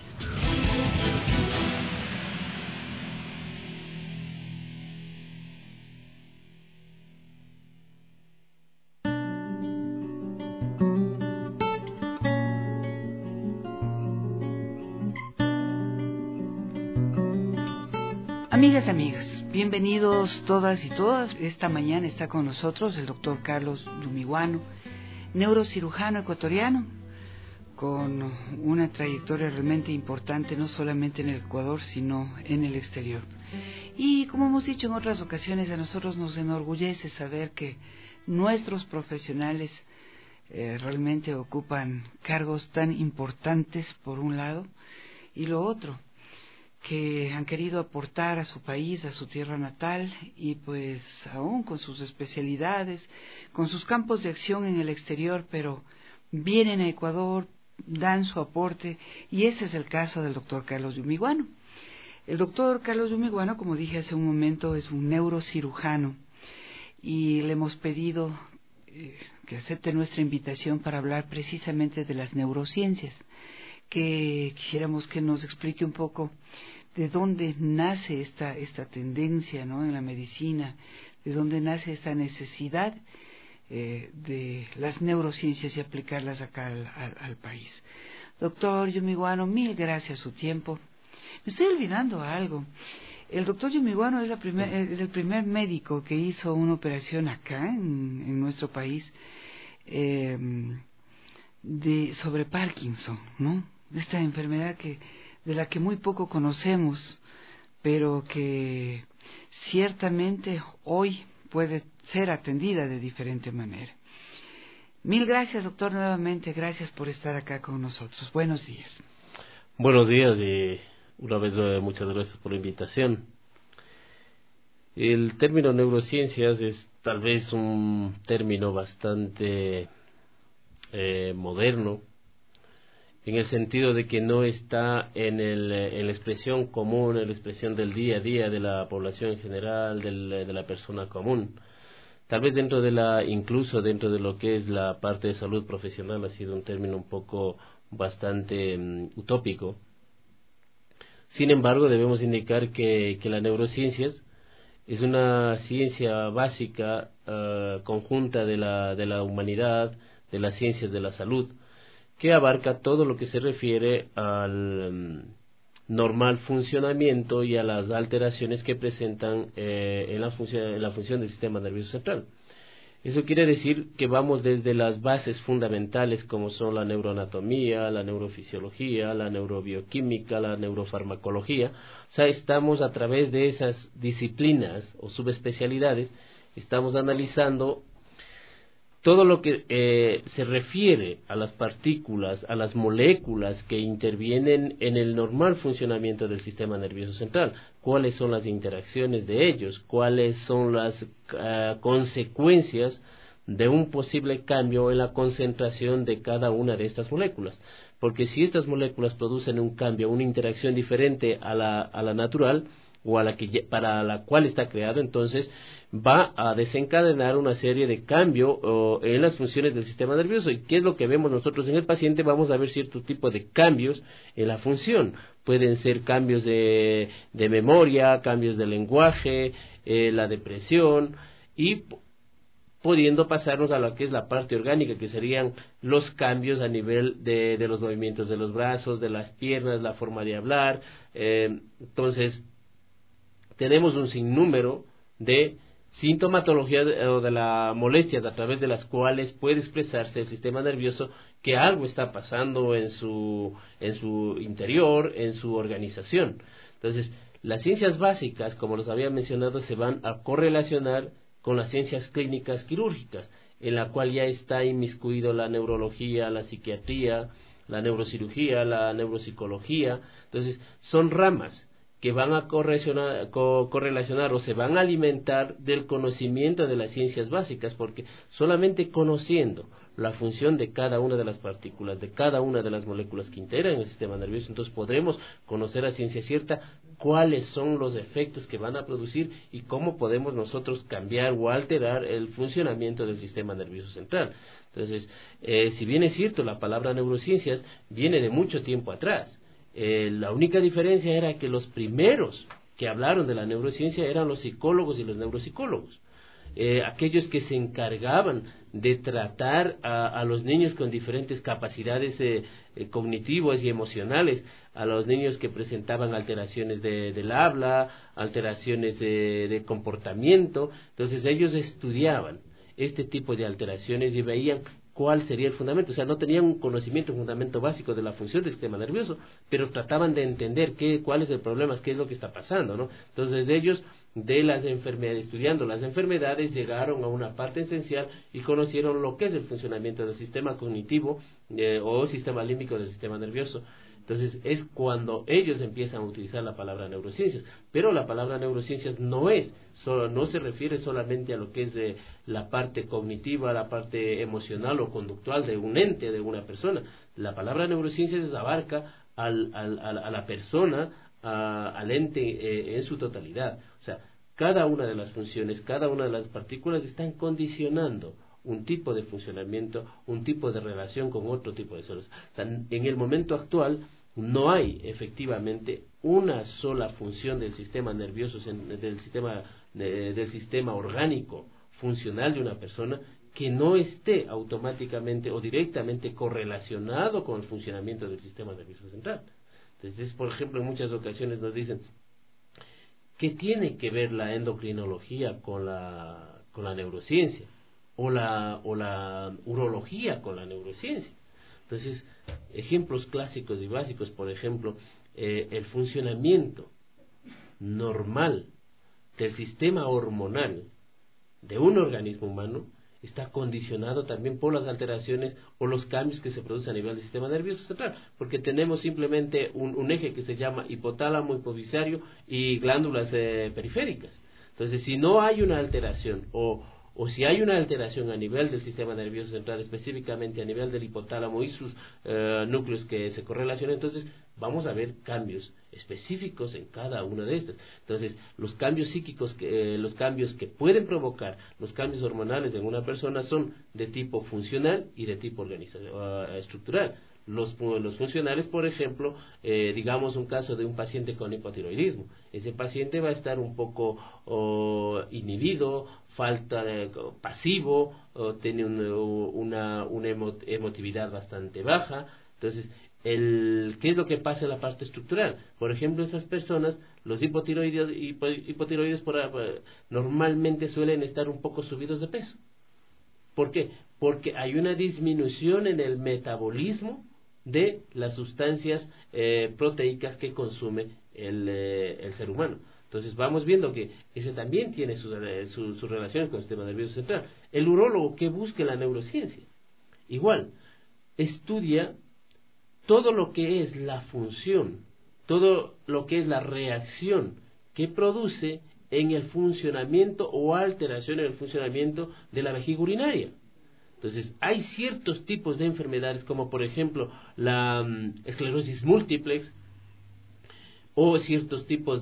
Amigas, amigos, bienvenidos todas y todas. Esta mañana está con nosotros el doctor Carlos Yumiguano, neurocirujano ecuatoriano, con una trayectoria realmente importante, no solamente en el Ecuador, sino en el exterior. Y como hemos dicho en otras ocasiones, a nosotros nos enorgullece saber que nuestros profesionales realmente ocupan cargos tan importantes, por un lado, y lo otro, que han querido aportar a su país, a su tierra natal, y pues aún con sus especialidades, con sus campos de acción en el exterior, pero vienen a Ecuador, dan su aporte, y ese es el caso del doctor Carlos Yumiguano. El doctor Carlos Yumiguano, como dije hace un momento, es un neurocirujano, y le hemos pedido que acepte nuestra invitación para hablar precisamente de las neurociencias, que quisiéramos que nos explique un poco de dónde nace esta tendencia, ¿no?, en la medicina, de dónde nace esta necesidad de las neurociencias y aplicarlas acá al país. Doctor Yumiguano, mil gracias a su tiempo. Me estoy olvidando algo. El doctor Yumiguano es el primer médico que hizo una operación acá en nuestro país sobre Parkinson, ¿no? Esta enfermedad de la que muy poco conocemos, pero que ciertamente hoy puede ser atendida de diferente manera. Mil gracias, doctor, nuevamente. Gracias por estar acá con nosotros. Buenos días. Buenos días y una vez muchas gracias por la invitación. El término neurociencias es tal vez un término bastante moderno, en el sentido de que no está en la expresión común, en la expresión del día a día de la población en general, de la persona común. Tal vez incluso dentro de lo que es la parte de salud profesional ha sido un término un poco bastante utópico. Sin embargo, debemos indicar que las neurociencias es una ciencia básica conjunta de la humanidad, de las ciencias de la salud, que abarca todo lo que se refiere al normal funcionamiento y a las alteraciones que presentan en la función del sistema nervioso central. Eso quiere decir que vamos desde las bases fundamentales, como son la neuroanatomía, la neurofisiología, la neurobioquímica, la neurofarmacología. O sea, estamos a través de esas disciplinas o subespecialidades, estamos analizando todo lo que se refiere a las partículas, a las moléculas que intervienen en el normal funcionamiento del sistema nervioso central, cuáles son las interacciones de ellos, cuáles son las consecuencias de un posible cambio en la concentración de cada una de estas moléculas. Porque si estas moléculas producen un cambio, una interacción diferente a la natural, o para la cual está creado, entonces va a desencadenar una serie de cambios en las funciones del sistema nervioso. ¿Y qué es lo que vemos nosotros en el paciente? Vamos a ver cierto tipo de cambios en la función. Pueden ser cambios de memoria, cambios de lenguaje, la depresión, y pudiendo pasarnos a lo que es la parte orgánica, que serían los cambios a nivel de los movimientos de los brazos, de las piernas, la forma de hablar. Entonces, tenemos un sinnúmero de sintomatología o de las molestias a través de las cuales puede expresarse el sistema nervioso que algo está pasando en su interior, en su organización. Entonces, las ciencias básicas, como los había mencionado, se van a correlacionar con las ciencias clínicas quirúrgicas, en la cual ya está inmiscuido la neurología, la psiquiatría, la neurocirugía, la neuropsicología. Entonces, son ramas que van a correlacionar o se van a alimentar del conocimiento de las ciencias básicas, porque solamente conociendo la función de cada una de las partículas, de cada una de las moléculas que integran el sistema nervioso, entonces podremos conocer a ciencia cierta cuáles son los efectos que van a producir y cómo podemos nosotros cambiar o alterar el funcionamiento del sistema nervioso central. Entonces, si bien es cierto, la palabra neurociencias viene de mucho tiempo atrás. La única diferencia era que los primeros que hablaron de la neurociencia eran los psicólogos y los neuropsicólogos, aquellos que se encargaban de tratar a los niños con diferentes capacidades cognitivas y emocionales, a los niños que presentaban alteraciones del habla, alteraciones de comportamiento. Entonces ellos estudiaban este tipo de alteraciones y veían cuál sería el fundamento. O sea, no tenían un conocimiento, un fundamento básico de la función del sistema nervioso, pero trataban de entender cuál es el problema, qué es lo que está pasando, ¿no? Entonces ellos, de las enfermedades, estudiando las enfermedades, llegaron a una parte esencial y conocieron lo que es el funcionamiento del sistema cognitivo o sistema límbico del sistema nervioso. Entonces es cuando ellos empiezan a utilizar la palabra neurociencias, pero la palabra neurociencias no se refiere solamente a lo que es la parte cognitiva, la parte emocional o conductual de un ente, de una persona. La palabra neurociencias abarca a la persona, al ente en su totalidad. O sea, cada una de las funciones, cada una de las partículas están condicionando un tipo de funcionamiento, un tipo de relación con otro tipo de células. O sea, en el momento actual no hay efectivamente una sola función del sistema nervioso, del sistema orgánico funcional de una persona que no esté automáticamente o directamente correlacionado con el funcionamiento del sistema nervioso central. Entonces, por ejemplo, en muchas ocasiones nos dicen, ¿qué tiene que ver la endocrinología con la neurociencia? O la urología con la neurociencia. Entonces, ejemplos clásicos y básicos, por ejemplo, el funcionamiento normal del sistema hormonal de un organismo humano está condicionado también por las alteraciones o los cambios que se producen a nivel del sistema nervioso central, porque tenemos simplemente un eje que se llama hipotálamo, hipofisario y glándulas periféricas. Entonces, si no hay una alteración o si hay una alteración a nivel del sistema nervioso central, específicamente a nivel del hipotálamo y sus núcleos que se correlacionan, entonces vamos a ver cambios específicos en cada una de estas. Entonces, los cambios psíquicos, los cambios que pueden provocar los cambios hormonales en una persona son de tipo funcional y de tipo estructural. Los funcionales, por ejemplo, digamos un caso de un paciente con hipotiroidismo. Ese paciente va a estar un poco inhibido, pasivo, tiene una emotividad bastante baja. Entonces, ¿qué es lo que pasa en la parte estructural? Por ejemplo, esas personas, los hipotiroides normalmente suelen estar un poco subidos de peso. ¿Por qué? Porque hay una disminución en el metabolismo de las sustancias proteicas que consume el ser humano. Entonces vamos viendo que ese también tiene sus relaciones con el sistema nervioso central. El urólogo, ¿qué busca en la neurociencia? Igual, estudia todo lo que es la función, todo lo que es la reacción que produce en el funcionamiento o alteración en el funcionamiento de la vejiga urinaria. Entonces, hay ciertos tipos de enfermedades, como por ejemplo la esclerosis múltiple, o ciertos tipos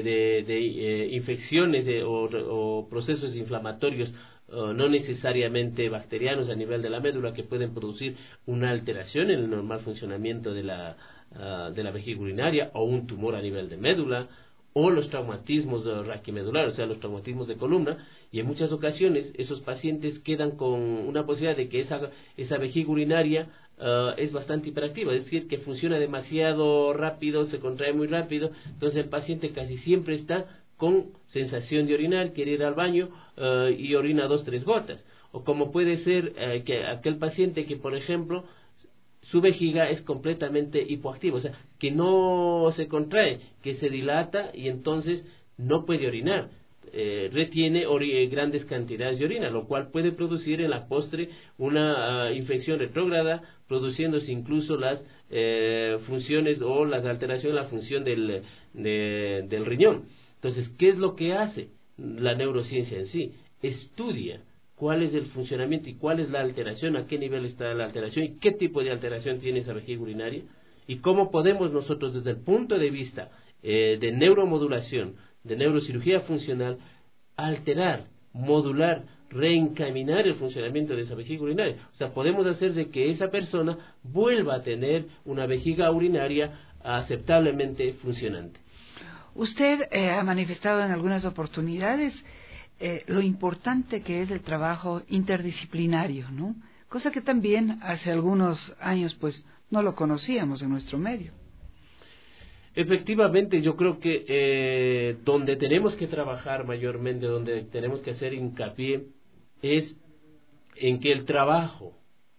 de infecciones o procesos inflamatorios no necesariamente bacterianos a nivel de la médula, que pueden producir una alteración en el normal funcionamiento de la vejiga urinaria, o un tumor a nivel de médula, o los traumatismos raquimedulares, o sea, los traumatismos de columna, y en muchas ocasiones esos pacientes quedan con una posibilidad de que esa vejiga urinaria es bastante hiperactiva, es decir, que funciona demasiado rápido, se contrae muy rápido, entonces el paciente casi siempre está con sensación de orinar, quiere ir al baño y orina 2-3 gotas, o como puede ser que aquel paciente que, por ejemplo, su vejiga es completamente hipoactiva, o sea, que no se contrae, que se dilata y entonces no puede orinar, retiene grandes cantidades de orina, lo cual puede producir en la postre una infección retrógrada, produciéndose incluso las funciones o las alteraciones en la función del riñón. Entonces, ¿qué es lo que hace la neurociencia en sí? Estudia cuál es el funcionamiento y cuál es la alteración, a qué nivel está la alteración y qué tipo de alteración tiene esa vejiga urinaria, y cómo podemos nosotros desde el punto de vista de neuromodulación, de neurocirugía funcional, alterar, modular, reencaminar el funcionamiento de esa vejiga urinaria. O sea, podemos hacer de que esa persona vuelva a tener una vejiga urinaria aceptablemente funcionante. Usted ha manifestado en algunas oportunidades lo importante que es el trabajo interdisciplinario, ¿no? Cosa que también hace algunos años pues no lo conocíamos en nuestro medio. Efectivamente, yo creo que donde tenemos que trabajar mayormente, donde tenemos que hacer hincapié, es en que el trabajo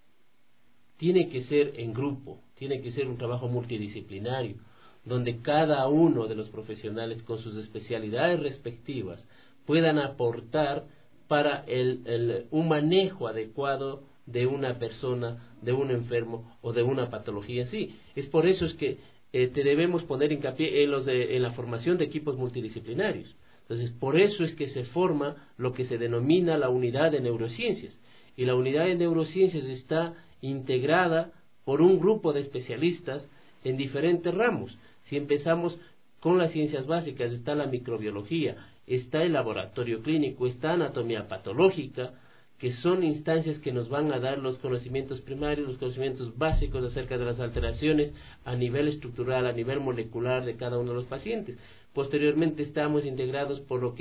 tiene que ser en grupo, tiene que ser un trabajo multidisciplinario, donde cada uno de los profesionales con sus especialidades respectivas puedan aportar para un manejo adecuado de una persona, de un enfermo o de una patología en sí. Es por eso es que debemos poner hincapié en la formación de equipos multidisciplinarios. Entonces, por eso es que se forma lo que se denomina la unidad de neurociencias. Y la unidad de neurociencias está integrada por un grupo de especialistas en diferentes ramos. Si empezamos con las ciencias básicas, está la microbiología, está el laboratorio clínico, está anatomía patológica, que son instancias que nos van a dar los conocimientos primarios, los conocimientos básicos acerca de las alteraciones a nivel estructural, a nivel molecular de cada uno de los pacientes. Posteriormente estamos integrados por lo que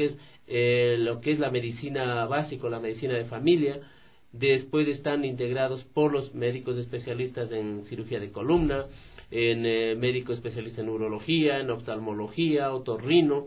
es la medicina básica, la medicina de familia. Después están integrados por los médicos especialistas en cirugía de columna, en médicos especialistas en neurología, en oftalmología, otorrino,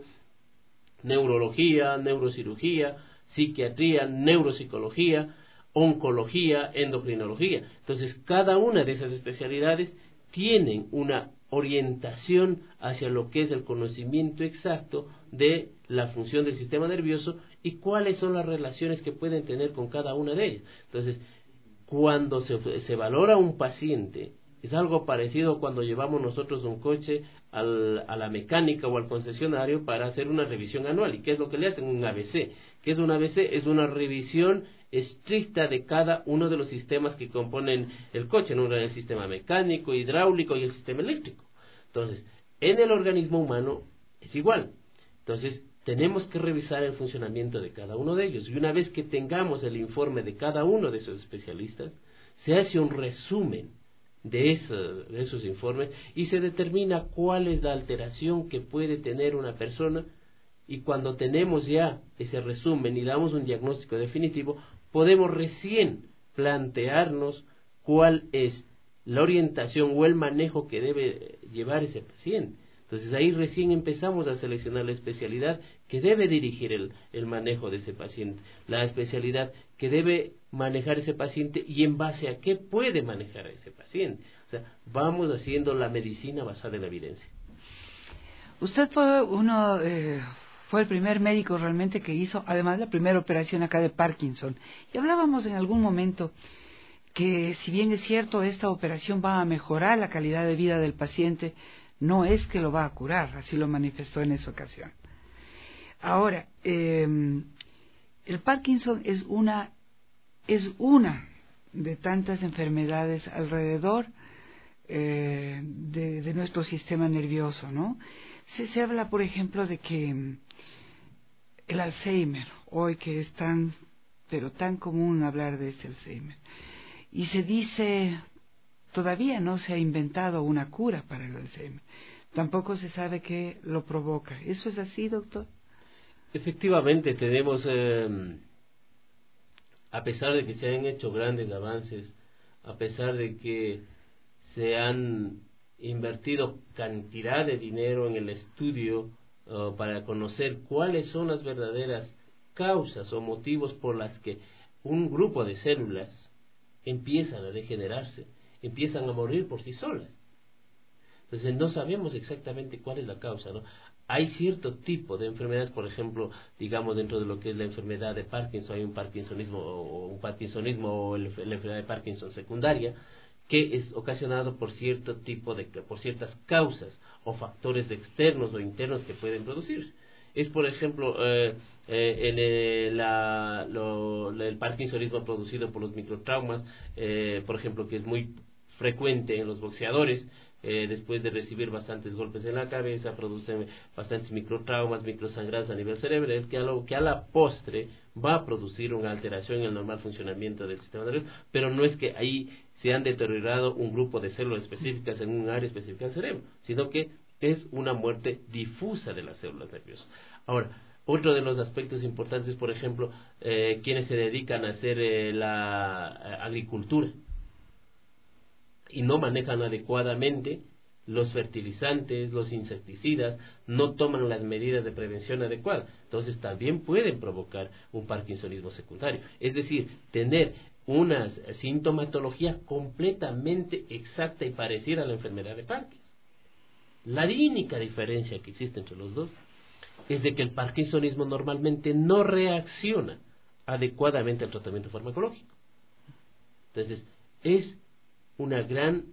neurología, neurocirugía, psiquiatría, neuropsicología, oncología, endocrinología. Entonces, cada una de esas especialidades tienen una orientación hacia lo que es el conocimiento exacto de la función del sistema nervioso y cuáles son las relaciones que pueden tener con cada una de ellas. Entonces, cuando se valora un paciente, es algo parecido cuando llevamos nosotros un coche a la mecánica o al concesionario para hacer una revisión anual. ¿Y qué es lo que le hacen? Un ABC. ¿Qué es un ABC? Es una revisión estricta de cada uno de los sistemas que componen el coche, ¿no? El sistema mecánico, hidráulico y el sistema eléctrico. Entonces, en el organismo humano es igual. Entonces, tenemos que revisar el funcionamiento de cada uno de ellos. Y una vez que tengamos el informe de cada uno de esos especialistas, se hace un resumen de esos informes y se determina cuál es la alteración que puede tener una persona, y cuando tenemos ya ese resumen y damos un diagnóstico definitivo, podemos recién plantearnos cuál es la orientación o el manejo que debe llevar ese paciente. Entonces ahí recién empezamos a seleccionar la especialidad que debe dirigir el manejo de ese paciente, la especialidad que debe manejar ese paciente y en base a qué puede manejar a ese paciente. O sea, vamos haciendo la medicina basada en la evidencia. Usted fue el primer médico realmente que hizo, además, la primera operación acá de Parkinson. Y hablábamos en algún momento que, si bien es cierto, esta operación va a mejorar la calidad de vida del paciente, no es que lo va a curar, así lo manifestó en esa ocasión. Ahora, el Parkinson es una de tantas enfermedades alrededor de nuestro sistema nervioso, ¿no? Se habla, por ejemplo, de que el Alzheimer, hoy que es tan, pero tan común hablar de ese Alzheimer, y se dice, todavía no se ha inventado una cura para el Alzheimer, tampoco se sabe qué lo provoca. ¿Eso es así, doctor? Efectivamente, tenemos, a pesar de que se han hecho grandes avances, a pesar de que se han invertido cantidad de dinero en el estudio para conocer cuáles son las verdaderas causas o motivos por las que un grupo de células empiezan a degenerarse, empiezan a morir por sí solas. Entonces no sabemos exactamente cuál es la causa, ¿no? Hay cierto tipo de enfermedades, por ejemplo, digamos dentro de lo que es la enfermedad de Parkinson, hay un parkinsonismo o la enfermedad de Parkinson secundaria, que es ocasionado por cierto tipo por ciertas causas o factores externos o internos que pueden producirse. Es, por ejemplo, el parkinsonismo producido por los microtraumas, por ejemplo, que es muy frecuente en los boxeadores. Después de recibir bastantes golpes en la cabeza, producen bastantes microtraumas, microsangrados a nivel cerebral, que a la postre va a producir una alteración en el normal funcionamiento del sistema nervioso, pero no es que ahí se han deteriorado un grupo de células específicas en un área específica del cerebro, sino que es una muerte difusa de las células nerviosas. Ahora, otro de los aspectos importantes, por ejemplo, quienes se dedican a hacer la agricultura y no manejan adecuadamente los fertilizantes, los insecticidas, no toman las medidas de prevención adecuadas, entonces también pueden provocar un parkinsonismo secundario. Es decir, tener una sintomatología completamente exacta y parecida a la enfermedad de Parkinson. La única diferencia que existe entre los dos es de que el parkinsonismo normalmente no reacciona adecuadamente al tratamiento farmacológico. Entonces, es una gran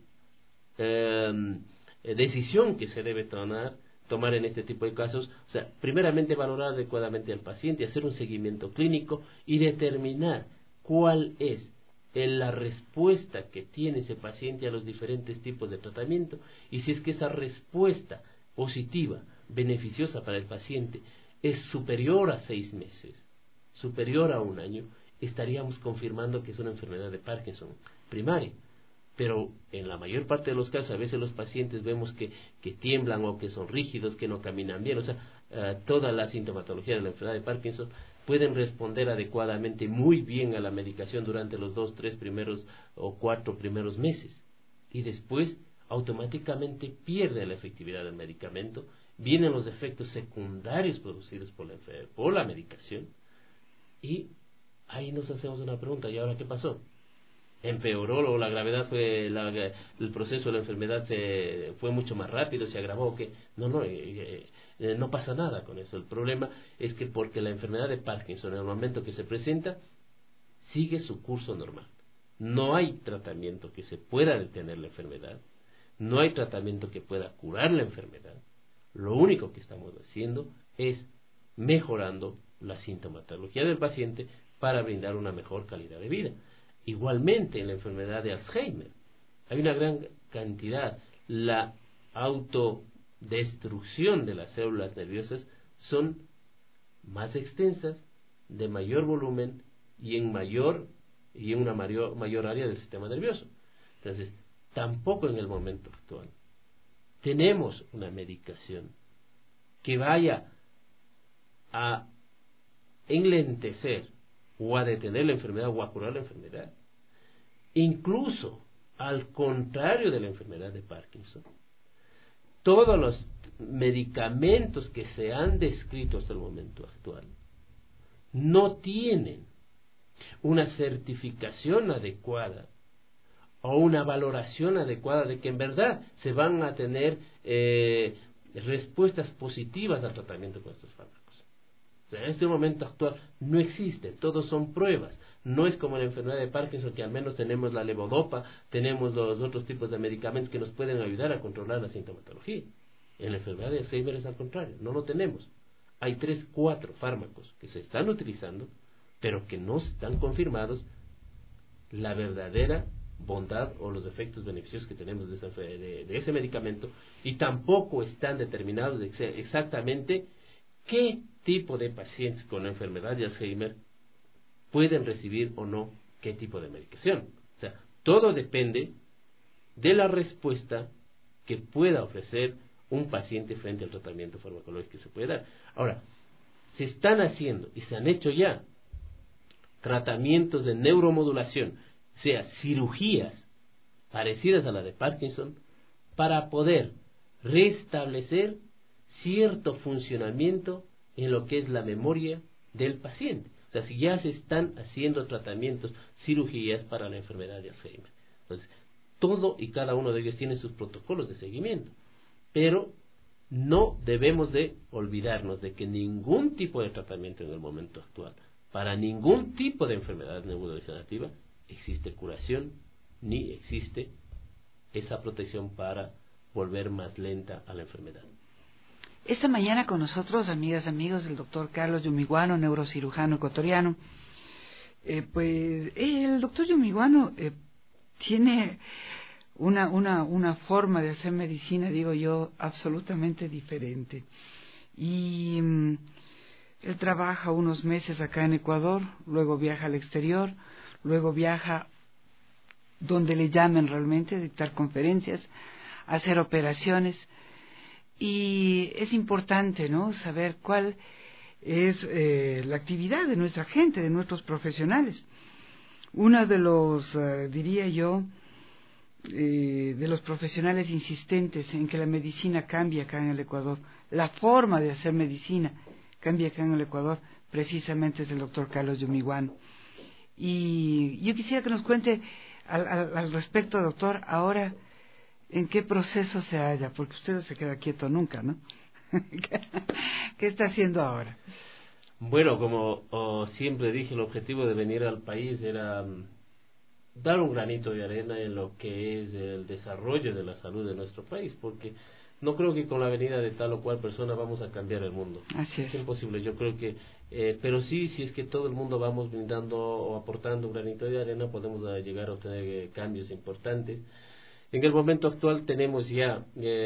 decisión que se debe tomar en este tipo de casos. O sea, primeramente valorar adecuadamente al paciente, hacer un seguimiento clínico y determinar cuál es la respuesta que tiene ese paciente a los diferentes tipos de tratamiento, y si es que esa respuesta positiva, beneficiosa para el paciente, es superior a 6 meses, superior a 1 año, estaríamos confirmando que es una enfermedad de Parkinson primaria. Pero en la mayor parte de los casos, a veces los pacientes vemos que tiemblan o que son rígidos, que no caminan bien. O sea, toda la sintomatología de la enfermedad de Parkinson pueden responder adecuadamente muy bien a la medicación durante los 2, 3 primeros o 4 primeros meses. Y después automáticamente pierde la efectividad del medicamento, vienen los efectos secundarios producidos por la medicación, y ahí nos hacemos una pregunta: ¿y ahora qué pasó? ¿Empeoró o la gravedad fue el proceso de la enfermedad fue mucho más rápido, se agravó? ¿Qué? No pasa nada con eso. El problema es que porque la enfermedad de Parkinson, en el momento que se presenta, sigue su curso normal. No hay tratamiento que se pueda detener la enfermedad, no hay tratamiento que pueda curar la enfermedad. Lo único que estamos haciendo es mejorando la sintomatología del paciente para brindar una mejor calidad de vida. Igualmente en la enfermedad de Alzheimer hay una gran cantidad. La autodestrucción de las células nerviosas son más extensas, de mayor volumen y en una mayor área del sistema nervioso. Entonces, tampoco en el momento actual tenemos una medicación que vaya a enlentecer o a detener la enfermedad o a curar la enfermedad. Incluso al contrario de la enfermedad de Parkinson, todos los medicamentos que se han descrito hasta el momento actual no tienen una certificación adecuada o una valoración adecuada de que en verdad se van a tener respuestas positivas al tratamiento con estos fármacos. O sea, en este momento actual no existe, todos son pruebas. No es como la enfermedad de Parkinson, que al menos tenemos la levodopa, tenemos los otros tipos de medicamentos que nos pueden ayudar a controlar la sintomatología. En la enfermedad de Alzheimer es al contrario, no lo tenemos. Hay 3, 4 fármacos que se están utilizando, pero que no están confirmados la verdadera bondad o los efectos beneficiosos que tenemos de ese medicamento, y tampoco están determinados exactamente qué tipo de pacientes con la enfermedad de Alzheimer pueden recibir o no qué tipo de medicación. O sea, todo depende de la respuesta que pueda ofrecer un paciente frente al tratamiento farmacológico que se puede dar. Ahora, se están haciendo y se han hecho ya tratamientos de neuromodulación, o sea, cirugías parecidas a la de Parkinson, para poder restablecer cierto funcionamiento en lo que es la memoria del paciente. O sea, si ya se están haciendo tratamientos, cirugías para la enfermedad de Alzheimer. Entonces, todo y cada uno de ellos tiene sus protocolos de seguimiento. Pero no debemos de olvidarnos de que ningún tipo de tratamiento en el momento actual, para ningún tipo de enfermedad neurodegenerativa, existe curación, ni existe esa protección para volver más lenta a la enfermedad. Esta mañana con nosotros, amigas, amigos, el doctor Carlos Yumiguano, neurocirujano ecuatoriano. Pues el doctor Yumiguano tiene una forma de hacer medicina, digo yo, absolutamente diferente. Y él trabaja unos meses acá en Ecuador, luego viaja al exterior, luego viaja donde le llamen realmente, a dictar conferencias, a hacer operaciones. Y es importante, ¿no?, saber cuál es la actividad de nuestra gente, de nuestros profesionales. Uno de los, diría yo, de los profesionales insistentes en que la medicina cambia acá en el Ecuador, la forma de hacer medicina cambia acá en el Ecuador, precisamente es el doctor Carlos Yumiguano. Y yo quisiera que nos cuente al respecto, doctor, ahora en qué proceso se halla, porque usted no se queda quieto nunca, ¿no? ¿Qué está haciendo ahora? Bueno, como siempre dije, el objetivo de venir al país era dar un granito de arena en lo que es el desarrollo de la salud de nuestro país, porque no creo que con la venida de tal o cual persona vamos a cambiar el mundo. Así es. Es imposible, yo creo que, pero sí, si es que todo el mundo vamos brindando o aportando un granito de arena, podemos llegar a obtener cambios importantes. En el momento actual tenemos ya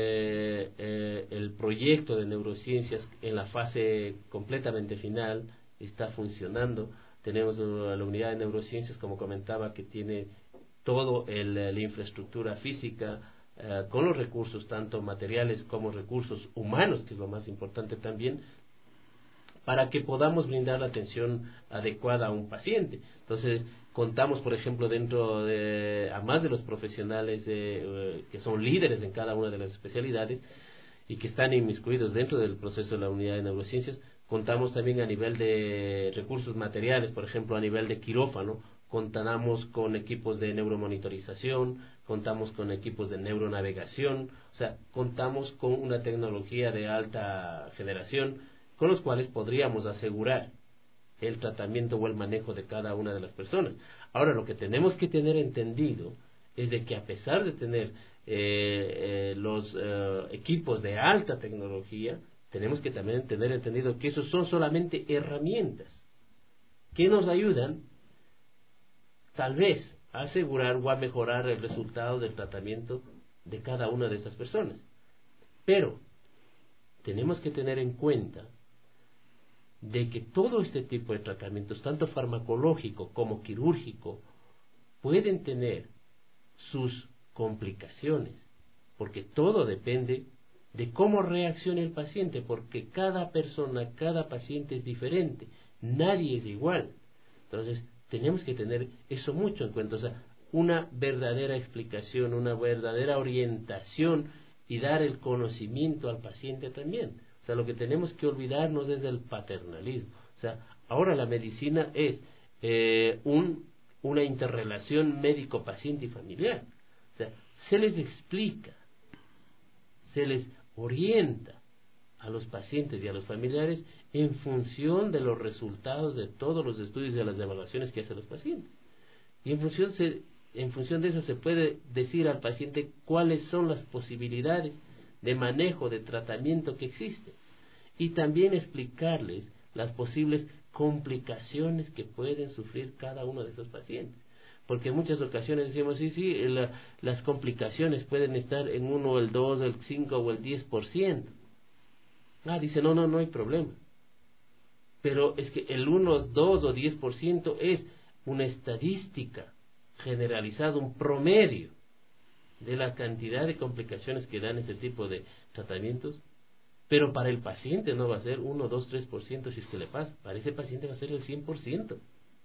el proyecto de neurociencias en la fase completamente final, está funcionando. Tenemos la unidad de neurociencias, como comentaba, que tiene todo la infraestructura física, con los recursos tanto materiales como recursos humanos, que es lo más importante también, para que podamos brindar la atención adecuada a un paciente. Entonces, contamos, por ejemplo, además de los profesionales que son líderes en cada una de las especialidades y que están inmiscuidos dentro del proceso de la unidad de neurociencias, contamos también a nivel de recursos materiales, por ejemplo, a nivel de quirófano, contamos con equipos de neuromonitorización, contamos con equipos de neuronavegación, o sea, contamos con una tecnología de alta generación con los cuales podríamos asegurar el tratamiento o el manejo de cada una de las personas. Ahora, lo que tenemos que tener entendido es de que a pesar de tener los equipos de alta tecnología, tenemos que también tener entendido que esos son solamente herramientas que nos ayudan tal vez a asegurar o a mejorar el resultado del tratamiento de cada una de esas personas. Pero tenemos que tener en cuenta de que todo este tipo de tratamientos, tanto farmacológico como quirúrgico, pueden tener sus complicaciones, porque todo depende de cómo reaccione el paciente, porque cada persona, cada paciente es diferente, nadie es igual. Entonces, tenemos que tener eso mucho en cuenta, o sea, una verdadera explicación, una verdadera orientación y dar el conocimiento al paciente también. O sea, lo que tenemos que olvidarnos es del paternalismo. O sea, ahora la medicina es una interrelación médico-paciente y familiar. O sea, se les explica, se les orienta a los pacientes y a los familiares en función de los resultados de todos los estudios y de las evaluaciones que hacen los pacientes. Y en función de eso se puede decir al paciente cuáles son las posibilidades de manejo, de tratamiento que existen, y también explicarles las posibles complicaciones que pueden sufrir cada uno de esos pacientes, porque en muchas ocasiones decimos, sí, las complicaciones pueden estar en 1, el 2, el 5 o el 10%. Dice, no hay problema. Pero es que el 1, 2 o 10% es una estadística generalizada, un promedio de la cantidad de complicaciones que dan este tipo de tratamientos, pero para el paciente no va a ser 1, 2, 3% si es que le pasa, para ese paciente va a ser el 100%. Entonces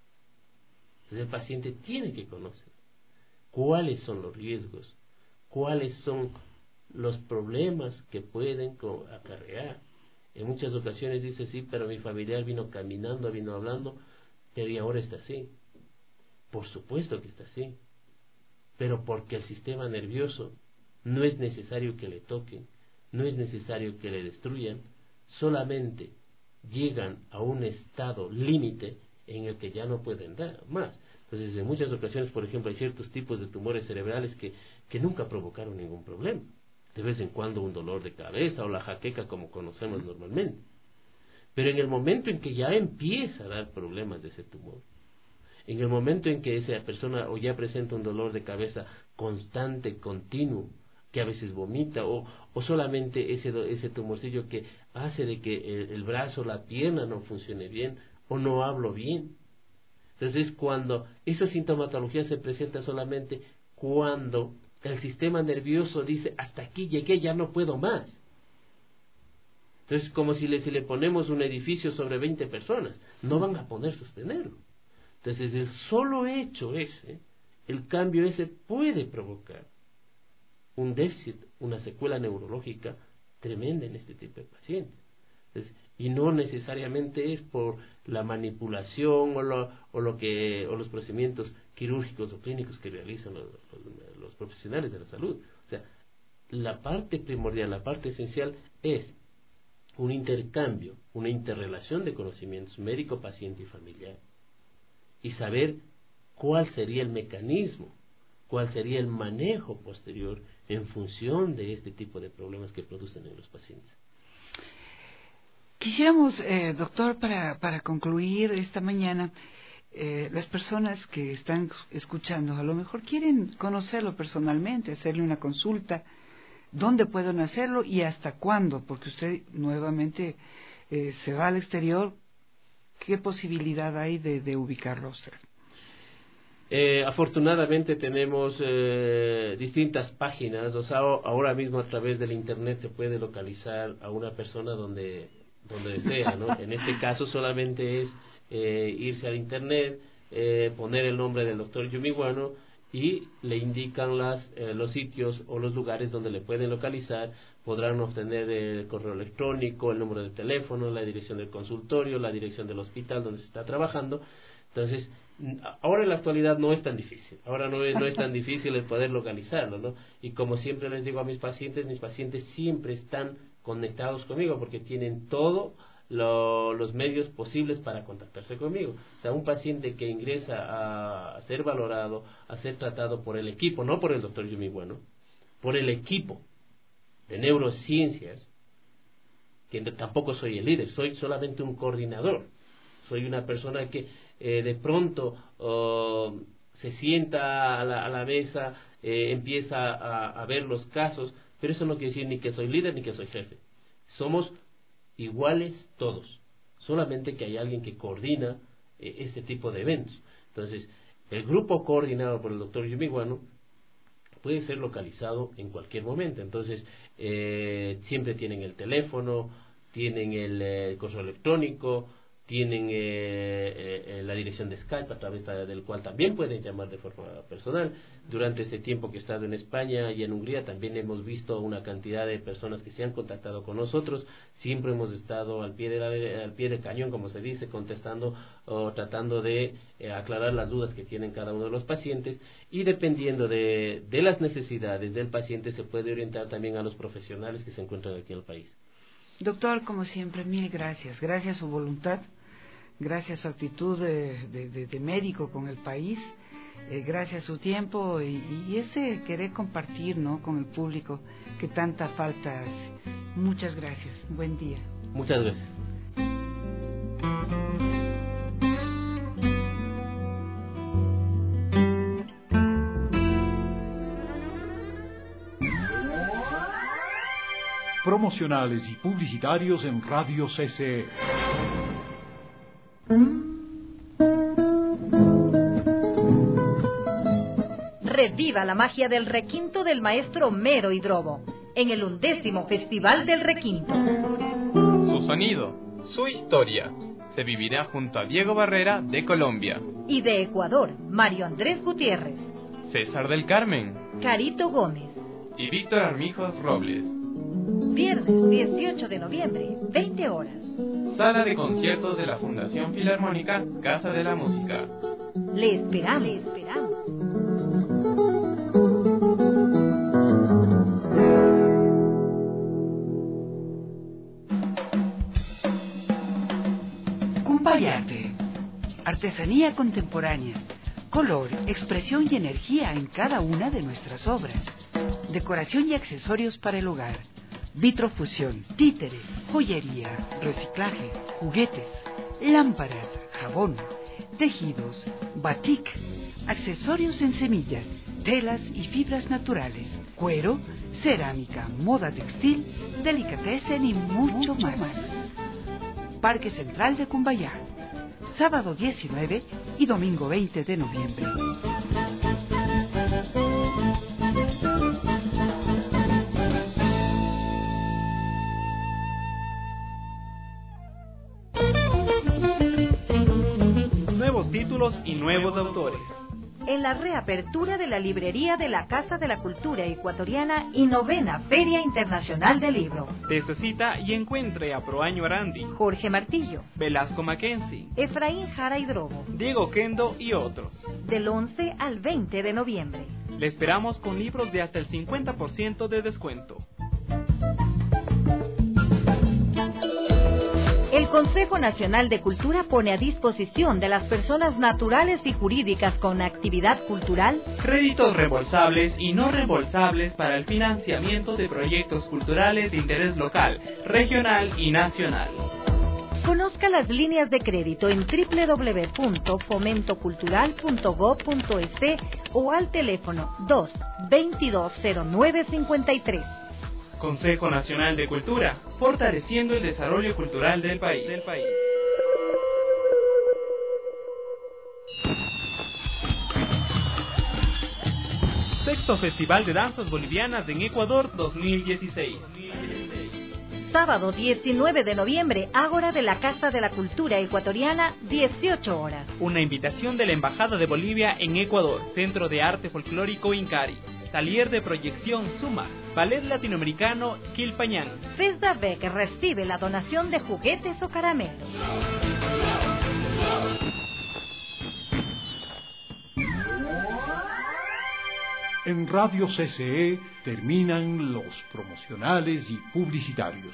el paciente tiene que conocer cuáles son los riesgos, cuáles son los problemas que pueden acarrear. En muchas ocasiones dice, sí, pero mi familiar vino caminando, vino hablando, pero y ahora está así. Por supuesto que está así, pero porque el sistema nervioso no es necesario que le toquen, no es necesario que le destruyan, solamente llegan a un estado límite en el que ya no pueden dar más. Entonces, en muchas ocasiones, por ejemplo, hay ciertos tipos de tumores cerebrales que nunca provocaron ningún problema. De vez en cuando un dolor de cabeza o la jaqueca como conocemos normalmente. Pero en el momento en que ya empieza a dar problemas de ese tumor, en el momento en que esa persona o ya presenta un dolor de cabeza constante, continuo, que a veces vomita, o solamente ese tumorcillo que hace de que el brazo, la pierna no funcione bien, o no hablo bien. Entonces, cuando esa sintomatología se presenta solamente cuando el sistema nervioso dice, hasta aquí llegué, ya no puedo más. Entonces, como si le ponemos un edificio sobre 20 personas, no van a poder sostenerlo. Entonces, el solo hecho ese, el cambio ese puede provocar un déficit, una secuela neurológica tremenda en este tipo de pacientes. Entonces, y no necesariamente es por la manipulación o los procedimientos quirúrgicos o clínicos que realizan los profesionales de la salud. O sea, la parte primordial, la parte esencial es un intercambio, una interrelación de conocimientos médico, paciente y familiar, y saber cuál sería el mecanismo, cuál sería el manejo posterior en función de este tipo de problemas que producen en los pacientes. Quisiéramos, doctor, para concluir esta mañana, las personas que están escuchando a lo mejor quieren conocerlo personalmente, hacerle una consulta, ¿dónde pueden hacerlo y hasta cuándo? Porque usted nuevamente se va al exterior, ¿qué posibilidad hay de ubicarlo usted? Afortunadamente tenemos distintas páginas, o sea, ahora mismo a través del internet se puede localizar a una persona donde desea, ¿no? En este caso solamente es irse al internet, poner el nombre del doctor Yumiwano y le indican los sitios o los lugares donde le pueden localizar. Podrán obtener el correo electrónico, el número de teléfono, la dirección del consultorio, la dirección del hospital donde se está trabajando. Entonces, ahora en la actualidad no es tan difícil, ahora no es tan difícil el poder localizarlo, ¿no? Y como siempre les digo a mis pacientes siempre están conectados conmigo porque tienen todos los medios posibles para contactarse conmigo. O sea, un paciente que ingresa a ser valorado, a ser tratado por el equipo, no por el doctor Yumiwano, por el equipo de neurociencias, que tampoco soy el líder, soy solamente un coordinador, soy una persona que de pronto se sienta a la mesa, empieza a ver los casos, pero eso no quiere decir ni que soy líder ni que soy jefe. Somos iguales todos, solamente que hay alguien que coordina este tipo de eventos. Entonces, el grupo coordinado por el doctor Yumiwano puede ser localizado en cualquier momento. Entonces, siempre tienen el teléfono, tienen el correo electrónico, tienen la dirección de Skype a través del cual también pueden llamar de forma personal. Durante ese tiempo que he estado en España y en Hungría también hemos visto una cantidad de personas que se han contactado con nosotros. Siempre hemos estado al pie del cañón, como se dice, contestando o tratando de aclarar las dudas que tienen cada uno de los pacientes, y dependiendo de las necesidades del paciente se puede orientar también a los profesionales que se encuentran aquí en el país. Doctor, como siempre, mil gracias. Gracias a su voluntad, gracias a su actitud de médico con el país, gracias a su tiempo y ese querer compartir, ¿no?, con el público que tanta falta hace. Muchas gracias. Buen día. Muchas gracias. promocionales y publicitarios en Radio CCE. Reviva la magia del requinto del maestro Mero Hidrobo en el 11º Festival del Requinto. Su sonido, su historia, se vivirá junto a Diego Barrera de Colombia. Y de Ecuador, Mario Andrés Gutiérrez, César del Carmen, Carito Gómez y Víctor Armijos Robles. Viernes 18 de noviembre, 20 horas. Sala de conciertos de la Fundación Filarmónica Casa de la Música. Le esperamos. Le esperamos. Cumpayate, artesanía contemporánea, color, expresión y energía en cada una de nuestras obras, decoración y accesorios para el hogar, vitrofusión, títeres, joyería, reciclaje, juguetes, lámparas, jabón, tejidos, batik, accesorios en semillas, telas y fibras naturales, cuero, cerámica, moda textil, delicatessen y mucho más. Parque Central de Cumbayá, sábado 19 y domingo 20 de noviembre. Nuevos títulos y nuevos autores. En la reapertura de la librería de la Casa de la Cultura Ecuatoriana y 9ª Feria Internacional del Libro. Necesita y encuentre a Proaño Arandi, Jorge Martillo, Velasco Mackenzie, Efraín Jara Hidrobo, Diego Kendo y otros. Del 11 al 20 de noviembre. Le esperamos con libros de hasta el 50% de descuento. El Consejo Nacional de Cultura pone a disposición de las personas naturales y jurídicas con actividad cultural créditos reembolsables y no reembolsables para el financiamiento de proyectos culturales de interés local, regional y nacional. Conozca las líneas de crédito en www.fomentocultural.gov.es o al teléfono 2-220953. Consejo Nacional de Cultura, fortaleciendo el desarrollo cultural del país. Sexto Festival de Danzas Bolivianas en Ecuador 2016. Sábado 19 de noviembre, Ágora de la Casa de la Cultura Ecuatoriana, 18 horas. Una invitación de la Embajada de Bolivia en Ecuador, Centro de Arte Folclórico Incari. Taller de proyección Suma, Ballet Latinoamericano Quilpañán. FESDAVEC recibe la donación de juguetes o caramelos. En Radio CCE terminan los promocionales y publicitarios.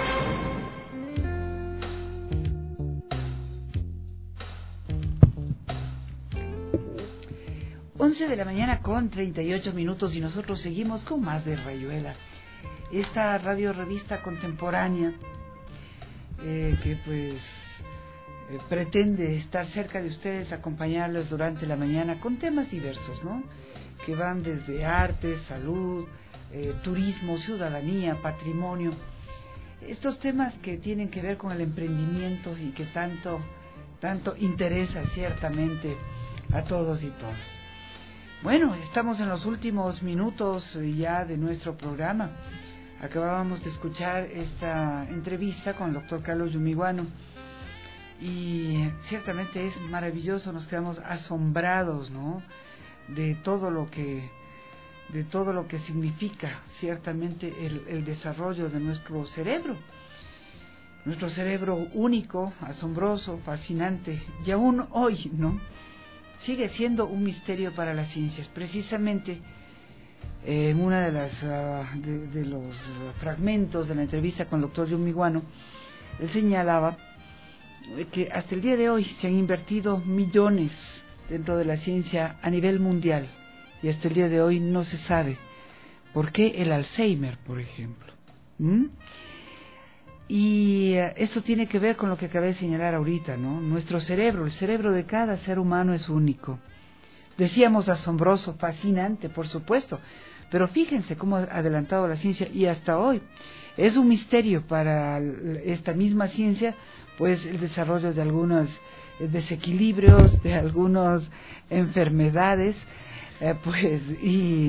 11 de la mañana con 38 minutos y nosotros seguimos con más de Rayuela. Esta radio revista contemporánea que pretende estar cerca de ustedes, acompañarlos durante la mañana con temas diversos, ¿no? Que van desde arte, salud, turismo, ciudadanía, patrimonio. Estos temas que tienen que ver con el emprendimiento y que tanto interesa ciertamente a todos y todas. Bueno, estamos en los últimos minutos ya de nuestro programa. Acabábamos de escuchar esta entrevista con el doctor Carlos Yumiguano y ciertamente es maravilloso, nos quedamos asombrados, ¿no? de todo lo que significa ciertamente el desarrollo de nuestro cerebro único, asombroso, fascinante, y aún hoy, ¿no? Sigue siendo un misterio para las ciencias. Precisamente en una de los fragmentos de la entrevista con el doctor Yumiguano, él señalaba que hasta el día de hoy se han invertido millones dentro de la ciencia a nivel mundial y hasta el día de hoy no se sabe por qué el Alzheimer, por ejemplo. Y esto tiene que ver con lo que acabé de señalar ahorita, ¿no? Nuestro cerebro, el cerebro de cada ser humano es único. Decíamos asombroso, fascinante, por supuesto, Pero fíjense cómo ha adelantado la ciencia, y hasta hoy es un misterio para esta misma ciencia, pues el desarrollo de algunos desequilibrios, de algunas enfermedades, y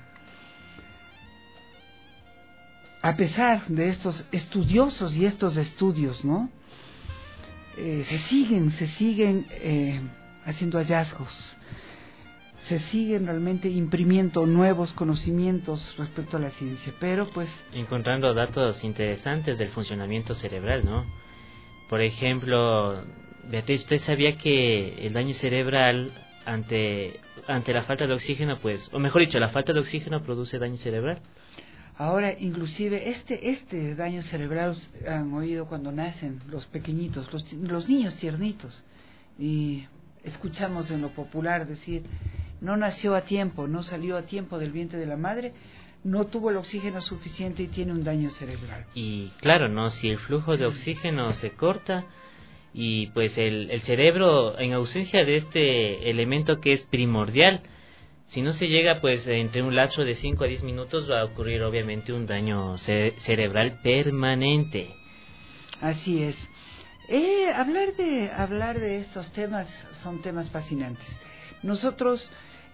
a pesar de estos estudiosos y estos estudios, ¿no? Se siguen haciendo hallazgos, se siguen realmente imprimiendo nuevos conocimientos respecto a la ciencia, pero pues encontrando datos interesantes del funcionamiento cerebral, ¿no? Por ejemplo, Beatriz, ¿usted sabía que el daño cerebral ante la falta de oxígeno, pues, o mejor dicho, la falta de oxígeno produce daño cerebral? Ahora, inclusive, este daño cerebral han oído cuando nacen los pequeñitos, los niños tiernitos, y escuchamos en lo popular decir, no nació a tiempo, no salió a tiempo del vientre de la madre, no tuvo el oxígeno suficiente y tiene un daño cerebral. Y claro, ¿no? Si el flujo de oxígeno se corta, y pues el cerebro, en ausencia de este elemento que es primordial, si no se llega, pues entre un lapso de 5 a 10 minutos va a ocurrir obviamente un daño cerebral permanente. Así es. Hablar de estos temas son temas fascinantes. Nosotros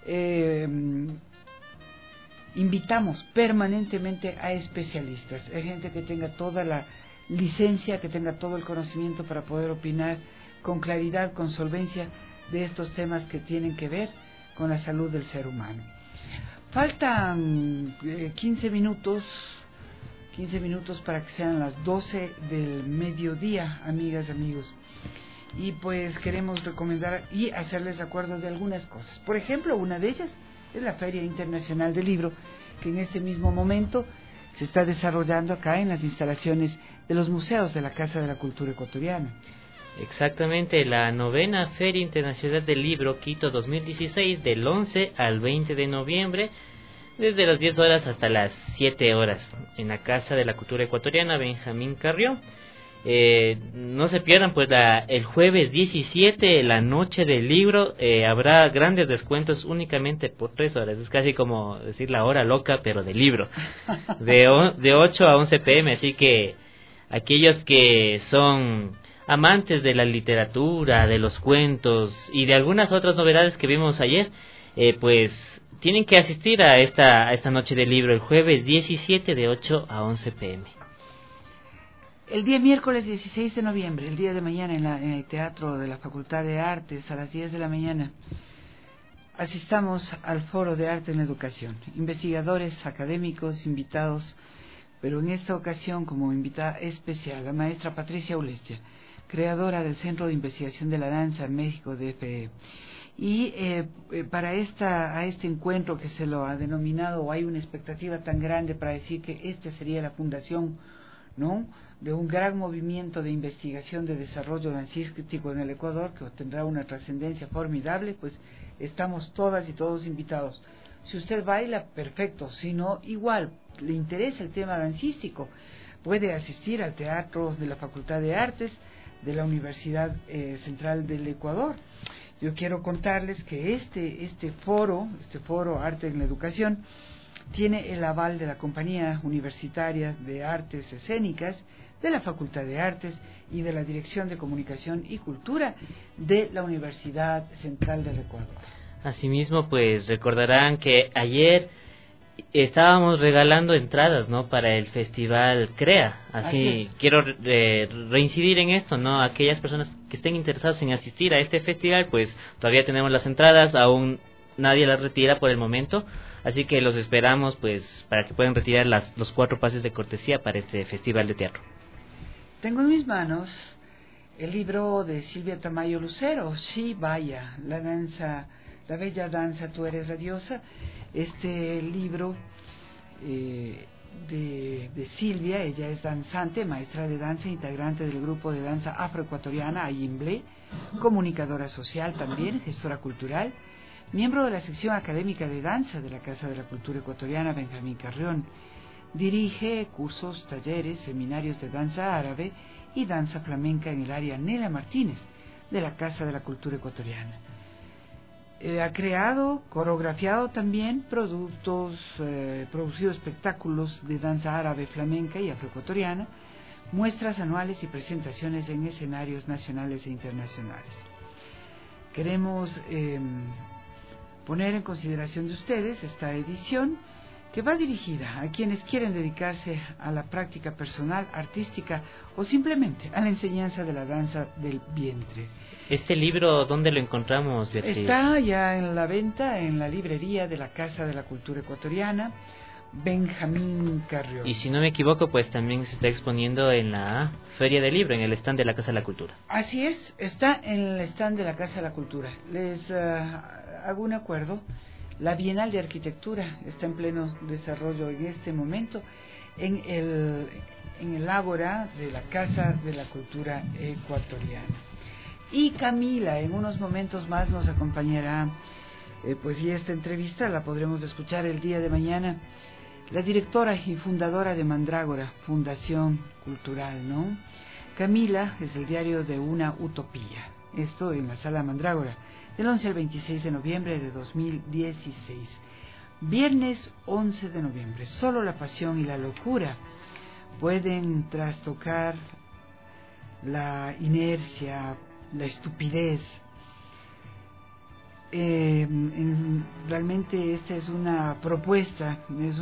invitamos permanentemente a especialistas, a gente que tenga toda la licencia, que tenga todo el conocimiento para poder opinar con claridad, con solvencia de estos temas que tienen que ver con la salud del ser humano. Faltan 15 minutos para que sean las 12 del mediodía, amigas y amigos. Y pues queremos recomendar y hacerles acuerdo de algunas cosas. Por ejemplo, una de ellas es la Feria Internacional del Libro, que en este mismo momento se está desarrollando acá en las instalaciones de los museos de la Casa de la Cultura Ecuatoriana. Exactamente, la 9ª Feria Internacional del Libro Quito 2016, del 11 al 20 de noviembre, desde las 10 horas hasta las 7 horas, en la Casa de la Cultura Ecuatoriana Benjamín Carrió. No se pierdan, pues el jueves 17, la noche del libro, habrá grandes descuentos únicamente por 3 horas. Es casi como decir la hora loca, pero de libro, de 8 a 11 p.m. Así que aquellos que son amantes de la literatura, de los cuentos y de algunas otras novedades que vimos ayer, pues tienen que asistir a esta noche del libro el jueves 17 de 8 a 11 p.m. El día miércoles 16 de noviembre, el día de mañana, en el Teatro de la Facultad de Artes, a las 10 de la mañana, asistamos al Foro de Arte en la Educación. Investigadores, académicos, invitados, pero en esta ocasión como invitada especial, la maestra Patricia Ulestia, creadora del Centro de Investigación de la Danza en México, DFE. Y para este encuentro que se lo ha denominado, o hay una expectativa tan grande para decir que esta sería la fundación, ¿no?, de un gran movimiento de investigación de desarrollo dancístico en el Ecuador, que tendrá una trascendencia formidable, pues estamos todas y todos invitados. Si usted baila, perfecto; si no, igual, le interesa el tema dancístico, puede asistir al Teatro de la Facultad de Artes de la Universidad Central del Ecuador. Yo quiero contarles que este foro Arte en la Educación, tiene el aval de la Compañía Universitaria de Artes Escénicas, de la Facultad de Artes y de la Dirección de Comunicación y Cultura de la Universidad Central del Ecuador. Asimismo, pues recordarán que ayer estábamos regalando entradas, ¿no?, para el Festival CREA. Así quiero reincidir en esto, ¿no? Aquellas personas que estén interesadas en asistir a este festival, pues todavía tenemos las entradas, aún nadie las retira por el momento. Así que los esperamos, pues, para que puedan retirar los 4 pases de cortesía para este festival de teatro. Tengo en mis manos el libro de Silvia Tamayo Lucero, Sí, vaya, la bella danza, tú eres la diosa. Este libro de Silvia, ella es danzante, maestra de danza, integrante del grupo de danza afroecuatoriana Ayimble, comunicadora social también, gestora cultural, miembro de la sección académica de danza de la Casa de la Cultura Ecuatoriana Benjamín Carrión. Dirige cursos, talleres, seminarios de danza árabe y danza flamenca en el área Nela Martínez de la Casa de la Cultura Ecuatoriana. Ha creado, coreografiado también producido espectáculos de danza árabe, flamenca y afroecuatoriana, muestras anuales y presentaciones en escenarios nacionales e internacionales. Queremos poner en consideración de ustedes esta edición, que va dirigida a quienes quieren dedicarse a la práctica personal, artística o simplemente a la enseñanza de la danza del vientre. ¿Este libro dónde lo encontramos, Beatriz? Está ya en la venta en la librería de la Casa de la Cultura Ecuatoriana, Benjamín Carrión. Y si no me equivoco, pues también se está exponiendo en la Feria del Libro, en el stand de la Casa de la Cultura. Así es, está en el stand de la Casa de la Cultura. Les hago un acuerdo. La Bienal de Arquitectura está en pleno desarrollo en este momento en el ágora de la Casa de la Cultura Ecuatoriana. Y Camila en unos momentos más nos acompañará, y esta entrevista la podremos escuchar el día de mañana, la directora y fundadora de Mandrágora, Fundación Cultural, ¿no? Camila es el diario de una utopía, esto en la Sala Mandrágora, del 11 al 26 de noviembre de 2016. Viernes 11 de noviembre, solo la pasión y la locura pueden trastocar la inercia, la estupidez. Realmente esta es una propuesta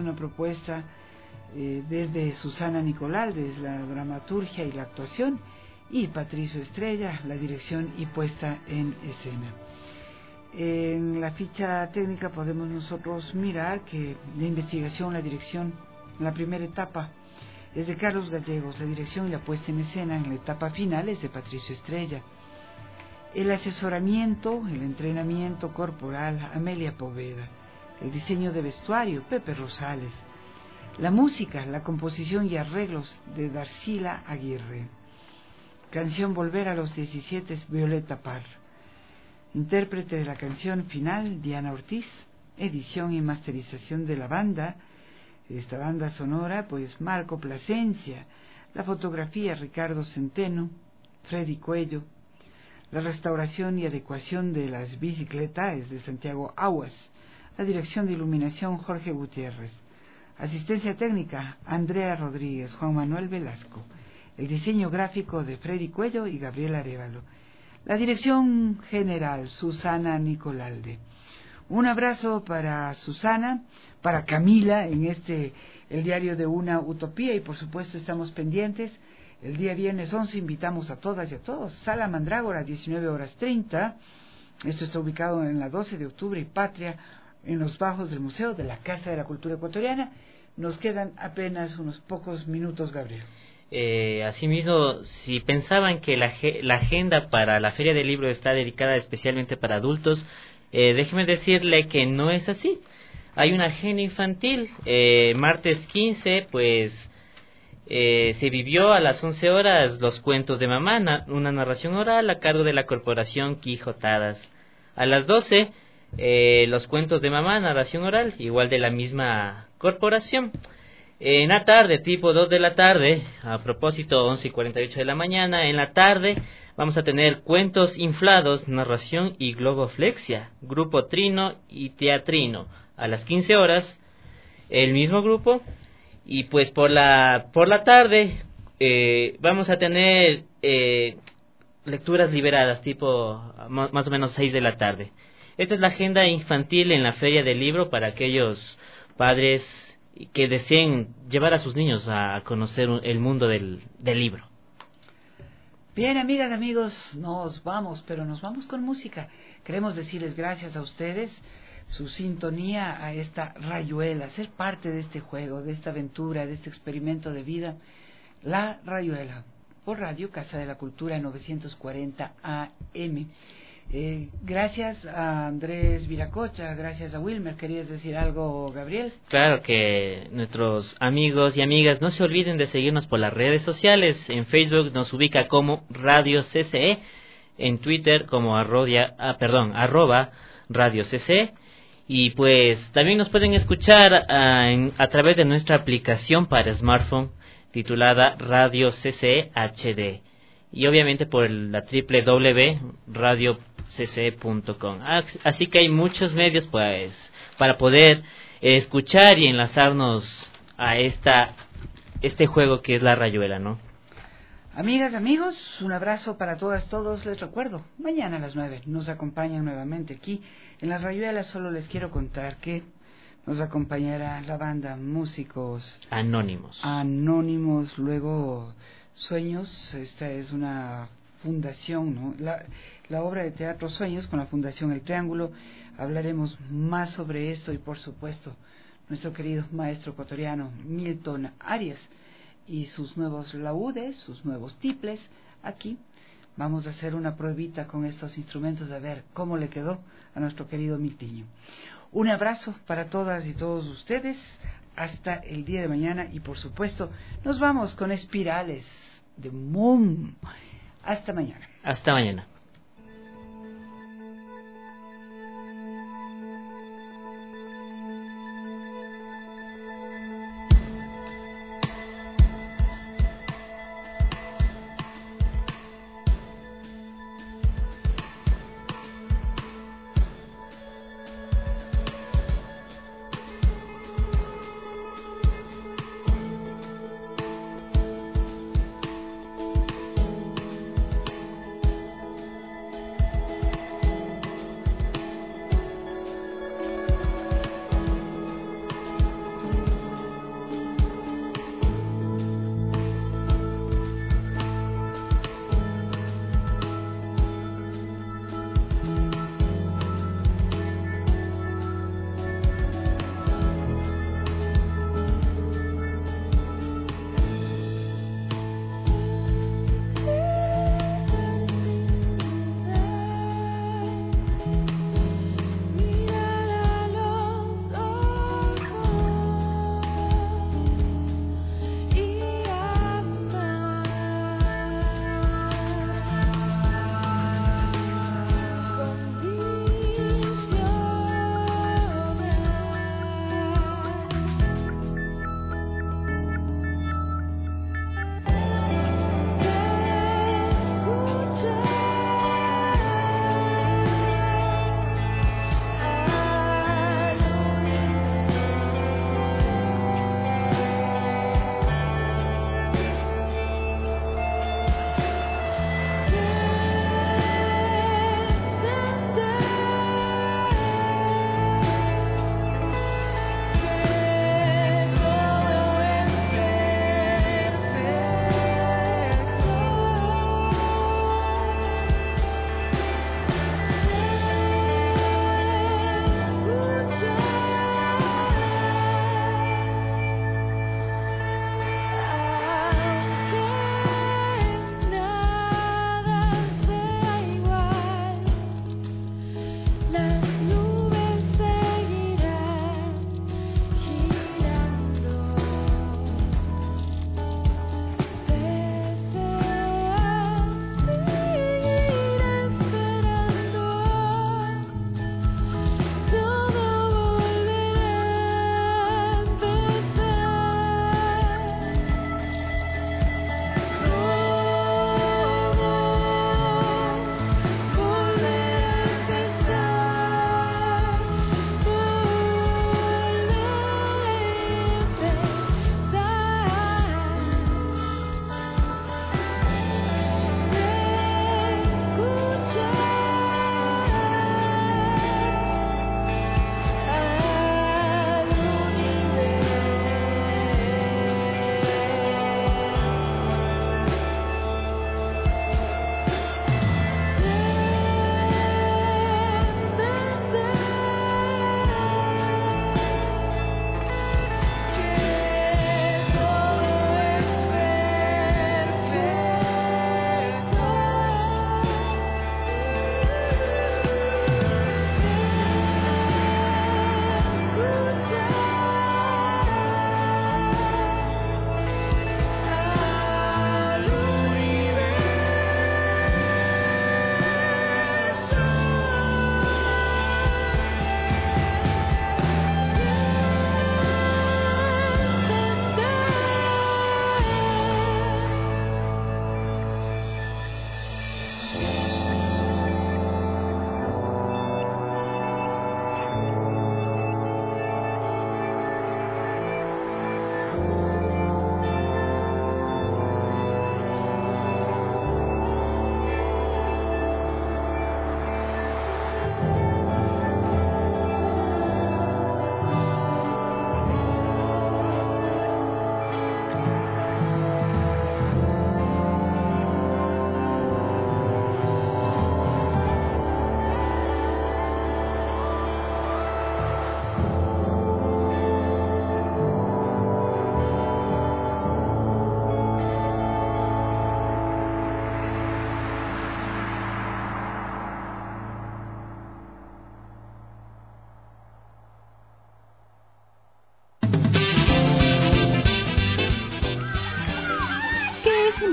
desde Susana Nicolal, desde la dramaturgia y la actuación, y Patricio Estrella, la dirección y puesta en escena. En la ficha técnica podemos nosotros mirar que la investigación, la dirección, la primera etapa es de Carlos Gallegos, la dirección y la puesta en escena en la etapa final es de Patricio Estrella. El asesoramiento, el entrenamiento corporal, Amelia Poveda. El diseño de vestuario, Pepe Rosales. La música, la composición y arreglos de Darcila Aguirre. Canción Volver a los 17, Violeta Parra. Intérprete de la canción final, Diana Ortiz. Edición y masterización de la banda, esta banda sonora, pues Marco Plasencia. La fotografía, Ricardo Centeno, Freddy Cuello. La restauración y adecuación de las bicicletas es de Santiago Aguas. La dirección de iluminación, Jorge Gutiérrez. Asistencia técnica, Andrea Rodríguez, Juan Manuel Velasco. El diseño gráfico de Freddy Cuello y Gabriel Arévalo. La dirección general, Susana Nicolalde. Un abrazo para Susana, para Camila, en el diario de una utopía, y por supuesto estamos pendientes. El día viernes 11 invitamos a todas y a todos. Sala Mandrágora, 19:30. Esto está ubicado en la 12 de octubre y Patria, en los bajos del Museo de la Casa de la Cultura Ecuatoriana. Nos quedan apenas unos pocos minutos, Gabriel. Asimismo, si pensaban que la agenda para la Feria del Libro está dedicada especialmente para adultos, déjeme decirle que no es así. Hay una agenda infantil. Martes 15, pues se vivió a las 11 horas los cuentos de mamá, una narración oral a cargo de la Corporación Quijotadas. A las 12, los cuentos de mamá, narración oral, igual de la misma corporación. En la tarde, tipo 2 de la tarde, a propósito 11:48 de la mañana, en la tarde vamos a tener cuentos inflados, narración y globoflexia, grupo Trino y Teatrino. A las 15 horas, el mismo grupo. Y pues por la tarde vamos a tener lecturas liberadas, tipo más o menos 6 de la tarde. Esta es la agenda infantil en la Feria del Libro para aquellos padres que deseen llevar a sus niños a conocer el mundo del libro. Bien, amigas, amigos, nos vamos, pero nos vamos con música. Queremos decirles gracias a ustedes, su sintonía a esta rayuela, ser parte de este juego, de esta aventura, de este experimento de vida, La Rayuela, por Radio Casa de la Cultura 940 AM. Gracias a Andrés Viracocha, gracias a Wilmer. ¿Querías decir algo, Gabriel? Claro que nuestros amigos y amigas no se olviden de seguirnos por las redes sociales. En Facebook nos ubica como Radio CCE, en Twitter como arroba Radio CCE. Y pues también nos pueden escuchar a través de nuestra aplicación para smartphone titulada Radio CCE HD. Y obviamente por la www.radio.cce.org. cce.com. Así que hay muchos medios pues para poder escuchar y enlazarnos a este juego que es la rayuela, ¿no? Amigas, amigos, un abrazo para todas, todos. Les recuerdo, mañana a las 9 nos acompañan nuevamente aquí en la rayuela. Solo les quiero contar que nos acompañará la banda Músicos Anónimos, luego Sueños. Esta es una fundación, ¿no? La obra de teatro Sueños con la Fundación El Triángulo. Hablaremos más sobre esto y, por supuesto, nuestro querido maestro ecuatoriano Milton Arias y sus nuevos laúdes, sus nuevos tiples. Aquí vamos a hacer una pruebita con estos instrumentos a ver cómo le quedó a nuestro querido Miltiño. Un abrazo para todas y todos ustedes. Hasta el día de mañana y, por supuesto, nos vamos con Espirales de Moon. Hasta mañana. Hasta mañana.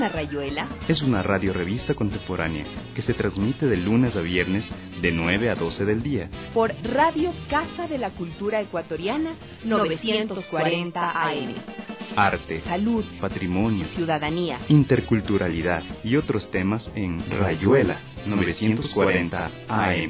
una rayuela? Es una radiorevista contemporánea que se transmite de lunes a viernes de 9 a 12 del día. Por Radio Casa de la Cultura Ecuatoriana, 940 AM. Arte, salud, patrimonio, ciudadanía, interculturalidad y otros temas en Rayuela 940 AM.